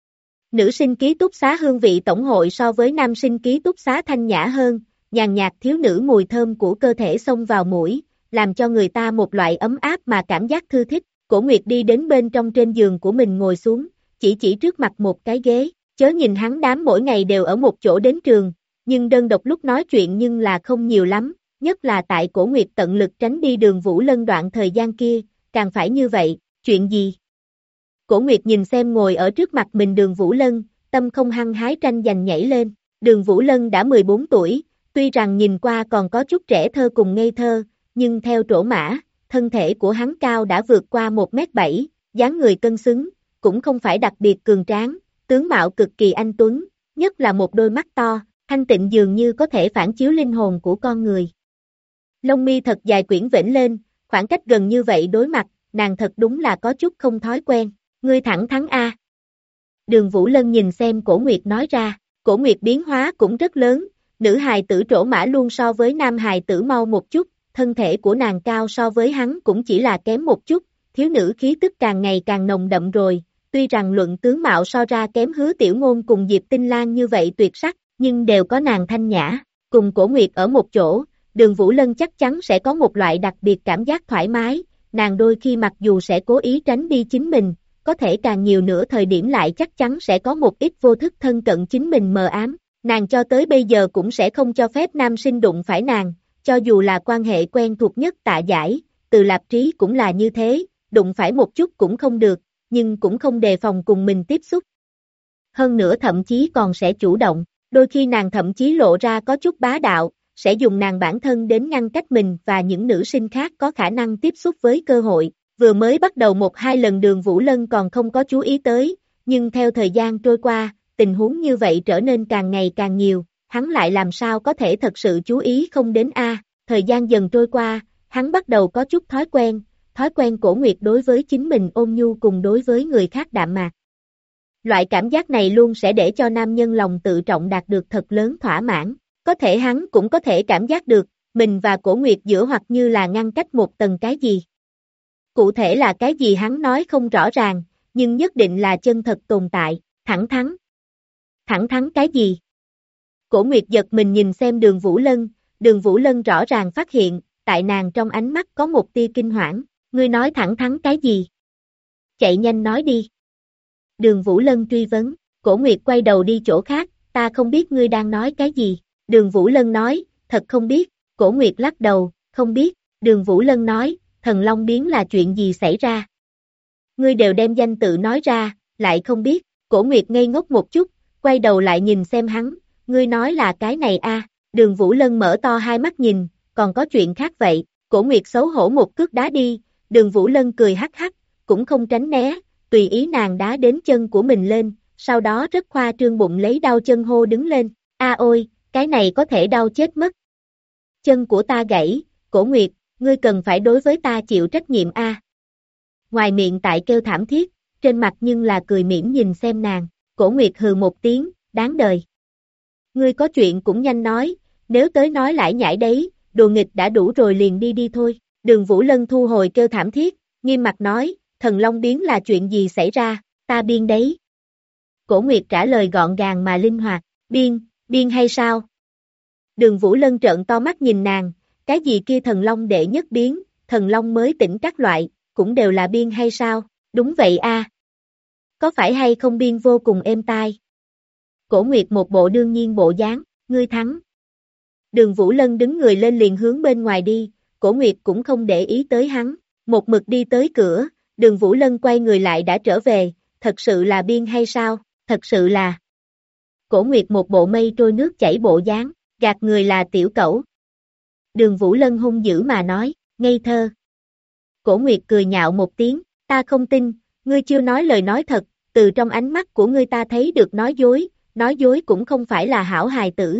Speaker 2: Nữ sinh ký túc xá hương vị tổng hội so với nam sinh ký túc xá thanh nhã hơn, nhàn nhạt thiếu nữ mùi thơm của cơ thể xông vào mũi, làm cho người ta một loại ấm áp mà cảm giác thư thích. Cổ Nguyệt đi đến bên trong trên giường của mình ngồi xuống, chỉ trước mặt một cái ghế, chớ nhìn hắn đám mỗi ngày đều ở một chỗ đến trường, nhưng đơn độc lúc nói chuyện nhưng là không nhiều lắm, nhất là tại Cổ Nguyệt tận lực tránh đi Đường Vũ Lân đoạn thời gian kia, càng phải như vậy, chuyện gì? Cổ Nguyệt nhìn xem ngồi ở trước mặt mình Đường Vũ Lân, tâm không hăng hái tranh giành nhảy lên, Đường Vũ Lân đã 14 tuổi, tuy rằng nhìn qua còn có chút trẻ thơ cùng ngây thơ, nhưng theo trổ mã, thân thể của hắn cao đã vượt qua 1m7, dáng người cân xứng, cũng không phải đặc biệt cường tráng, tướng mạo cực kỳ anh tuấn, nhất là một đôi mắt to, thanh tịnh dường như có thể phản chiếu linh hồn của con người. Lông mi thật dài quyển vểnh lên, khoảng cách gần như vậy đối mặt, nàng thật đúng là có chút không thói quen, ngươi thẳng thắn a. Đường Vũ Lân nhìn xem Cổ Nguyệt nói ra, Cổ Nguyệt biến hóa cũng rất lớn, nữ hài tử trổ mã luôn so với nam hài tử mau một chút, thân thể của nàng cao so với hắn cũng chỉ là kém một chút, thiếu nữ khí tức càng ngày càng nồng đậm rồi, tuy rằng luận tướng mạo so ra kém Hứa Tiểu Ngôn cùng Diệp Tinh Lan như vậy tuyệt sắc, nhưng đều có nàng thanh nhã, cùng Cổ Nguyệt ở một chỗ, Đường Vũ Lân chắc chắn sẽ có một loại đặc biệt cảm giác thoải mái, nàng đôi khi mặc dù sẽ cố ý tránh đi chính mình, có thể càng nhiều nữa thời điểm lại chắc chắn sẽ có một ít vô thức thân cận chính mình mờ ám, nàng cho tới bây giờ cũng sẽ không cho phép nam sinh đụng phải nàng, cho dù là quan hệ quen thuộc nhất Tạ Giải, Từ Lạp Trí cũng là như thế, đụng phải một chút cũng không được, nhưng cũng không đề phòng cùng mình tiếp xúc. Hơn nữa thậm chí còn sẽ chủ động, đôi khi nàng thậm chí lộ ra có chút bá đạo, sẽ dùng nàng bản thân đến ngăn cách mình và những nữ sinh khác có khả năng tiếp xúc với cơ hội. Vừa mới bắt đầu 1-2 lần Đường Vũ Lân còn không có chú ý tới, nhưng theo thời gian trôi qua, tình huống như vậy trở nên càng ngày càng nhiều, hắn lại làm sao có thể thật sự chú ý không đến a. Thời gian dần trôi qua, hắn bắt đầu có chút thói quen Cổ Nguyệt đối với chính mình ôn nhu cùng đối với người khác đạm mạc. Loại cảm giác này luôn sẽ để cho nam nhân lòng tự trọng đạt được thật lớn thỏa mãn, có thể hắn cũng có thể cảm giác được, mình và Cổ Nguyệt giữa hoặc như là ngăn cách một tầng cái gì. Cụ thể là cái gì hắn nói không rõ ràng, nhưng nhất định là chân thật tồn tại, thẳng thắn. Thẳng thắn cái gì? Cổ Nguyệt giật mình nhìn xem Đường Vũ Lân rõ ràng phát hiện, tại nàng trong ánh mắt có một tia kinh hoảng, ngươi nói thẳng thắn cái gì? Chạy nhanh nói đi. Đường Vũ Lân truy vấn, Cổ Nguyệt quay đầu đi chỗ khác, ta không biết ngươi đang nói cái gì. Đường Vũ Lân nói, thật không biết, Cổ Nguyệt lắc đầu, không biết, Đường Vũ Lân nói, thần long biến là chuyện gì xảy ra? Ngươi đều đem danh tự nói ra, lại không biết, Cổ Nguyệt ngây ngốc một chút, quay đầu lại nhìn xem hắn, ngươi nói là cái này a. Đường Vũ Lân mở to hai mắt nhìn, còn có chuyện khác vậy, Cổ Nguyệt xấu hổ một cước đá đi, Đường Vũ Lân cười hắc hắc, cũng không tránh né, tùy ý nàng đá đến chân của mình lên, sau đó rất khoa trương bụng lấy đau chân hô đứng lên, a ôi, cái này có thể đau chết mất. Chân của ta gãy, Cổ Nguyệt, ngươi cần phải đối với ta chịu trách nhiệm a. Ngoài miệng tại kêu thảm thiết, trên mặt nhưng là cười mỉm nhìn xem nàng, Cổ Nguyệt hừ một tiếng, đáng đời. Ngươi có chuyện cũng nhanh nói, nếu tới nói lải nhải đấy, đồ nghịch đã đủ rồi liền đi đi thôi. Đường Vũ Lân thu hồi kêu thảm thiết, nghiêm mặt nói, thần long biến là chuyện gì xảy ra, ta biên đấy. Cổ Nguyệt trả lời gọn gàng mà linh hoạt, biên hay sao? Đường Vũ Lân trợn to mắt nhìn nàng, cái gì kia thần long đệ nhất biến, thần long mới tỉnh các loại, cũng đều là biên hay sao? Đúng vậy a. Có phải hay không biên vô cùng êm tai? Cổ Nguyệt một bộ đương nhiên bộ dáng, ngươi thắng. Đường Vũ Lân đứng người lên liền hướng bên ngoài đi, Cổ Nguyệt cũng không để ý tới hắn, một mực đi tới cửa, Đường Vũ Lân quay người lại đã trở về, thật sự là biên hay sao, thật sự là. Cổ Nguyệt một bộ mây trôi nước chảy bộ dáng, gạt người là tiểu cẩu. Đường Vũ Lân hung dữ mà nói, ngây thơ. Cổ Nguyệt cười nhạo một tiếng, ta không tin, ngươi chưa nói lời nói thật, từ trong ánh mắt của ngươi ta thấy được nói dối cũng không phải là hảo hài tử.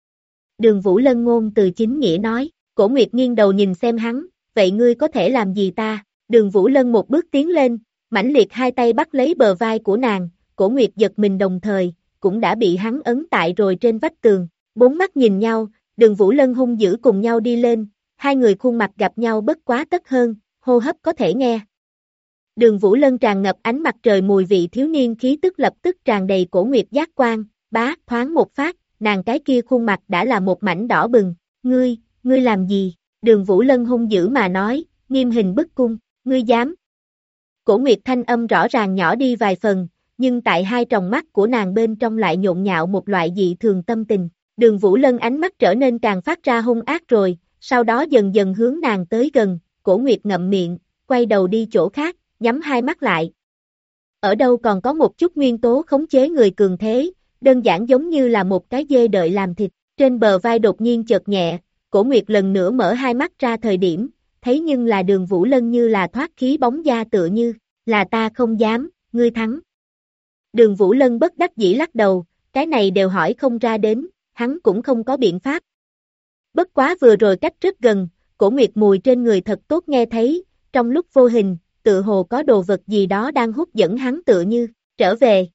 Speaker 2: Đường Vũ Lân ngôn từ chính nghĩa nói, Cổ Nguyệt nghiêng đầu nhìn xem hắn, vậy ngươi có thể làm gì ta? Đường Vũ Lân một bước tiến lên, mãnh liệt hai tay bắt lấy bờ vai của nàng, Cổ Nguyệt giật mình đồng thời, cũng đã bị hắn ấn tại rồi trên vách tường. Bốn mắt nhìn nhau, Đường Vũ Lân hung dữ cùng nhau đi lên, hai người khuôn mặt gặp nhau bất quá tất hơn, hô hấp có thể nghe. Đường Vũ Lân tràn ngập ánh mặt trời mùi vị thiếu niên khí tức lập tức tràn đầy cổ nguyệt giác quan, bá, thoáng một phát, nàng cái kia khuôn mặt đã là một mảnh đỏ bừng, ngươi làm gì? Đường Vũ Lân hung dữ mà nói, nghiêm hình bức cung, ngươi dám. Cổ nguyệt thanh âm rõ ràng nhỏ đi vài phần, nhưng tại hai tròng mắt của nàng bên trong lại nhộn nhạo một loại dị thường tâm tình. Đường Vũ Lân ánh mắt trở nên càng phát ra hung ác rồi, sau đó dần dần hướng nàng tới gần, Cổ Nguyệt ngậm miệng, quay đầu đi chỗ khác, nhắm hai mắt lại. Ở đâu còn có một chút nguyên tố khống chế người cường thế, đơn giản giống như là một cái dê đợi làm thịt. Trên bờ vai đột nhiên chợt nhẹ, Cổ Nguyệt lần nữa mở hai mắt ra thời điểm, thấy nhưng là Đường Vũ Lân như là thoát khí bóng da tựa như, là ta không dám, ngươi thắng. Đường Vũ Lân bất đắc dĩ lắc đầu, cái này đều hỏi không ra đến, hắn cũng không có biện pháp. Bất quá vừa rồi cách rất gần, Cổ Nguyệt mùi trên người thật tốt nghe thấy, trong lúc vô hình, tự hồ có đồ vật gì đó đang hút dẫn hắn tựa như, trở về.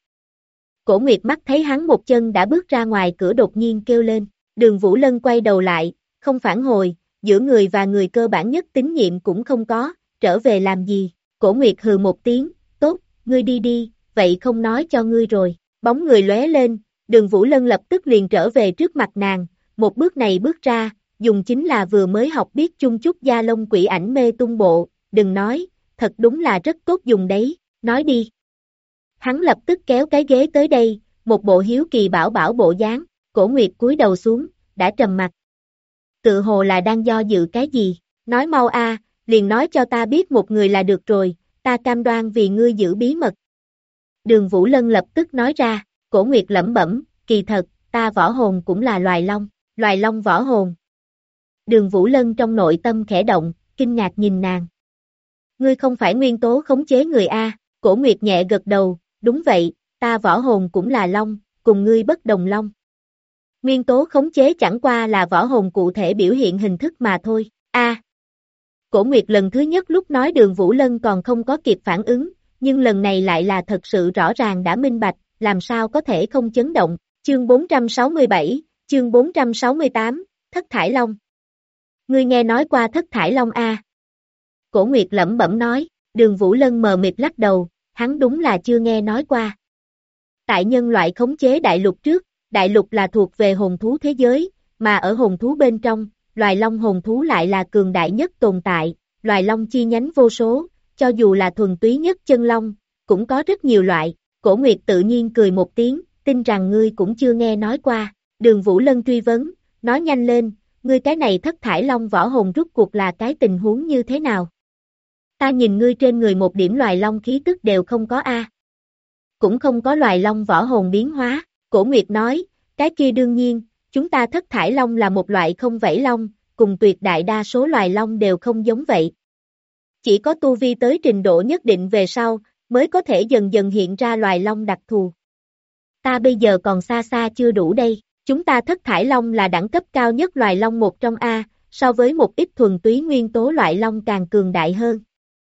Speaker 2: Cổ Nguyệt mắt thấy hắn một chân đã bước ra ngoài cửa đột nhiên kêu lên, Đường Vũ Lân quay đầu lại, không phản hồi, giữa người và người cơ bản nhất tín nhiệm cũng không có, trở về làm gì, Cổ Nguyệt hừ một tiếng, tốt, ngươi đi đi, vậy không nói cho ngươi rồi, bóng người lóe lên, Đường Vũ Lân lập tức liền trở về trước mặt nàng, một bước này bước ra, dùng chính là vừa mới học biết chung chút gia lông quỷ ảnh mê tung bộ, đừng nói, thật đúng là rất tốt dùng đấy, nói đi. Hắn lập tức kéo cái ghế tới đây, một bộ hiếu kỳ bảo bảo bộ dáng, Cổ Nguyệt cúi đầu xuống, đã trầm mặt. Tự hồ là đang do dự cái gì, nói mau a, liền nói cho ta biết một người là được rồi, ta cam đoan vì ngươi giữ bí mật. Đường Vũ Lân lập tức nói ra, Cổ Nguyệt lẩm bẩm, kỳ thật, ta võ hồn cũng là loài long võ hồn. Đường Vũ Lân trong nội tâm khẽ động, kinh ngạc nhìn nàng. Ngươi không phải nguyên tố khống chế người A, Cổ Nguyệt nhẹ gật đầu, đúng vậy, ta võ hồn cũng là long, cùng ngươi bất đồng long. Nguyên tố khống chế chẳng qua là võ hồn cụ thể biểu hiện hình thức mà thôi, A. Cổ Nguyệt lần thứ nhất lúc nói Đường Vũ Lân còn không có kịp phản ứng, nhưng lần này lại là thật sự rõ ràng đã minh bạch, làm sao có thể không chấn động. Chương 467, chương 468, Thất Thải Long. Ngươi nghe nói qua Thất Thải Long a? Cổ Nguyệt lẩm bẩm nói, Đường Vũ Lân mờ mịt lắc đầu, hắn đúng là chưa nghe nói qua. Tại nhân loại khống chế đại lục trước, đại lục là thuộc về hồn thú thế giới, mà ở hồn thú bên trong, loài long hồn thú lại là cường đại nhất tồn tại, loài long chi nhánh vô số, cho dù là thuần túy nhất chân long, cũng có rất nhiều loại. Cổ Nguyệt tự nhiên cười một tiếng, tin rằng ngươi cũng chưa nghe nói qua. Đường Vũ Lân truy vấn, nói nhanh lên, ngươi cái này Thất Thải Long võ hồn rút cuộc là cái tình huống như thế nào? Ta nhìn ngươi trên người một điểm loài long khí tức đều không có a. Cũng không có loài long võ hồn biến hóa, Cổ Nguyệt nói, cái kia đương nhiên, chúng ta Thất Thải Long là một loại không vảy long, cùng tuyệt đại đa số loài long đều không giống vậy. Chỉ có tu vi tới trình độ nhất định về sau, mới có thể dần dần hiện ra loài long đặc thù. Ta bây giờ còn xa xa chưa đủ đây, chúng ta Thất Thải Long là đẳng cấp cao nhất loài long một trong A, so với một ít thuần túy nguyên tố loại long càng cường đại hơn.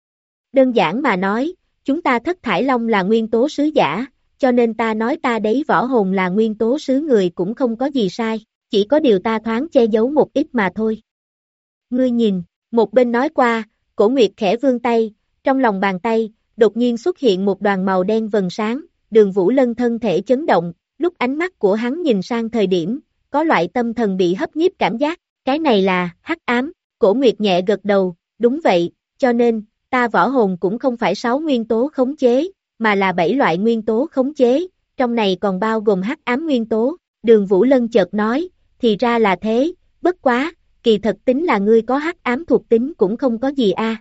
Speaker 2: Đơn giản mà nói, chúng ta Thất Thải Long là nguyên tố sứ giả, cho nên ta nói ta đấy võ hồn là nguyên tố sứ người cũng không có gì sai, chỉ có điều ta thoáng che giấu một ít mà thôi. Ngươi nhìn, một bên nói qua, Cổ Nguyệt khẽ vươn tay, trong lòng bàn tay, đột nhiên xuất hiện một đoàn màu đen vầng sáng, Đường Vũ Lân thân thể chấn động, lúc ánh mắt của hắn nhìn sang thời điểm, có loại tâm thần bị hấp nhiếp cảm giác, cái này là hắc ám. Cổ Nguyệt nhẹ gật đầu, đúng vậy, cho nên, ta võ hồn cũng không phải 6 nguyên tố khống chế, mà là 7 loại nguyên tố khống chế, trong này còn bao gồm hắc ám nguyên tố. Đường Vũ Lân chợt nói, thì ra là thế, bất quá, kỳ thật tính là ngươi có hắc ám thuộc tính cũng không có gì a.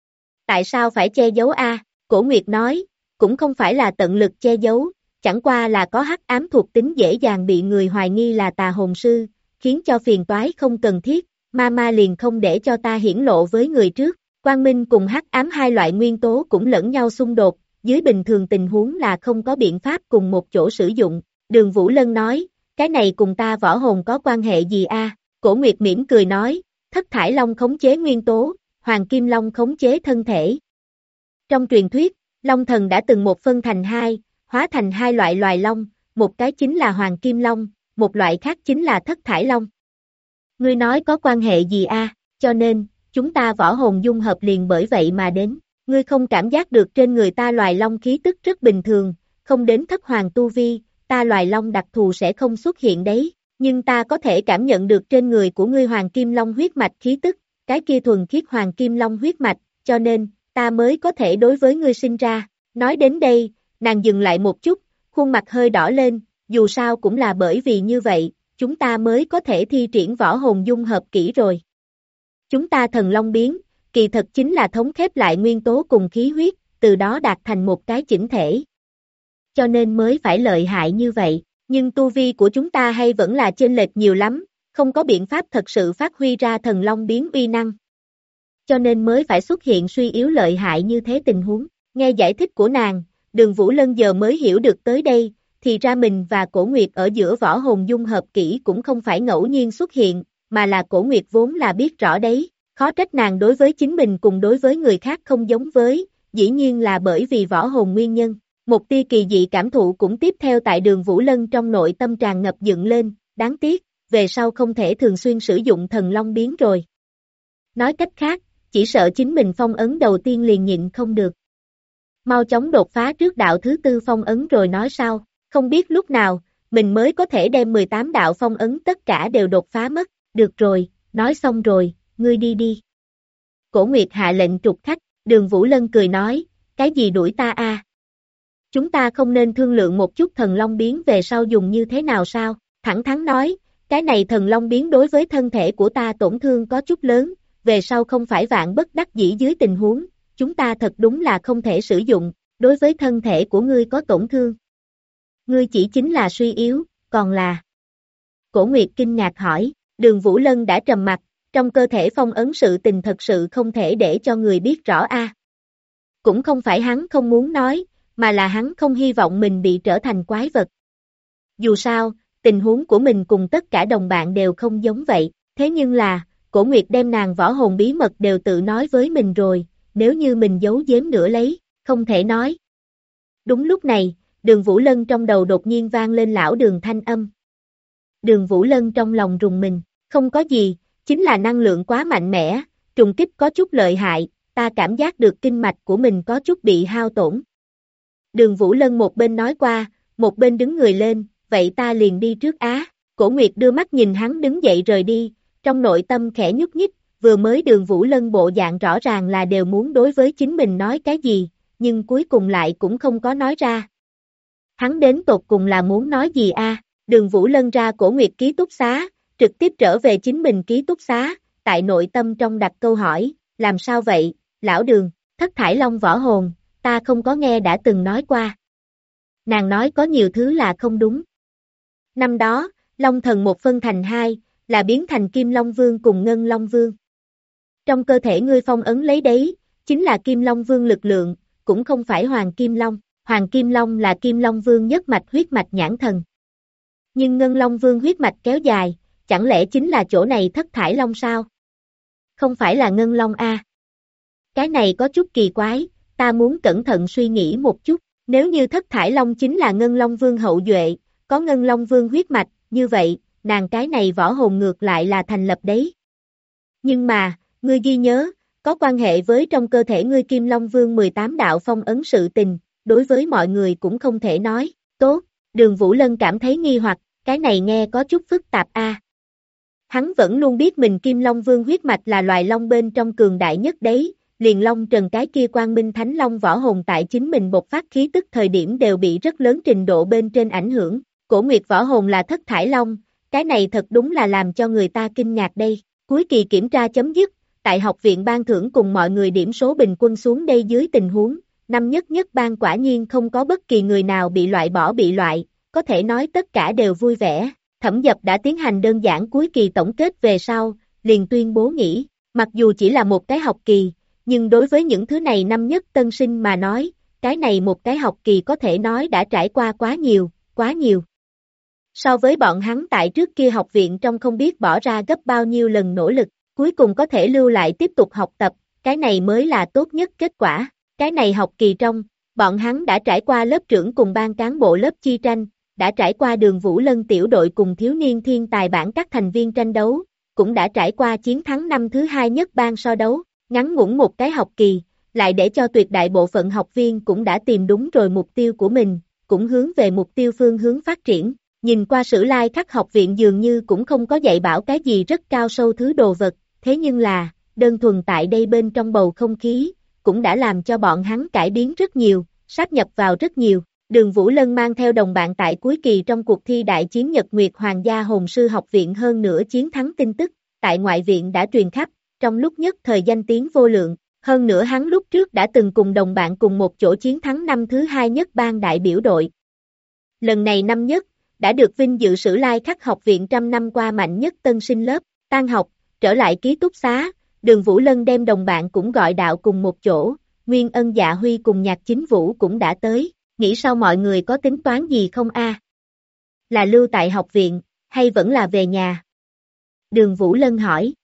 Speaker 2: Tại sao phải che giấu a? Cổ Nguyệt nói, cũng không phải là tận lực che giấu, chẳng qua là có hắc ám thuộc tính dễ dàng bị người hoài nghi là tà hồn sư, khiến cho phiền toái không cần thiết, Mama liền không để cho ta hiển lộ với người trước. Quang minh cùng hắc ám hai loại nguyên tố cũng lẫn nhau xung đột, dưới bình thường tình huống là không có biện pháp cùng một chỗ sử dụng. Đường Vũ Lân nói, cái này cùng ta võ hồn có quan hệ gì a? Cổ Nguyệt mỉm cười nói, Thất Thải Long khống chế nguyên tố, Hoàng Kim Long khống chế thân thể. Trong truyền thuyết, Long thần đã từng một phân thành hai, hóa thành hai loại loài long, một cái chính là Hoàng Kim Long, một loại khác chính là Thất Thải Long. Ngươi nói có quan hệ gì a? Cho nên, chúng ta võ hồn dung hợp liền bởi vậy mà đến. Ngươi không cảm giác được trên người ta loài long khí tức rất bình thường, không đến thất hoàng tu vi, ta loài long đặc thù sẽ không xuất hiện đấy, nhưng ta có thể cảm nhận được trên người của ngươi Hoàng Kim Long huyết mạch khí tức, cái kia thuần khiết Hoàng Kim Long huyết mạch, cho nên, ta mới có thể đối với ngươi sinh ra. Nói đến đây, nàng dừng lại một chút, khuôn mặt hơi đỏ lên, dù sao cũng là bởi vì như vậy, chúng ta mới có thể thi triển võ hồn dung hợp kỹ rồi. Chúng ta thần long biến, kỳ thật chính là thống khép lại nguyên tố cùng khí huyết, từ đó đạt thành một cái chỉnh thể. Cho nên mới phải lợi hại như vậy, nhưng tu vi của chúng ta hay vẫn là chênh lệch nhiều lắm, không có biện pháp thật sự phát huy ra thần long biến uy năng. Cho nên mới phải xuất hiện suy yếu lợi hại như thế tình huống. Nghe giải thích của nàng, Đường Vũ Lân giờ mới hiểu được tới đây, thì ra mình và Cổ Nguyệt ở giữa võ hồn dung hợp kỹ cũng không phải ngẫu nhiên xuất hiện, mà là Cổ Nguyệt vốn là biết rõ đấy, khó trách nàng đối với chính mình cùng đối với người khác không giống với, dĩ nhiên là bởi vì võ hồn nguyên nhân. Một tia kỳ dị cảm thụ cũng tiếp theo tại Đường Vũ Lân trong nội tâm tràn ngập dựng lên, đáng tiếc, về sau không thể thường xuyên sử dụng thần long biến rồi. Nói cách khác, chỉ sợ chính mình phong ấn đầu tiên liền nhịn không được. Mau chóng đột phá trước đạo thứ tư phong ấn rồi nói sao, không biết lúc nào, mình mới có thể đem 18 đạo phong ấn tất cả đều đột phá mất, được rồi, nói xong rồi, ngươi đi đi. Cổ Nguyệt hạ lệnh trục khách, Đường Vũ Lân cười nói, cái gì đuổi ta a? Chúng ta không nên thương lượng một chút thần long biến về sau dùng như thế nào sao, thẳng thắn nói, cái này thần long biến đối với thân thể của ta tổn thương có chút lớn, về sau không phải vạn bất đắc dĩ dưới tình huống, chúng ta thật đúng là không thể sử dụng, đối với thân thể của ngươi có tổn thương. Ngươi chỉ chính là suy yếu, còn là... Cổ Nguyệt kinh ngạc hỏi, Đường Vũ Lân đã trầm mặt, trong cơ thể phong ấn sự tình thật sự không thể để cho người biết rõ a. Cũng không phải hắn không muốn nói, mà là hắn không hy vọng mình bị trở thành quái vật. Dù sao, tình huống của mình cùng tất cả đồng bạn đều không giống vậy, thế nhưng là, Cổ Nguyệt đem nàng võ hồn bí mật đều tự nói với mình rồi, nếu như mình giấu giếm nữa lấy, không thể nói. Đúng lúc này, Đường Vũ Lân trong đầu đột nhiên vang lên lão Đường thanh âm. Đường Vũ Lân trong lòng rùng mình, không có gì, chính là năng lượng quá mạnh mẽ, trùng kích có chút lợi hại, ta cảm giác được kinh mạch của mình có chút bị hao tổn. Đường Vũ Lân một bên nói qua, một bên đứng người lên, vậy ta liền đi trước á. Cổ Nguyệt đưa mắt nhìn hắn đứng dậy rời đi, trong nội tâm khẽ nhúc nhích, vừa mới Đường Vũ Lân bộ dạng rõ ràng là đều muốn đối với chính mình nói cái gì, nhưng cuối cùng lại cũng không có nói ra. Hắn đến tột cùng là muốn nói gì a? Đường Vũ Lân ra Cổ Nguyệt ký túc xá, trực tiếp trở về chính mình ký túc xá, tại nội tâm trong đặt câu hỏi, làm sao vậy, lão Đường, Thất Thải Long võ hồn, ta không có nghe đã từng nói qua. Nàng nói có nhiều thứ là không đúng. Năm đó, Long Thần một phân thành hai, là biến thành Kim Long Vương cùng Ngân Long Vương. Trong cơ thể ngươi phong ấn lấy đấy, chính là Kim Long Vương lực lượng, cũng không phải Hoàng Kim Long. Hoàng Kim Long là Kim Long Vương nhất mạch huyết mạch nhãn thần. Nhưng Ngân Long Vương huyết mạch kéo dài, chẳng lẽ chính là chỗ này Thất Thải Long sao? Không phải là Ngân Long a? Cái này có chút kỳ quái, ta muốn cẩn thận suy nghĩ một chút, nếu như Thất Thải Long chính là Ngân Long Vương hậu duệ, có Ngân Long Vương huyết mạch, như vậy, nàng cái này võ hồn ngược lại là thành lập đấy. Nhưng mà, ngươi ghi nhớ, có quan hệ với trong cơ thể ngươi Kim Long Vương 18 đạo phong ấn sự tình, đối với mọi người cũng không thể nói, tốt, Đường Vũ Lân cảm thấy nghi hoặc, cái này nghe có chút phức tạp a. Hắn vẫn luôn biết mình Kim Long Vương huyết mạch là loài long bên trong cường đại nhất đấy, liền Long Trần cái kia Quang Minh Thánh Long võ hồn tại chính mình bộc phát khí tức thời điểm đều bị rất lớn trình độ bên trên ảnh hưởng, Cổ Nguyệt võ hồn là Thất Thải Long, cái này thật đúng là làm cho người ta kinh ngạc đây. Cuối kỳ kiểm tra chấm dứt, tại học viện ban thưởng cùng mọi người điểm số bình quân xuống đây dưới tình huống, năm nhất nhất ban quả nhiên không có bất kỳ người nào bị loại, có thể nói tất cả đều vui vẻ. Thẩm Dập đã tiến hành đơn giản cuối kỳ tổng kết về sau, liền tuyên bố nghỉ, mặc dù chỉ là một cái học kỳ, nhưng đối với những thứ này năm nhất tân sinh mà nói, cái này một cái học kỳ có thể nói đã trải qua quá nhiều. So với bọn hắn tại trước kia học viện trong không biết bỏ ra gấp bao nhiêu lần nỗ lực, cuối cùng có thể lưu lại tiếp tục học tập, cái này mới là tốt nhất kết quả. Cái này học kỳ trong, bọn hắn đã trải qua lớp trưởng cùng ban cán bộ lớp chi tranh, đã trải qua Đường Vũ Lân tiểu đội cùng thiếu niên thiên tài bảng các thành viên tranh đấu, cũng đã trải qua chiến thắng năm thứ 2 nhất bang so đấu, ngắn ngủn một cái học kỳ, lại để cho tuyệt đại bộ phận học viên cũng đã tìm đúng rồi mục tiêu của mình, cũng hướng về mục tiêu phương hướng phát triển. Nhìn qua Sử Lai Khắc học viện dường như cũng không có dạy bảo cái gì rất cao sâu thứ đồ vật, thế nhưng là, đơn thuần tại đây bên trong bầu không khí, cũng đã làm cho bọn hắn cải biến rất nhiều, sáp nhập vào rất nhiều. Đường Vũ Lân mang theo đồng bạn tại cuối kỳ trong cuộc thi đại chiến Nhật Nguyệt Hoàng gia Hồn sư học viện hơn nữa chiến thắng tin tức, tại ngoại viện đã truyền khắp, trong lúc nhất thời danh tiếng vô lượng. Hơn nữa hắn lúc trước đã từng cùng đồng bạn cùng một chỗ chiến thắng năm thứ 2 nhất bang đại biểu đội. Lần này năm nhất, đã được vinh dự Sử Lai Khắc học viện trăm năm qua mạnh nhất tân sinh lớp, tan học, trở lại ký túc xá, Đường Vũ Lân đem đồng bạn cũng gọi đạo cùng một chỗ, Nguyên Ân Dạ Huy cùng Nhạc Chính Vũ cũng đã tới, nghĩ sao mọi người có tính toán gì không a? Là lưu tại học viện, hay vẫn là về nhà? Đường Vũ Lân hỏi.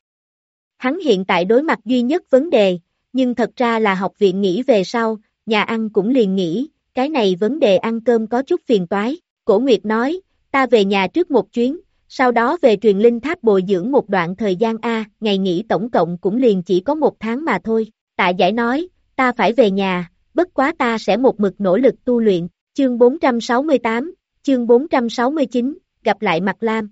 Speaker 2: Hắn hiện tại đối mặt duy nhất vấn đề, nhưng thật ra là học viện nghỉ về sau, nhà ăn cũng liền nghỉ, cái này vấn đề ăn cơm có chút phiền toái. Cổ Nguyệt nói, ta về nhà trước một chuyến, sau đó về truyền linh tháp bồi dưỡng một đoạn thời gian ngày nghỉ tổng cộng cũng liền chỉ có 1 tháng mà thôi. Tạ Giải nói, ta phải về nhà, bất quá ta sẽ một mực nỗ lực tu luyện. Chương 468, chương 469, gặp lại Mặt Lam.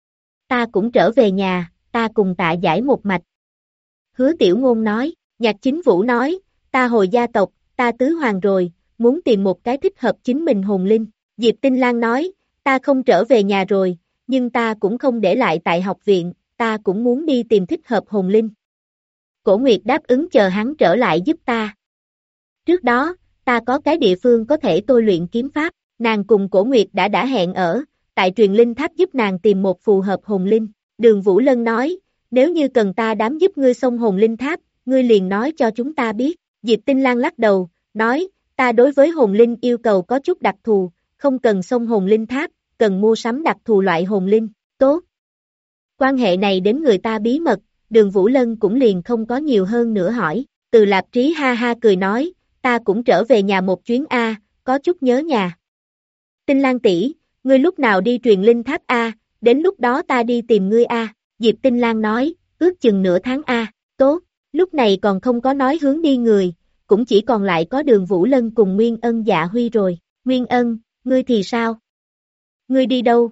Speaker 2: Ta cũng trở về nhà, ta cùng Tạ Giải một mạch. Hứa Tiểu Ngôn nói, Nhạc Chính Vũ nói, ta hồi gia tộc, ta tứ hoàng rồi, muốn tìm một cái thích hợp chính mình hồn linh. Diệp Tinh Lan nói, ta không trở về nhà rồi, nhưng ta cũng không để lại tại học viện, ta cũng muốn đi tìm thích hợp hồn linh. Cổ Nguyệt đáp ứng chờ hắn trở lại giúp ta. Trước đó, ta có cái địa phương có thể tôi luyện kiếm pháp, nàng cùng Cổ Nguyệt đã hẹn ở, tại truyền linh tháp giúp nàng tìm một phù hợp hồn linh. Đường Vũ Lân nói, nếu như cần ta đám giúp ngươi xông hồn linh tháp, ngươi liền nói cho chúng ta biết. Diệp Tinh Lan lắc đầu, nói, ta đối với hồn linh yêu cầu có chút đặc thù, không cần xông hồn linh tháp, cần mua sắm đặc thù loại hồn linh, tốt. Quan hệ này đến người ta bí mật, Đường Vũ Lân cũng liền không có nhiều hơn nữa hỏi. Từ Lạp Trí ha ha cười nói, ta cũng trở về nhà một chuyến có chút nhớ nhà. Tinh Lan tỷ, ngươi lúc nào đi truyền linh tháp đến lúc đó ta đi tìm ngươi Diệp Tinh Lan nói, ước chừng nửa tháng tốt, lúc này còn không có nói hướng đi người, cũng chỉ còn lại có Đường Vũ Lân cùng Nguyên Ân Dạ Huy rồi. Nguyên Ân, ngươi thì sao? Ngươi đi đâu?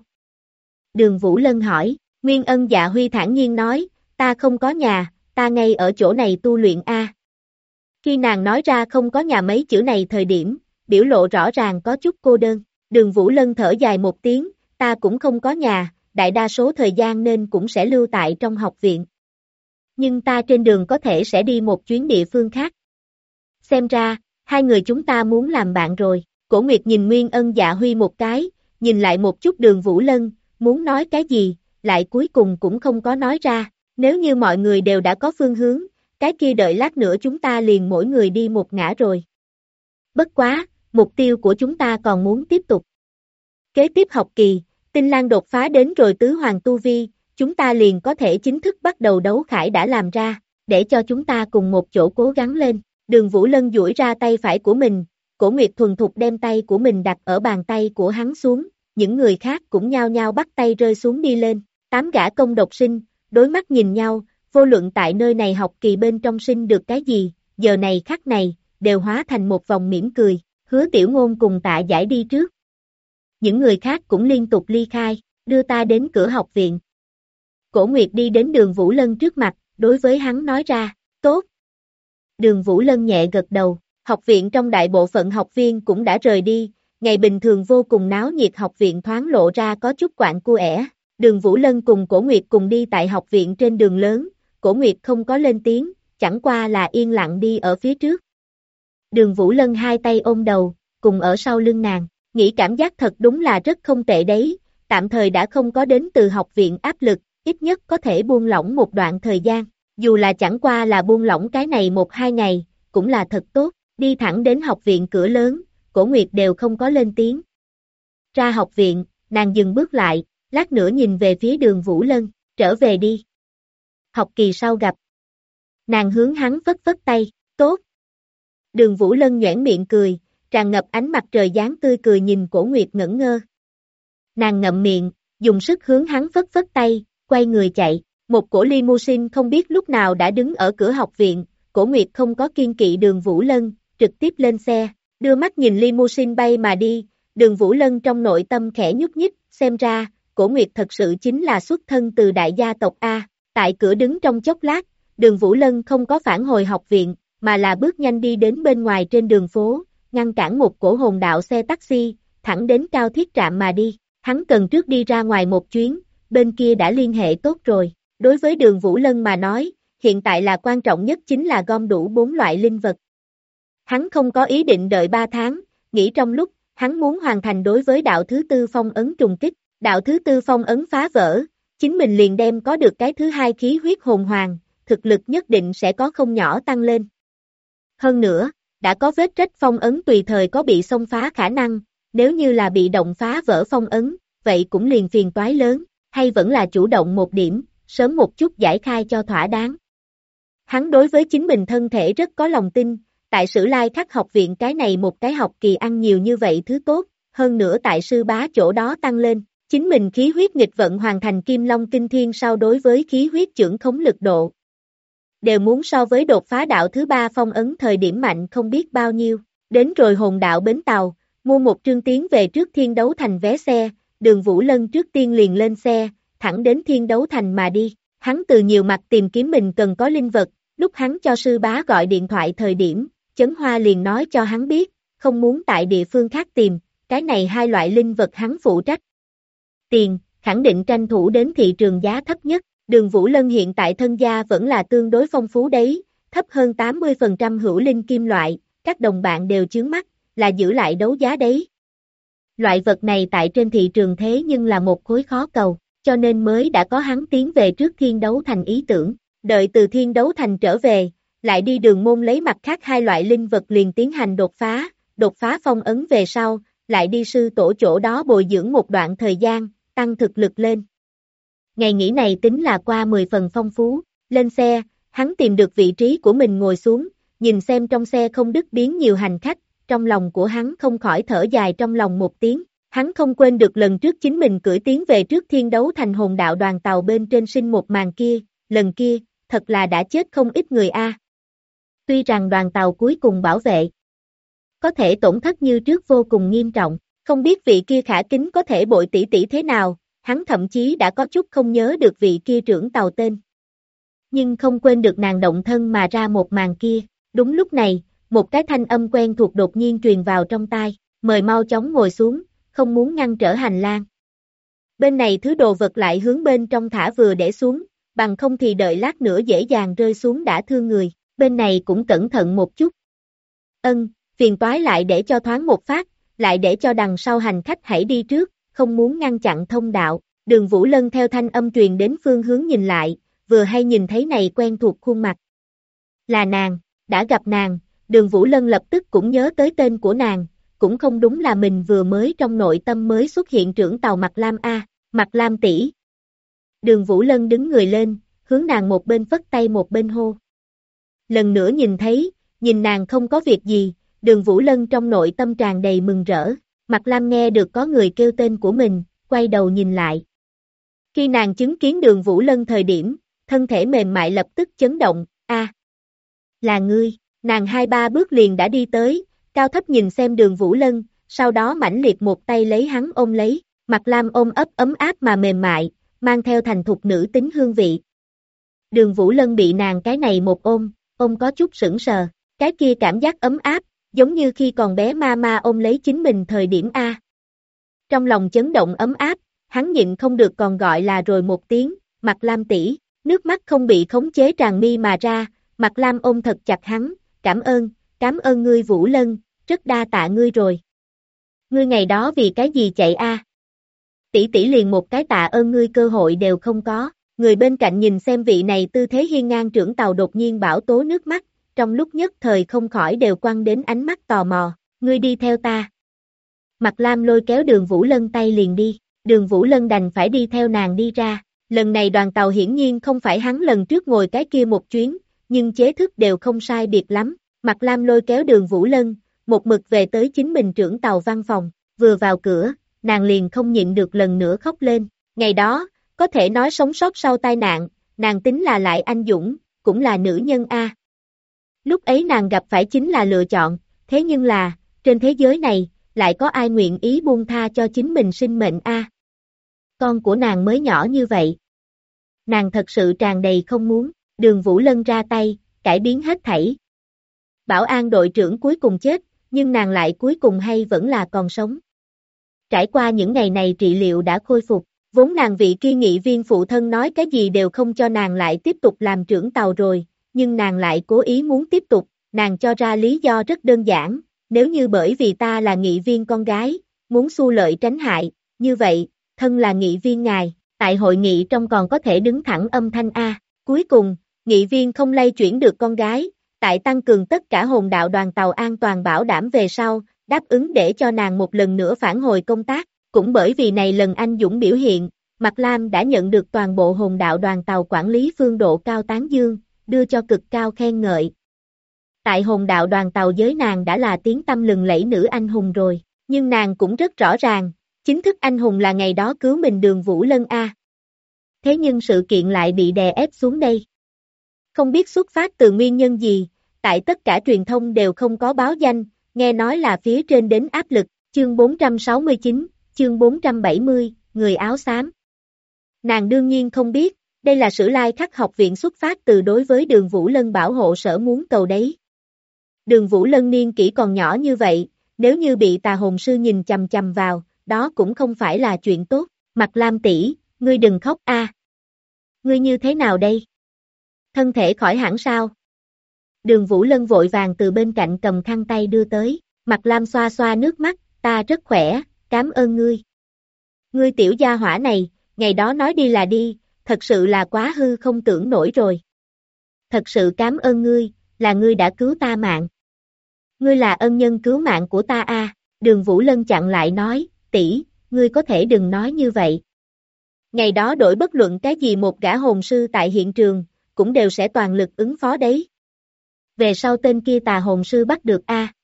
Speaker 2: Đường Vũ Lân hỏi, Nguyên Ân Dạ Huy thản nhiên nói, ta không có nhà, ta ngay ở chỗ này tu luyện Khi nàng nói ra không có nhà mấy chữ này thời điểm, biểu lộ rõ ràng có chút cô đơn. Đường Vũ Lân thở dài một tiếng, ta cũng không có nhà, đại đa số thời gian nên cũng sẽ lưu tại trong học viện. Nhưng ta trên đường có thể sẽ đi một chuyến địa phương khác. Xem ra, hai người chúng ta muốn làm bạn rồi. Cổ Nguyệt nhìn Nguyên Ân Dạ Huy một cái, nhìn lại một chút Đường Vũ Lân, muốn nói cái gì, lại cuối cùng cũng không có nói ra. Nếu như mọi người đều đã có phương hướng, cái kia đợi lát nữa chúng ta liền mỗi người đi một ngã rồi. Bất quá, mục tiêu của chúng ta còn muốn tiếp tục. Kế tiếp học kỳ, Tinh Lan đột phá đến rồi tứ hoàng tu vi, chúng ta liền có thể chính thức bắt đầu đấu khải đã làm ra, để cho chúng ta cùng một chỗ cố gắng lên. Đường Vũ Lân duỗi ra tay phải của mình, Cổ Nguyệt thuần thục đem tay của mình đặt ở bàn tay của hắn xuống, những người khác cũng nhao nhao bắt tay rơi xuống đi lên. 8 gã công độc sinh, đối mắt nhìn nhau, vô luận tại nơi này học kỳ bên trong sinh được cái gì, giờ này khắc này, đều hóa thành một vòng mỉm cười. Hứa Tiểu Ngôn cùng Tạ Giải đi trước. Những người khác cũng liên tục ly khai, đưa ta đến cửa học viện. Cổ Nguyệt đi đến Đường Vũ Lân trước mặt, đối với hắn nói ra, tốt. Đường Vũ Lân nhẹ gật đầu, học viện trong đại bộ phận học viên cũng đã rời đi, ngày bình thường vô cùng náo nhiệt học viện thoáng lộ ra có chút quạnh cua ẻ. Đường Vũ Lân cùng Cổ Nguyệt cùng đi tại học viện trên đường lớn, Cổ Nguyệt không có lên tiếng, chẳng qua là yên lặng đi ở phía trước. Đường Vũ Lân hai tay ôm đầu, cùng ở sau lưng nàng, nghĩ cảm giác thật đúng là rất không tệ đấy, tạm thời đã không có đến từ học viện áp lực, ít nhất có thể buông lỏng một đoạn thời gian, dù là chẳng qua là buông lỏng cái này 1-2 ngày, cũng là thật tốt, đi thẳng đến học viện cửa lớn, Cổ Nguyệt đều không có lên tiếng. Ra học viện, nàng dừng bước lại, lát nữa nhìn về phía Đường Vũ Lân, trở về đi. Học kỳ sau gặp. Nàng hướng hắn phất phất tay, tốt. Đường Vũ Lân nhoẻn miệng cười, tràn ngập ánh mặt trời dáng tươi cười nhìn Cổ Nguyệt ngẩn ngơ. Nàng ngậm miệng, dùng sức hướng hắn phất phất tay, quay người chạy. Một cỗ limousine không biết lúc nào đã đứng ở cửa học viện, Cổ Nguyệt không có kiên kỵ Đường Vũ Lân, trực tiếp lên xe, đưa mắt nhìn limousine bay mà đi, Đường Vũ Lân trong nội tâm khẽ nhúc nhích, xem ra, Cổ Nguyệt thật sự chính là xuất thân từ đại gia tộc A. Tại cửa đứng trong chốc lát, Đường Vũ Lân không có phản hồi học viện, mà là bước nhanh đi đến bên ngoài trên đường phố, ngăn cản một cổ hồn đạo xe taxi, thẳng đến Cao Thiết trạm mà đi. Hắn cần trước đi ra ngoài một chuyến, bên kia đã liên hệ tốt rồi. Đối với Đường Vũ Lân mà nói, hiện tại là quan trọng nhất chính là gom đủ 4 loại linh vật. Hắn không có ý định đợi 3 tháng, nghĩ trong lúc, hắn muốn hoàn thành đối với đạo thứ tư phong ấn trùng kích, đạo thứ tư phong ấn phá vỡ, chính mình liền đem có được cái thứ hai khí huyết hồn hoàng, thực lực nhất định sẽ có không nhỏ tăng lên. Hơn nữa, đã có vết rách phong ấn tùy thời có bị xông phá khả năng, nếu như là bị động phá vỡ phong ấn, vậy cũng liền phiền toái lớn, hay vẫn là chủ động một điểm, sớm một chút giải khai cho thỏa đáng. Hắn đối với chính mình thân thể rất có lòng tin, tại Sử Lai Khắc học viện cái này một cái học kỳ ăn nhiều như vậy thứ tốt, hơn nữa tại sư bá chỗ đó tăng lên, chính mình khí huyết nghịch vận hoàn thành Kim Long Kinh Thiên sau đối với khí huyết chưởng khống lực độ. Đều muốn so với đột phá đạo thứ ba phong ấn thời điểm mạnh không biết bao nhiêu, đến rồi hồn đạo bến tàu, mua một trương tiến về trước Thiên Đấu Thành vé xe, Đường Vũ Lân trước tiên liền lên xe, thẳng đến Thiên Đấu Thành mà đi, hắn từ nhiều mặt tìm kiếm mình cần có linh vật, lúc hắn cho sư bá gọi điện thoại thời điểm, Chấn Hoa liền nói cho hắn biết, không muốn tại địa phương khác tìm, cái này hai loại linh vật hắn phụ trách. Tiền, khẳng định tranh thủ đến thị trường giá thấp nhất, Đường Vũ Lân hiện tại thân gia vẫn là tương đối phong phú đấy, thấp hơn 80% hữu linh kim loại, các đồng bạn đều chướng mắt, là giữ lại đấu giá đấy. Loại vật này tại trên thị trường thế nhưng là một khối khó cầu, cho nên mới đã có hắn tiến về trước Thiên Đấu Thành ý tưởng, đợi từ Thiên Đấu Thành trở về, lại đi Đường Môn lấy mặt khác hai loại linh vật liền tiến hành đột phá phong ấn về sau, lại đi sư tổ chỗ đó bồi dưỡng một đoạn thời gian, tăng thực lực lên. Ngày nghỉ này tính là qua 10 phần phong phú, lên xe, hắn tìm được vị trí của mình ngồi xuống, nhìn xem trong xe không đứt biến nhiều hành khách, trong lòng của hắn không khỏi thở dài trong lòng một tiếng, hắn không quên được lần trước chính mình cưỡi tiến về trước Thiên Đấu Thành hồn đạo đoàn tàu bên trên sinh một màn kia, lần kia, thật là đã chết không ít người a. Tuy rằng đoàn tàu cuối cùng bảo vệ, có thể tổn thất như trước vô cùng nghiêm trọng, không biết vị kia khả kính có thể bội tỷ tỷ thế nào, hắn thậm chí đã có chút không nhớ được vị kia trưởng tàu tên. Nhưng không quên được nàng động thân mà ra một màn kia, đúng lúc này, một cái thanh âm quen thuộc đột nhiên truyền vào trong tai, mời mau chóng ngồi xuống, không muốn ngăn trở hành lang. Bên này thứ đồ vật lại hướng bên trong thả vừa để xuống, bằng không thì đợi lát nữa dễ dàng rơi xuống đã thương người, bên này cũng cẩn thận một chút. Phiền toái lại để cho thoáng một phát, lại để cho đằng sau hành khách hãy đi trước, không muốn ngăn chặn thông đạo. Đường Vũ Lân theo thanh âm truyền đến phương hướng nhìn lại, vừa hay nhìn thấy này quen thuộc khuôn mặt. Là nàng, đã gặp nàng, Đường Vũ Lân lập tức cũng nhớ tới tên của nàng, cũng không đúng là mình vừa mới trong nội tâm mới xuất hiện trưởng tàu Mạc Lam A, Mạc Lam tỷ. Đường Vũ Lân đứng người lên, hướng nàng một bên phất tay một bên hô. Lần nữa nhìn thấy, nhìn nàng không có việc gì, Đường Vũ Lân trong nội tâm tràn đầy mừng rỡ, Mạc Lam nghe được có người kêu tên của mình, quay đầu nhìn lại. Khi nàng chứng kiến Đường Vũ Lân thời điểm, thân thể mềm mại lập tức chấn động, là ngươi, nàng 2-3 bước liền đã đi tới, cao thấp nhìn xem Đường Vũ Lân, sau đó mãnh liệt một tay lấy hắn ôm lấy, Mạc Lam ôm ấp ấm áp mà mềm mại, mang theo thành thục nữ tính hương vị. Đường Vũ Lân bị nàng cái này một ôm có chút sững sờ, cái kia cảm giác ấm áp, giống như khi còn bé mama ôm lấy chính mình thời điểm A. Trong lòng chấn động ấm áp, hắn nhịn không được còn gọi là rồi một tiếng, Mạc Lam tỷ, nước mắt không bị khống chế tràn mi mà ra, Mạc Lam ôm thật chặt hắn, cảm ơn ngươi Vũ Lân, rất đa tạ ngươi rồi. Ngươi ngày đó vì cái gì chạy a? Tỷ tỷ liền một cái tạ ơn ngươi cơ hội đều không có, người bên cạnh nhìn xem vị này tư thế hiên ngang trưởng tàu đột nhiên bão tố nước mắt, trong lúc nhất thời không khỏi đều quăng đến ánh mắt tò mò, ngươi đi theo ta. Mạc Lam lôi kéo Đường Vũ Lân tay liền đi, Đường Vũ Lân đành phải đi theo nàng đi ra, lần này đoàn tàu hiển nhiên không phải hắn lần trước ngồi cái kia một chuyến, nhưng chế thức đều không sai biệt lắm, Mạc Lam lôi kéo Đường Vũ Lân, một mực về tới chính mình trưởng tàu văn phòng, vừa vào cửa, nàng liền không nhịn được lần nữa khóc lên. Ngày đó, có thể nói sống sót sau tai nạn, nàng tính là lại anh dũng, cũng là nữ nhân a. Lúc ấy nàng gặp phải chính là lựa chọn, thế nhưng là, trên thế giới này, lại có ai nguyện ý buông tha cho chính mình sinh mệnh a? Con của nàng mới nhỏ như vậy. Nàng thật sự tràn đầy không muốn, Đường Vũ Lân ra tay, cải biến hết thảy. Bảo an đội trưởng cuối cùng chết, nhưng nàng lại cuối cùng hay vẫn là còn sống. Trải qua những ngày này trị liệu đã khôi phục, vốn nàng vị kia nghị viên phụ thân nói cái gì đều không cho nàng lại tiếp tục làm trưởng tàu rồi, nhưng nàng lại cố ý muốn tiếp tục, nàng cho ra lý do rất đơn giản, nếu như bởi vì ta là nghị viên con gái, muốn xu lợi tránh hại, như vậy, thân là nghị viên ngài, tại hội nghị trong còn có thể đứng thẳng âm thanh A. Cuối cùng, nghị viên không lay chuyển được con gái, tại tăng cường tất cả hồn đạo đoàn tàu an toàn bảo đảm về sau, đáp ứng để cho nàng một lần nữa phản hồi công tác, cũng bởi vì này lần anh dũng biểu hiện, Mạc Lam đã nhận được toàn bộ hồn đạo đoàn tàu quản lý phương độ cao tán dương, đưa cho cực cao khen ngợi. Tại hồn đạo đoàn tàu giới nàng đã là tiếng tăm lừng lẫy nữ anh hùng rồi, nhưng nàng cũng rất rõ ràng, chính thức anh hùng là ngày đó cứu mình Đường Vũ Lân A. Thế nhưng sự kiện lại bị đè ép xuống đây. Không biết xuất phát từ nguyên nhân gì, tại tất cả truyền thông đều không có báo danh, nghe nói là phía trên đến áp lực, chương 469, chương 470, người áo xám. Nàng đương nhiên không biết, đây là Sử Lai Khắc học viện xuất phát từ đối với Đường Vũ Lân bảo hộ sở muốn cầu đấy. Đường Vũ Lân niên kỷ còn nhỏ như vậy, nếu như bị tà hồn sư nhìn chằm chằm vào, đó cũng không phải là chuyện tốt. Mạc Lam tỷ, ngươi đừng khóc a. Ngươi như thế nào đây? Thân thể khỏi hẳn sao? Đường Vũ Lân vội vàng từ bên cạnh cầm khăn tay đưa tới, Mạc Lam xoa xoa nước mắt, ta rất khỏe, cảm ơn ngươi. Ngươi tiểu gia hỏa này, ngày đó nói đi là đi, thật sự là quá hư không tưởng nổi rồi. Thật sự cảm ơn ngươi, là ngươi đã cứu ta mạng. Ngươi là ân nhân cứu mạng của ta a. Đường Vũ Lân chặn lại nói, tỷ, ngươi có thể đừng nói như vậy. Ngày đó đổi bất luận cái gì một gã hồn sư tại hiện trường, cũng đều sẽ toàn lực ứng phó đấy. Về sau tên kia tà hồn sư bắt được a.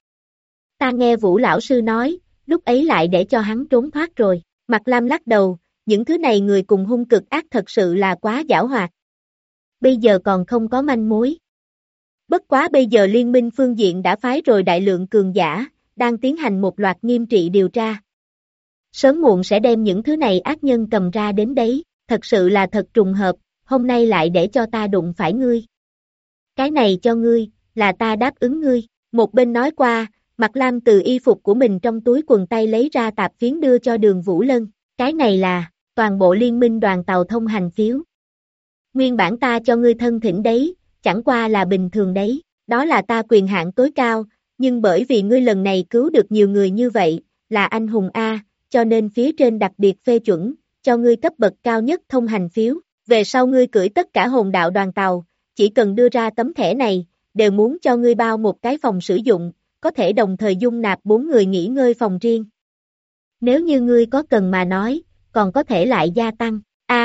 Speaker 2: Ta nghe Vũ lão sư nói, lúc ấy lại để cho hắn trốn thoát rồi. Mạc Lam lắc đầu, những thứ này người cùng hung cực ác thật sự là quá giảo hoạt. Bây giờ còn không có manh mối. Bất quá bây giờ liên minh phương diện đã phái rồi đại lượng cường giả, đang tiến hành một loạt nghiêm trị điều tra. Sớm muộn sẽ đem những thứ này ác nhân cầm ra đến đấy, thật sự là thật trùng hợp, hôm nay lại để cho ta đụng phải ngươi. Cái này cho ngươi, là ta đáp ứng ngươi. Một bên nói qua, Mạc Lam từ y phục của mình trong túi quần tay lấy ra tạp phiến đưa cho Đường Vũ Lân. Cái này là, toàn bộ liên minh đoàn tàu thông hành phiếu. Nguyên bản ta cho ngươi thân thỉnh đấy, chẳng qua là bình thường đấy, đó là ta quyền hạn tối cao, nhưng bởi vì ngươi lần này cứu được nhiều người như vậy, là anh hùng A, cho nên phía trên đặc biệt phê chuẩn, cho ngươi cấp bậc cao nhất thông hành phiếu, về sau ngươi cưỡi tất cả hồn đạo đoàn tàu, chỉ cần đưa ra tấm thẻ này, đều muốn cho ngươi bao một cái phòng sử dụng, có thể đồng thời dung nạp 4 người nghỉ ngơi phòng riêng. Nếu như ngươi có cần mà nói, còn có thể lại gia tăng,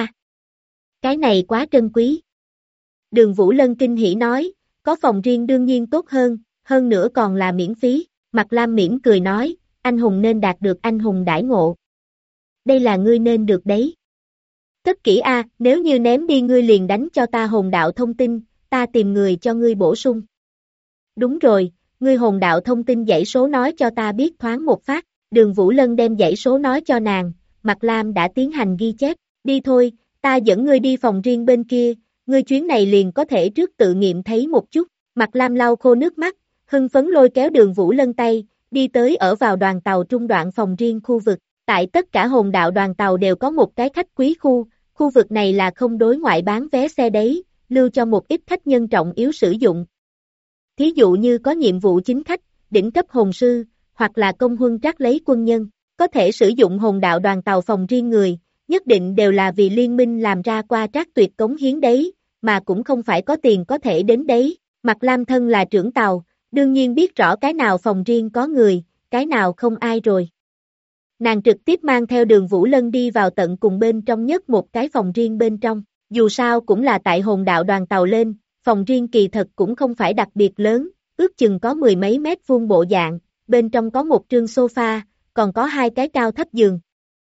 Speaker 2: cái này quá trân quý. Đường Vũ Lân kinh hỉ nói, có phòng riêng đương nhiên tốt hơn nữa còn là miễn phí. Mạc Lam mỉm cười nói, anh hùng nên đạt được anh hùng đãi ngộ. Đây là ngươi nên được đấy. Tất kỹ a, nếu như ném đi ngươi liền đánh cho ta hồn đạo thông tin, ta tìm người cho ngươi bổ sung. Đúng rồi, ngươi hồn đạo thông tin dãy số nói cho ta biết thoáng một phát. Đường Vũ Lân đem dãy số nói cho nàng, Mạc Lam đã tiến hành ghi chép, đi thôi, ta dẫn ngươi đi phòng riêng bên kia, ngươi chuyến này liền có thể trước tự nghiệm thấy một chút. Mạc Lam lau khô nước mắt, hưng phấn lôi kéo Đường Vũ Lân tay, đi tới ở vào đoàn tàu trung đoạn phòng riêng khu vực. Tại tất cả hồn đạo đoàn tàu đều có một cái khách quý khu vực này là không đối ngoại bán vé xe đấy, lưu cho một ít khách nhân trọng yếu sử dụng. Thí dụ như có nhiệm vụ chính khách, đỉnh cấp hồn sư, hoặc là công huân trác lấy quân nhân, có thể sử dụng hồn đạo đoàn tàu phòng riêng người, nhất định đều là vì liên minh làm ra qua trác tuyệt cống hiến đấy, mà cũng không phải có tiền có thể đến đấy. Mạc Lam thân là trưởng tàu, đương nhiên biết rõ cái nào phòng riêng có người, cái nào không ai rồi. Nàng trực tiếp mang theo Đường Vũ Lân đi vào tận cùng bên trong nhất một cái phòng riêng bên trong, dù sao cũng là tại hồn đạo đoàn tàu lên, phòng riêng kỳ thật cũng không phải đặc biệt lớn, ước chừng có 10 mấy mét vuông bộ dạng, bên trong có một trương sofa, còn có 2 cái cao thấp giường.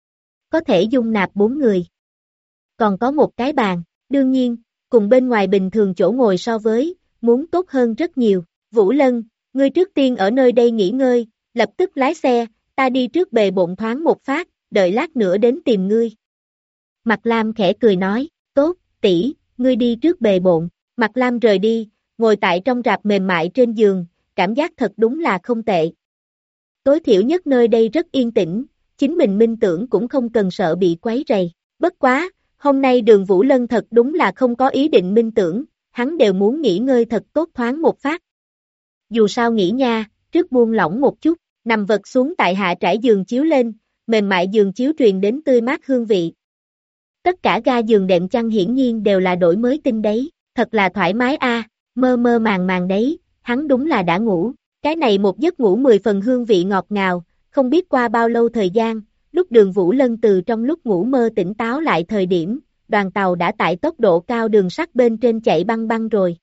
Speaker 2: có thể dung nạp 4 người. Còn có một cái bàn, đương nhiên, cùng bên ngoài bình thường chỗ ngồi so với, muốn tốt hơn rất nhiều. Vũ Lân, ngươi trước tiên ở nơi đây nghỉ ngơi, lập tức lái xe, ta đi trước bề bộn thoáng một phát, đợi lát nữa đến tìm ngươi. Mạc Lam khẽ cười nói, tốt, tỷ, ngươi đi trước bề bộn. Mạc Lam rời đi, ngồi tại trong rạp mềm mại trên giường, cảm giác thật đúng là không tệ. Tối thiểu nhất nơi đây rất yên tĩnh, chính mình minh tưởng cũng không cần sợ bị quấy rầy. Bất quá, hôm nay Đường Vũ Lân thật đúng là không có ý định minh tưởng, hắn đều muốn nghỉ ngơi thật tốt thoáng một phát. Dù sao nghỉ nha, trước buông lỏng một chút, nằm vật xuống tại hạ trải giường chiếu lên, mềm mại giường chiếu truyền đến tươi mát hương vị. Tất cả ga giường đệm chăn hiển nhiên đều là đổi mới tinh đấy, thật là thoải mái a, mơ mơ màng màng đấy, hắn đúng là đã ngủ, cái này một giấc ngủ 10 phần hương vị ngọt ngào, không biết qua bao lâu thời gian, lúc Đường Vũ Lân từ trong lúc ngủ mơ tỉnh táo lại thời điểm, đoàn tàu đã tại tốc độ cao đường sắt bên trên chạy băng băng rồi,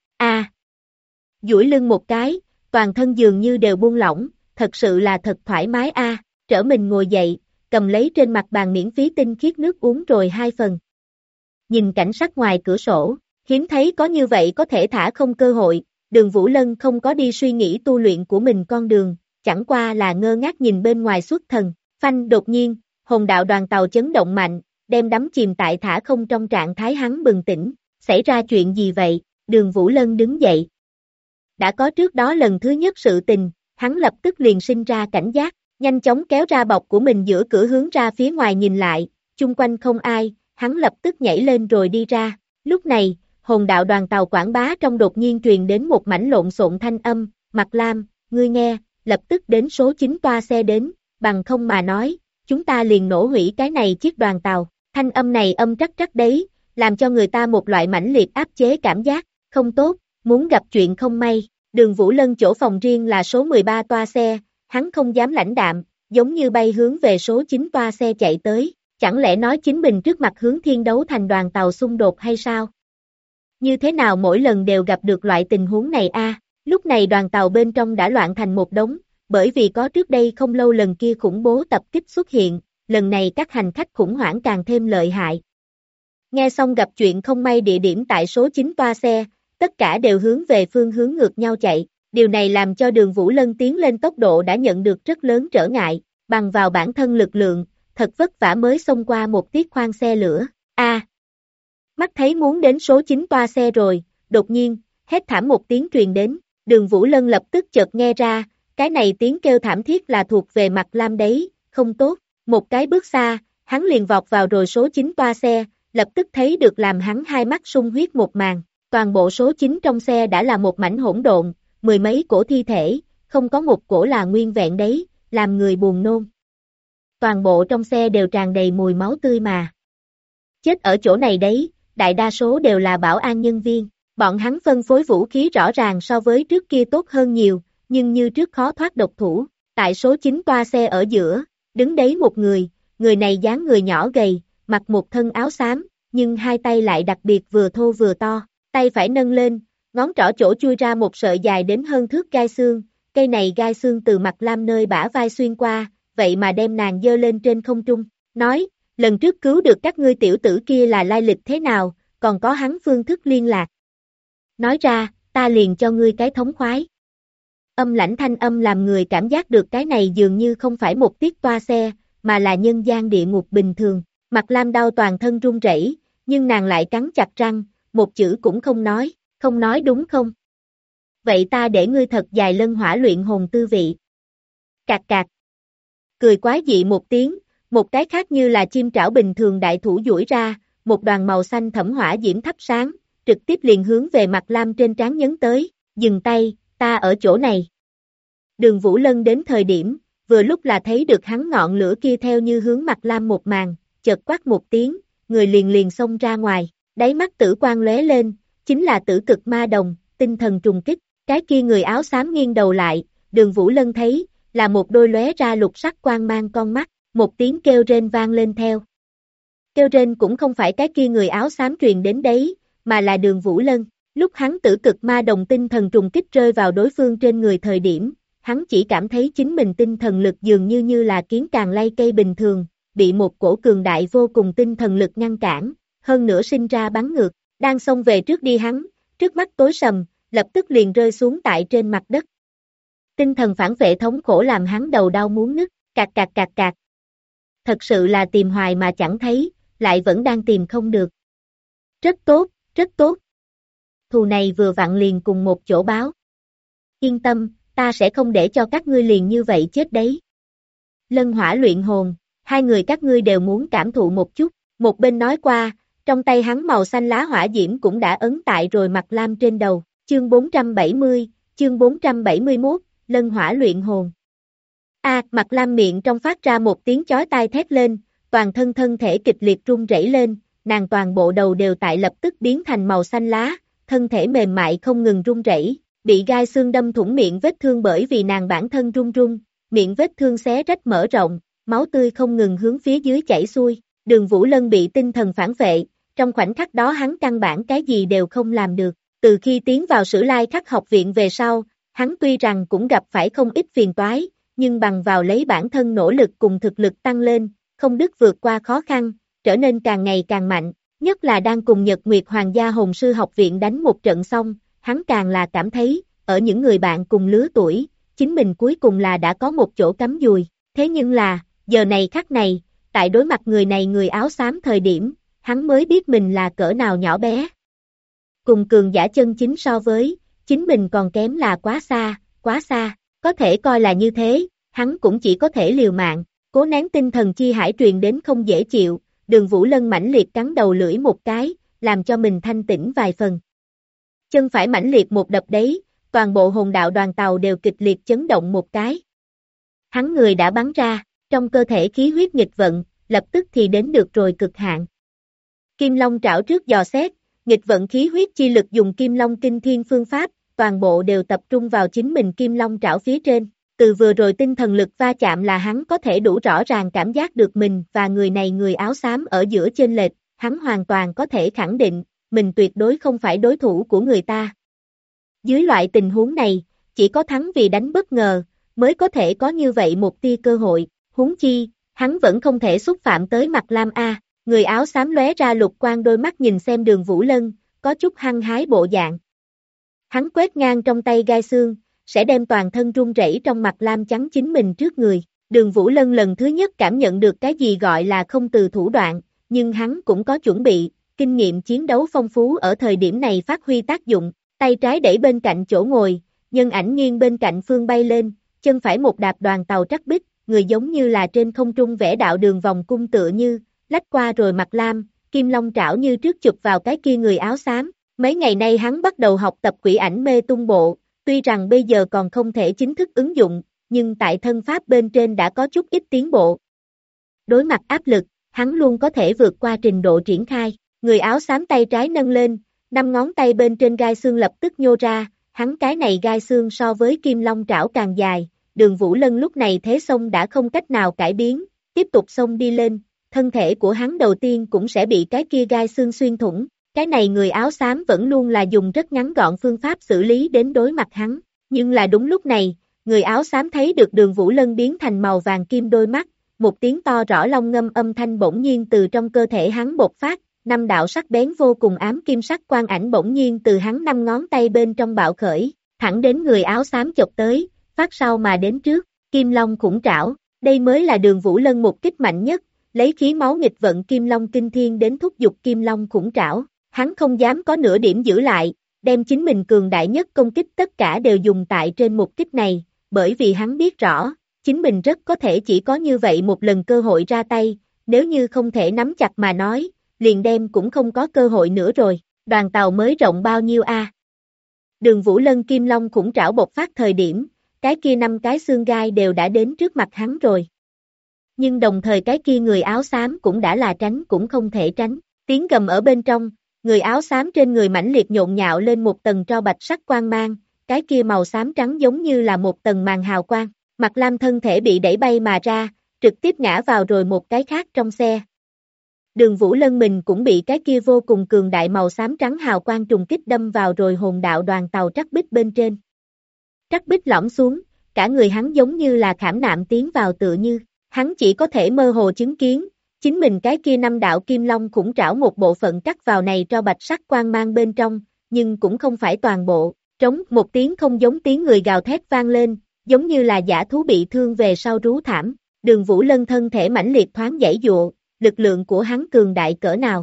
Speaker 2: duỗi lưng một cái, toàn thân dường như đều buông lỏng, thật sự là thật thoải mái trở mình ngồi dậy, cầm lấy trên mặt bàn miễn phí tinh khiết nước uống rồi 2 phần. Nhìn cảnh sắc ngoài cửa sổ, hiếm thấy có như vậy có thể thả không cơ hội, Đường Vũ Lân không có đi suy nghĩ tu luyện của mình con đường, chẳng qua là ngơ ngác nhìn bên ngoài xuất thần, phanh đột nhiên, hồn đạo đoàn tàu chấn động mạnh, đem đắm chìm tại thả không trong trạng thái hắn bừng tỉnh, xảy ra chuyện gì vậy, Đường Vũ Lân đứng dậy. Đã có trước đó lần thứ nhất sự tình, hắn lập tức liền sinh ra cảnh giác, nhanh chóng kéo ra bọc của mình giữa cửa hướng ra phía ngoài nhìn lại, chung quanh không ai, hắn lập tức nhảy lên rồi đi ra. Lúc này, hồn đạo đoàn tàu quảng bá trong đột nhiên truyền đến một mảnh lộn xộn thanh âm, Mạc Lam, ngươi nghe, lập tức đến số 9 toa xe đến, bằng không mà nói, chúng ta liền nổ hủy cái này chiếc đoàn tàu. Thanh âm này âm trắc trắc đấy, làm cho người ta một loại mãnh liệt áp chế cảm giác, không tốt, muốn gặp chuyện không may. Đường Vũ Lân chỗ phòng riêng là số 13 toa xe, hắn không dám lãnh đạm, giống như bay hướng về số 9 toa xe chạy tới, chẳng lẽ nói chính mình trước mặt hướng thiên đấu thành đoàn tàu xung đột hay sao? Như thế nào mỗi lần đều gặp được loại tình huống này Lúc này đoàn tàu bên trong đã loạn thành một đống, bởi vì có trước đây không lâu lần kia khủng bố tập kích xuất hiện, lần này các hành khách khủng hoảng càng thêm lợi hại. Nghe xong gặp chuyện không may địa điểm tại số 9 toa xe, tất cả đều hướng về phương hướng ngược nhau chạy, điều này làm cho Đường Vũ Lân tiến lên tốc độ đã nhận được rất lớn trở ngại, bằng vào bản thân lực lượng, thật vất vả mới xông qua một tiết khoang xe lửa, mắt thấy muốn đến số 9 toa xe rồi, đột nhiên, hét thảm một tiếng truyền đến, Đường Vũ Lân lập tức chợt nghe ra, cái này tiếng kêu thảm thiết là thuộc về Mạc Lam đấy, không tốt, một cái bước xa, hắn liền vọt vào rồi số 9 toa xe, lập tức thấy được làm hắn hai mắt sung huyết một màn, toàn bộ số 9 trong xe đã là một mảnh hỗn độn, mười mấy cổ thi thể, không có một cổ là nguyên vẹn đấy, làm người buồn nôn. Toàn bộ trong xe đều tràn đầy mùi máu tươi mà. Chết ở chỗ này đấy, đại đa số đều là bảo an nhân viên, bọn hắn phân phối vũ khí rõ ràng so với trước kia tốt hơn nhiều, nhưng như trước khó thoát độc thủ. Tại số 9 toa xe ở giữa, đứng đấy một người này dáng người nhỏ gầy, mặc một thân áo xám, nhưng hai tay lại đặc biệt vừa thô vừa to, tay phải nâng lên, ngón trỏ chỗ chui ra một sợi dài đến hơn thước gai xương, cây này gai xương từ Mạc Lam nơi bả vai xuyên qua, vậy mà đem nàng dơ lên trên không trung, nói, lần trước cứu được các ngươi tiểu tử kia là lai lịch thế nào, còn có hắn phương thức liên lạc. Nói ra, ta liền cho ngươi cái thống khoái. Âm lãnh thanh âm làm người cảm giác được cái này dường như không phải một tiết toa xe, mà là nhân gian địa ngục bình thường. Mạc Lam đau toàn thân run rẩy, nhưng nàng lại cắn chặt răng, một chữ cũng không nói đúng không? Vậy ta để ngươi thật dài lân hỏa luyện hồn tư vị. Cạc cạc. Cười quái dị một tiếng, một cái khác như là chim trảo bình thường đại thủ duỗi ra, một đoàn màu xanh thẫm hỏa diễm thắp sáng, trực tiếp liền hướng về Mạc Lam trên trán nhấn tới, dừng tay, ta ở chỗ này. Đường Vũ Lân đến thời điểm, vừa lúc là thấy được hắn ngọn lửa kia theo như hướng Mạc Lam một màn, chợt quát một tiếng, người liền xông ra ngoài, đáy mắt tử quang lóe lên, chính là tử cực ma đồng, tinh thần trùng kích, cái kia người áo xám nghiêng đầu lại, Đường Vũ Lân thấy, là một đôi lóe ra lục sắc quang mang con mắt, một tiếng kêu rên vang lên theo. Kêu rên cũng không phải cái kia người áo xám truyền đến đấy, mà là Đường Vũ Lân, lúc hắn tử cực ma đồng tinh thần trùng kích rơi vào đối phương trên người thời điểm, hắn chỉ cảm thấy chính mình tinh thần lực dường như là kiến càng lay cây bình thường, bị một cổ cường đại vô cùng tinh thần lực ngăn cản, hơn nữa sinh ra bắn ngược, đang xông về trước đi hắn, trước mắt tối sầm, lập tức liền rơi xuống tại trên mặt đất. Tinh thần phản vệ thống khổ làm hắn đầu đau muốn nứt, cạc cạc cạc cạc. Thật sự là tìm hoài mà chẳng thấy, lại vẫn đang tìm không được. Rất tốt, rất tốt. Thù này vừa vặn liền cùng một chỗ báo. Yên tâm, ta sẽ không để cho các ngươi liền như vậy chết đấy. Lân hỏa luyện hồn, hai người các ngươi đều muốn cảm thụ một chút, một bên nói qua, trong tay hắn màu xanh lá hỏa diễm cũng đã ấn tại rồi mặt lam trên đầu, chương 471, lân hỏa luyện hồn. Mặt lam miệng trong phát ra một tiếng chói tai thét lên, toàn thân thể kịch liệt run rẩy lên, nàng toàn bộ đầu đều tại lập tức biến thành màu xanh lá, thân thể mềm mại không ngừng run rẩy, bị gai xương đâm thủng miệng vết thương bởi vì nàng bản thân run, miệng vết thương xé rách mở rộng, máu tươi không ngừng hướng phía dưới chảy xuôi, Đường Vũ Lân bị tinh thần phản vệ, trong khoảnh khắc đó hắn căn bản cái gì đều không làm được, từ khi tiến vào Sử Lai Khắc học viện về sau, hắn tuy rằng cũng gặp phải không ít phiền toái, nhưng bằng vào lấy bản thân nỗ lực cùng thực lực tăng lên, không đứt vượt qua khó khăn, trở nên càng ngày càng mạnh, nhất là đang cùng Nhật Nguyệt Hoàng gia Hồn sư học viện đánh một trận xong, hắn càng là cảm thấy, ở những người bạn cùng lứa tuổi, chính mình cuối cùng là đã có một chỗ cắm dùi, thế nhưng là, giờ này khắc này, tại đối mặt người này người áo xám thời điểm, hắn mới biết mình là cỡ nào nhỏ bé. Cùng cường giả chân chính so với, chính mình còn kém là quá xa, có thể coi là như thế, hắn cũng chỉ có thể liều mạng, cố nén tinh thần chi hải truyền đến không dễ chịu, Đường Vũ Lân mãnh liệt cắn đầu lưỡi một cái, làm cho mình thanh tĩnh vài phần. Chân phải mãnh liệt một đập đấy, toàn bộ hồn đạo đoàn tàu đều kịch liệt chấn động một cái. Hắn người đã bắn ra, trong cơ thể khí huyết nghịch vận, lập tức thì đến được rồi cực hạn. Kim Long trảo trước dò xét, nghịch vận khí huyết chi lực dùng Kim Long kinh thiên phương pháp, toàn bộ đều tập trung vào chính mình Kim Long trảo phía trên. Từ vừa rồi tinh thần lực va chạm là hắn có thể đủ rõ ràng cảm giác được mình và người này người áo xám ở giữa chênh lệch, hắn hoàn toàn có thể khẳng định, mình tuyệt đối không phải đối thủ của người ta. Dưới loại tình huống này, chỉ có thắng vì đánh bất ngờ, mới có thể có như vậy một tia cơ hội, huống chi, hắn vẫn không thể xúc phạm tới mặt Lam A, người áo xám lóe ra lục quang đôi mắt nhìn xem Đường Vũ Lân, có chút hăng hái bộ dạng. Hắn quét ngang trong tay gai xương, sẽ đem toàn thân run rẩy trong mặt Lam chắn chính mình trước người. Đường Vũ Lân lần thứ nhất cảm nhận được cái gì gọi là không từ thủ đoạn, nhưng hắn cũng có chuẩn bị, kinh nghiệm chiến đấu phong phú ở thời điểm này phát huy tác dụng, tay trái đẩy bên cạnh chỗ ngồi, nhân ảnh nghiêng bên cạnh phương bay lên, chân phải một đạp đoàn tàu trắc bích, người giống như là trên không trung vẽ đạo đường vòng cung tựa như, lách qua rồi mặt Lam, Kim Long trảo như trước chụp vào cái kia người áo xám. Mấy ngày nay hắn bắt đầu học tập quỷ ảnh mê tung bộ, tuy rằng bây giờ còn không thể chính thức ứng dụng, nhưng tại thân pháp bên trên đã có chút ít tiến bộ. Đối mặt áp lực, hắn luôn có thể vượt qua trình độ triển khai, người áo xám tay trái nâng lên, 5 ngón tay bên trên gai xương lập tức nhô ra, hắn cái này gai xương so với Kim Long trảo càng dài, Đường Vũ Lân lúc này thế xông đã không cách nào cải biến, tiếp tục xông đi lên, thân thể của hắn đầu tiên cũng sẽ bị cái kia gai xương xuyên thủng. Cái này người áo xám vẫn luôn là dùng rất ngắn gọn phương pháp xử lý đến đối mặt hắn, nhưng là đúng lúc này, người áo xám thấy được Đường Vũ Lân biến thành màu vàng kim đôi mắt, một tiếng to rõ long ngâm âm thanh bỗng nhiên từ trong cơ thể hắn bộc phát, 5 đạo sắc bén vô cùng ám kim sắc quang ảnh bỗng nhiên từ hắn 5 ngón tay bên trong bạo khởi, thẳng đến người áo xám chộp tới, phát sau mà đến trước, Kim Long khủng trảo, đây mới là Đường Vũ Lân một kích mạnh nhất, lấy khí máu nghịch vận Kim Long kinh thiên đến thúc giục Kim Long khủng trảo. Hắn không dám có nửa điểm giữ lại, đem chính mình cường đại nhất công kích tất cả đều dùng tại trên một kích này, bởi vì hắn biết rõ, chính mình rất có thể chỉ có như vậy một lần cơ hội ra tay, nếu như không thể nắm chặt mà nói, liền đem cũng không có cơ hội nữa rồi, đoàn tàu mới rộng bao nhiêu a? Đường Vũ Lân Kim Long khủng trảo bộc phát thời điểm, cái kia 5 cái xương gai đều đã đến trước mặt hắn rồi. Nhưng đồng thời cái kia người áo xám cũng đã là tránh cũng không thể tránh, tiếng gầm ở bên trong. Người áo xám trên người mãnh liệt nhộn nhạo lên một tầng tro bạch sắc quang mang, cái kia màu xám trắng giống như là một tầng màn hào quang, mặt Lam thân thể bị đẩy bay mà ra, trực tiếp ngã vào rồi một cái khác trong xe. Đường Vũ Lân mình cũng bị cái kia vô cùng cường đại màu xám trắng hào quang trùng kích đâm vào rồi hồn đạo đoàn tàu trắc bích bên trên. Trắc bích lõm xuống, cả người hắn giống như là khảm nạm tiến vào tựa như, hắn chỉ có thể mơ hồ chứng kiến, chính mình cái kia 5 đạo kim long khủng trảo một bộ phận cắt vào này tro bạch sắc quang mang bên trong, nhưng cũng không phải toàn bộ, trống một tiếng không giống tiếng người gào thét vang lên, giống như là dã thú bị thương về sau rú thảm, Đường Vũ Lân thân thể mãnh liệt thoáng giãy giụa, lực lượng của hắn cường đại cỡ nào.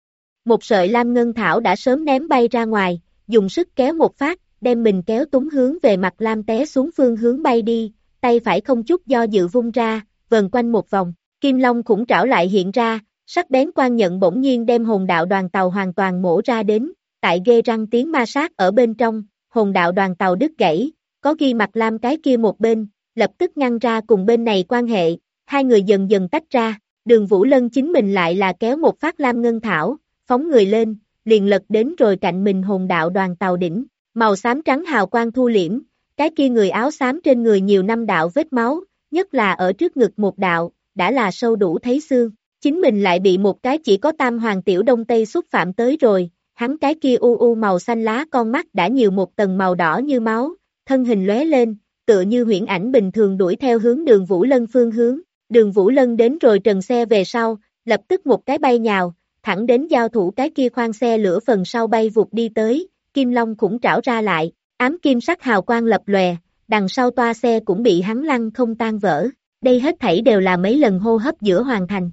Speaker 2: Một sợi lam ngân thảo đã sớm ném bay ra ngoài, dùng sức kéo một phát, đem mình kéo túng hướng về mặt lam té xuống phương hướng bay đi, tay phải không chút do dự vung ra, vần quanh một vòng, kim long khủng trảo lại hiện ra, sắc bén quan nhận bỗng nhiên đem hồn đạo đoàn tàu hoàn toàn mổ ra đến, tại ghê răng tiếng ma sát ở bên trong, hồn đạo đoàn tàu đứt gãy, có ghi mặt lam cái kia một bên, lập tức ngăn ra cùng bên này quan hệ, hai người dần dần tách ra, Đường Vũ Lân chính mình lại là kéo một phát lam ngân thảo, phóng người lên, liền lật đến rồi cạnh mình hồn đạo đoàn tàu đỉnh, màu xám trắng hào quang thu liễm, cái kia người áo xám trên người nhiều năm đạo vết máu, nhất là ở trước ngực một đạo, đã là sâu đủ thấy xương, chính mình lại bị một cái chỉ có tam hoàng tiểu đông tây xúc phạm tới rồi, hắn cái kia u màu xanh lá con mắt đã nhiều một tầng màu đỏ như máu, thân hình lóe lên, tựa như huyễn ảnh bình thường đuổi theo hướng Đường Vũ Lân phương hướng, Đường Vũ Lân đến rồi trần xe về sau, lập tức một cái bay nhào, thẳng đến giao thủ cái kia khoang xe lửa phần sau bay vụt đi tới, kim long khủng trảo ra lại, ám kim sắc hào quang lập lòe, đằng sau toa xe cũng bị hắn lăn không tan vỡ, đây hết thảy đều là mấy lần hô hấp giữa hoàn thành.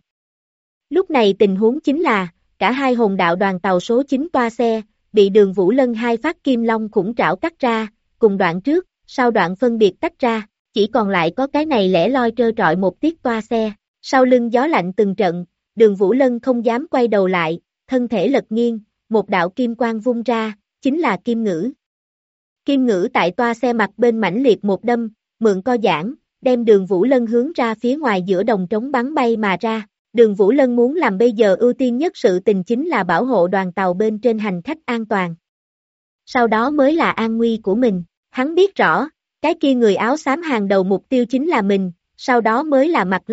Speaker 2: Lúc này tình huống chính là, cả hai hồn đạo đoàn tàu số 9 toa xe, bị Đường Vũ Lân hai phát kim long khủng trảo cắt ra, cùng đoạn trước, sau đoạn phân biệt tách ra, chỉ còn lại có cái này lẻ loi trơ trọi một tiết toa xe, sau lưng gió lạnh từng trận, Đường Vũ Lân không dám quay đầu lại, thân thể lật nghiêng, một đạo kim quang vung ra, chính là kim ngữ. Kim ngữ tại toa xe mặt bên mãnh liệt một đâm, mượn co giãn, đem Đường Vũ Lân hướng ra phía ngoài giữa đồng trống bắn bay mà ra. Đường Vũ Lân muốn làm bây giờ ưu tiên nhất sự tình chính là bảo hộ đoàn tàu bên trên hành khách an toàn. Sau đó mới là an nguy của mình, hắn biết rõ, cái kia người áo xám hàng đầu mục tiêu chính là mình, sau đó mới là Mặt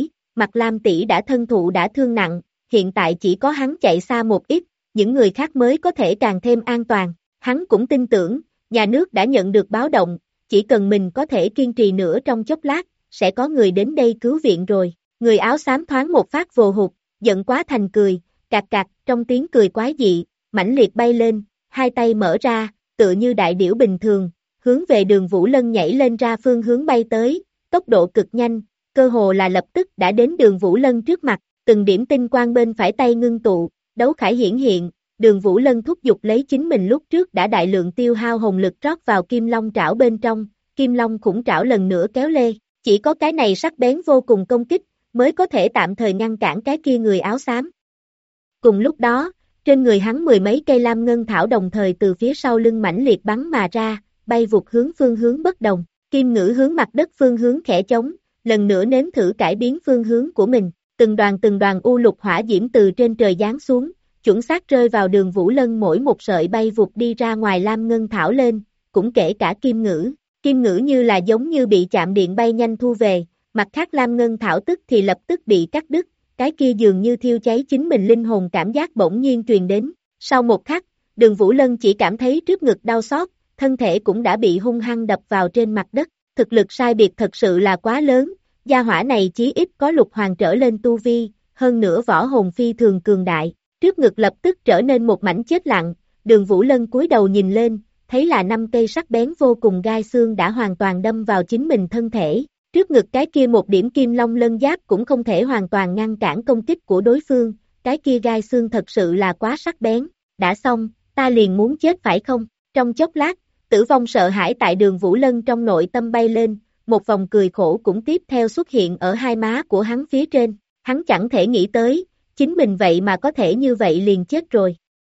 Speaker 2: Lam tỷ đã thân thụ đã thương nặng, hiện tại chỉ có hắn chạy xa một ít, những người khác mới có thể càng thêm an toàn, hắn cũng tin tưởng, nhà nước đã nhận được báo động, chỉ cần mình có thể kiên trì nữa trong chốc lát, sẽ có người đến đây cứu viện rồi. Người áo xám thoáng một phát vồ hụt, giận quá thành cười, cạc cạc, trong tiếng cười quái dị, mãnh liệt bay lên, hai tay mở ra, tựa như đại điểu bình thường, hướng về Đường Vũ Lân nhảy lên ra phương hướng bay tới, tốc độ cực nhanh, cơ hồ là lập tức đã đến Đường Vũ Lân trước mặt, từng điểm tinh quang bên phải tay ngưng tụ, đấu khải hiển hiện, Đường Vũ Lân thúc giục lấy chính mình lúc trước đã đại lượng tiêu hao hồn lực rót vào kim long trảo bên trong, kim long khủng trảo lần nữa kéo lê, chỉ có cái này sắc bén vô cùng công kích, mới có thể tạm thời ngăn cản cái kia người áo xám. Cùng lúc đó, trên người hắn mười mấy cây lam ngân thảo đồng thời từ phía sau lưng mãnh liệt bắn mà ra, bay vụt hướng phương hướng bất đồng, kim ngữ hướng mặt đất phương hướng khẽ trống, lần nữa nếm thử cải biến phương hướng của mình, từng đoàn u lục hỏa diễm từ trên trời giáng xuống, chuẩn xác rơi vào Đường Vũ Lân mỗi một sợi bay vụt đi ra ngoài lam ngân thảo lên, cũng kể cả kim ngữ như là giống như bị chạm điện bay nhanh thu về, mặt khác lam ngân thảo tức thì lập tức bị cắt đứt, cái kia dường như thiêu cháy chính mình linh hồn cảm giác bỗng nhiên truyền đến, sau một khắc, Đường Vũ Lân chỉ cảm thấy trước ngực đau xót, thân thể cũng đã bị hung hăng đập vào trên mặt đất, thực lực sai biệt thật sự là quá lớn, gia hỏa này chí ít có lục hoàng trở lên tu vi, hơn nữa võ hồn phi thường cường đại, trước ngực lập tức trở nên một mảnh chết lặng, Đường Vũ Lân cúi đầu nhìn lên, thấy là 5 cây sắc bén vô cùng gai xương đã hoàn toàn đâm vào chính mình thân thể, trước ngực cái kia một điểm kim long lân giáp cũng không thể hoàn toàn ngăn cản công kích của đối phương, cái kia gai xương thật sự là quá sắc bén, đã xong, ta liền muốn chết phải không, trong chốc lát, tử vong sợ hãi tại Đường Vũ Lân trong nội tâm bay lên, một vòng cười khổ cũng tiếp theo xuất hiện ở hai má của hắn phía trên, hắn chẳng thể nghĩ tới, chính mình vậy mà có thể như vậy liền chết rồi.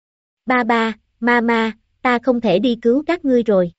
Speaker 2: Ba, mama, ta không thể đi cứu các ngươi rồi.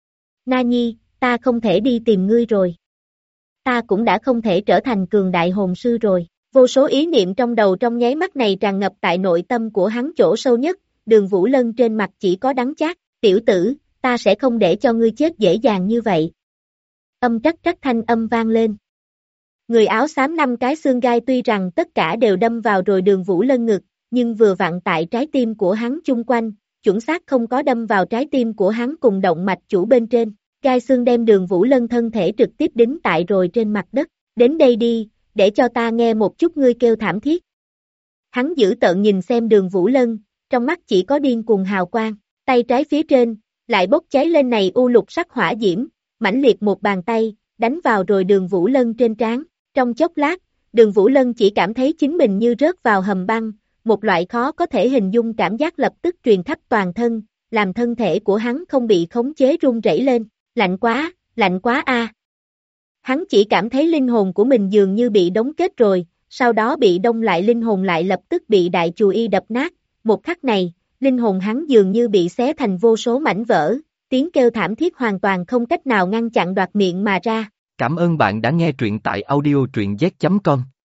Speaker 2: Nani, ta không thể đi tìm ngươi rồi. Ta cũng đã không thể trở thành cường đại hồn sư rồi. Vô số ý niệm trong đầu trong nháy mắt này tràn ngập tại nội tâm của hắn chỗ sâu nhất, Đường Vũ Lân trên mặt chỉ có đắng chát, tiểu tử, ta sẽ không để cho ngươi chết dễ dàng như vậy. Âm trắc thanh âm vang lên. Người áo xám 5 cái xương gai tuy rằng tất cả đều đâm vào rồi Đường Vũ Lân ngực, nhưng vừa vặn tại trái tim của hắn chung quanh, chuẩn xác không có đâm vào trái tim của hắn cùng động mạch chủ bên trên. Gai xương đem Đường Vũ Lân thân thể trực tiếp đính tại rồi trên mặt đất, Đến đây đi, để cho ta nghe một chút ngươi kêu thảm thiết. Hắn dữ tợn nhìn xem Đường Vũ Lân, trong mắt chỉ có điên cuồng hào quang, tay trái phía trên, lại bốc cháy lên này u lục sắc hỏa diễm, mãnh liệt một bàn tay, đánh vào rồi Đường Vũ Lân trên trán. Trong chốc lát, Đường Vũ Lân chỉ cảm thấy chính mình như rớt vào hầm băng, một loại khó có thể hình dung cảm giác lập tức truyền khắp toàn thân, làm thân thể của hắn không bị khống chế run rẩy lên, lạnh quá a. Hắn chỉ cảm thấy linh hồn của mình dường như bị đóng kết rồi, sau đó bị đông lại linh hồn lại lập tức bị đại chù y đập nát, một khắc này, linh hồn hắn dường như bị xé thành vô số mảnh vỡ, tiếng kêu thảm thiết hoàn toàn không cách nào ngăn chặn đoạt miệng mà ra.
Speaker 1: Cảm ơn bạn đã nghe truyện tại audio truyện z.com.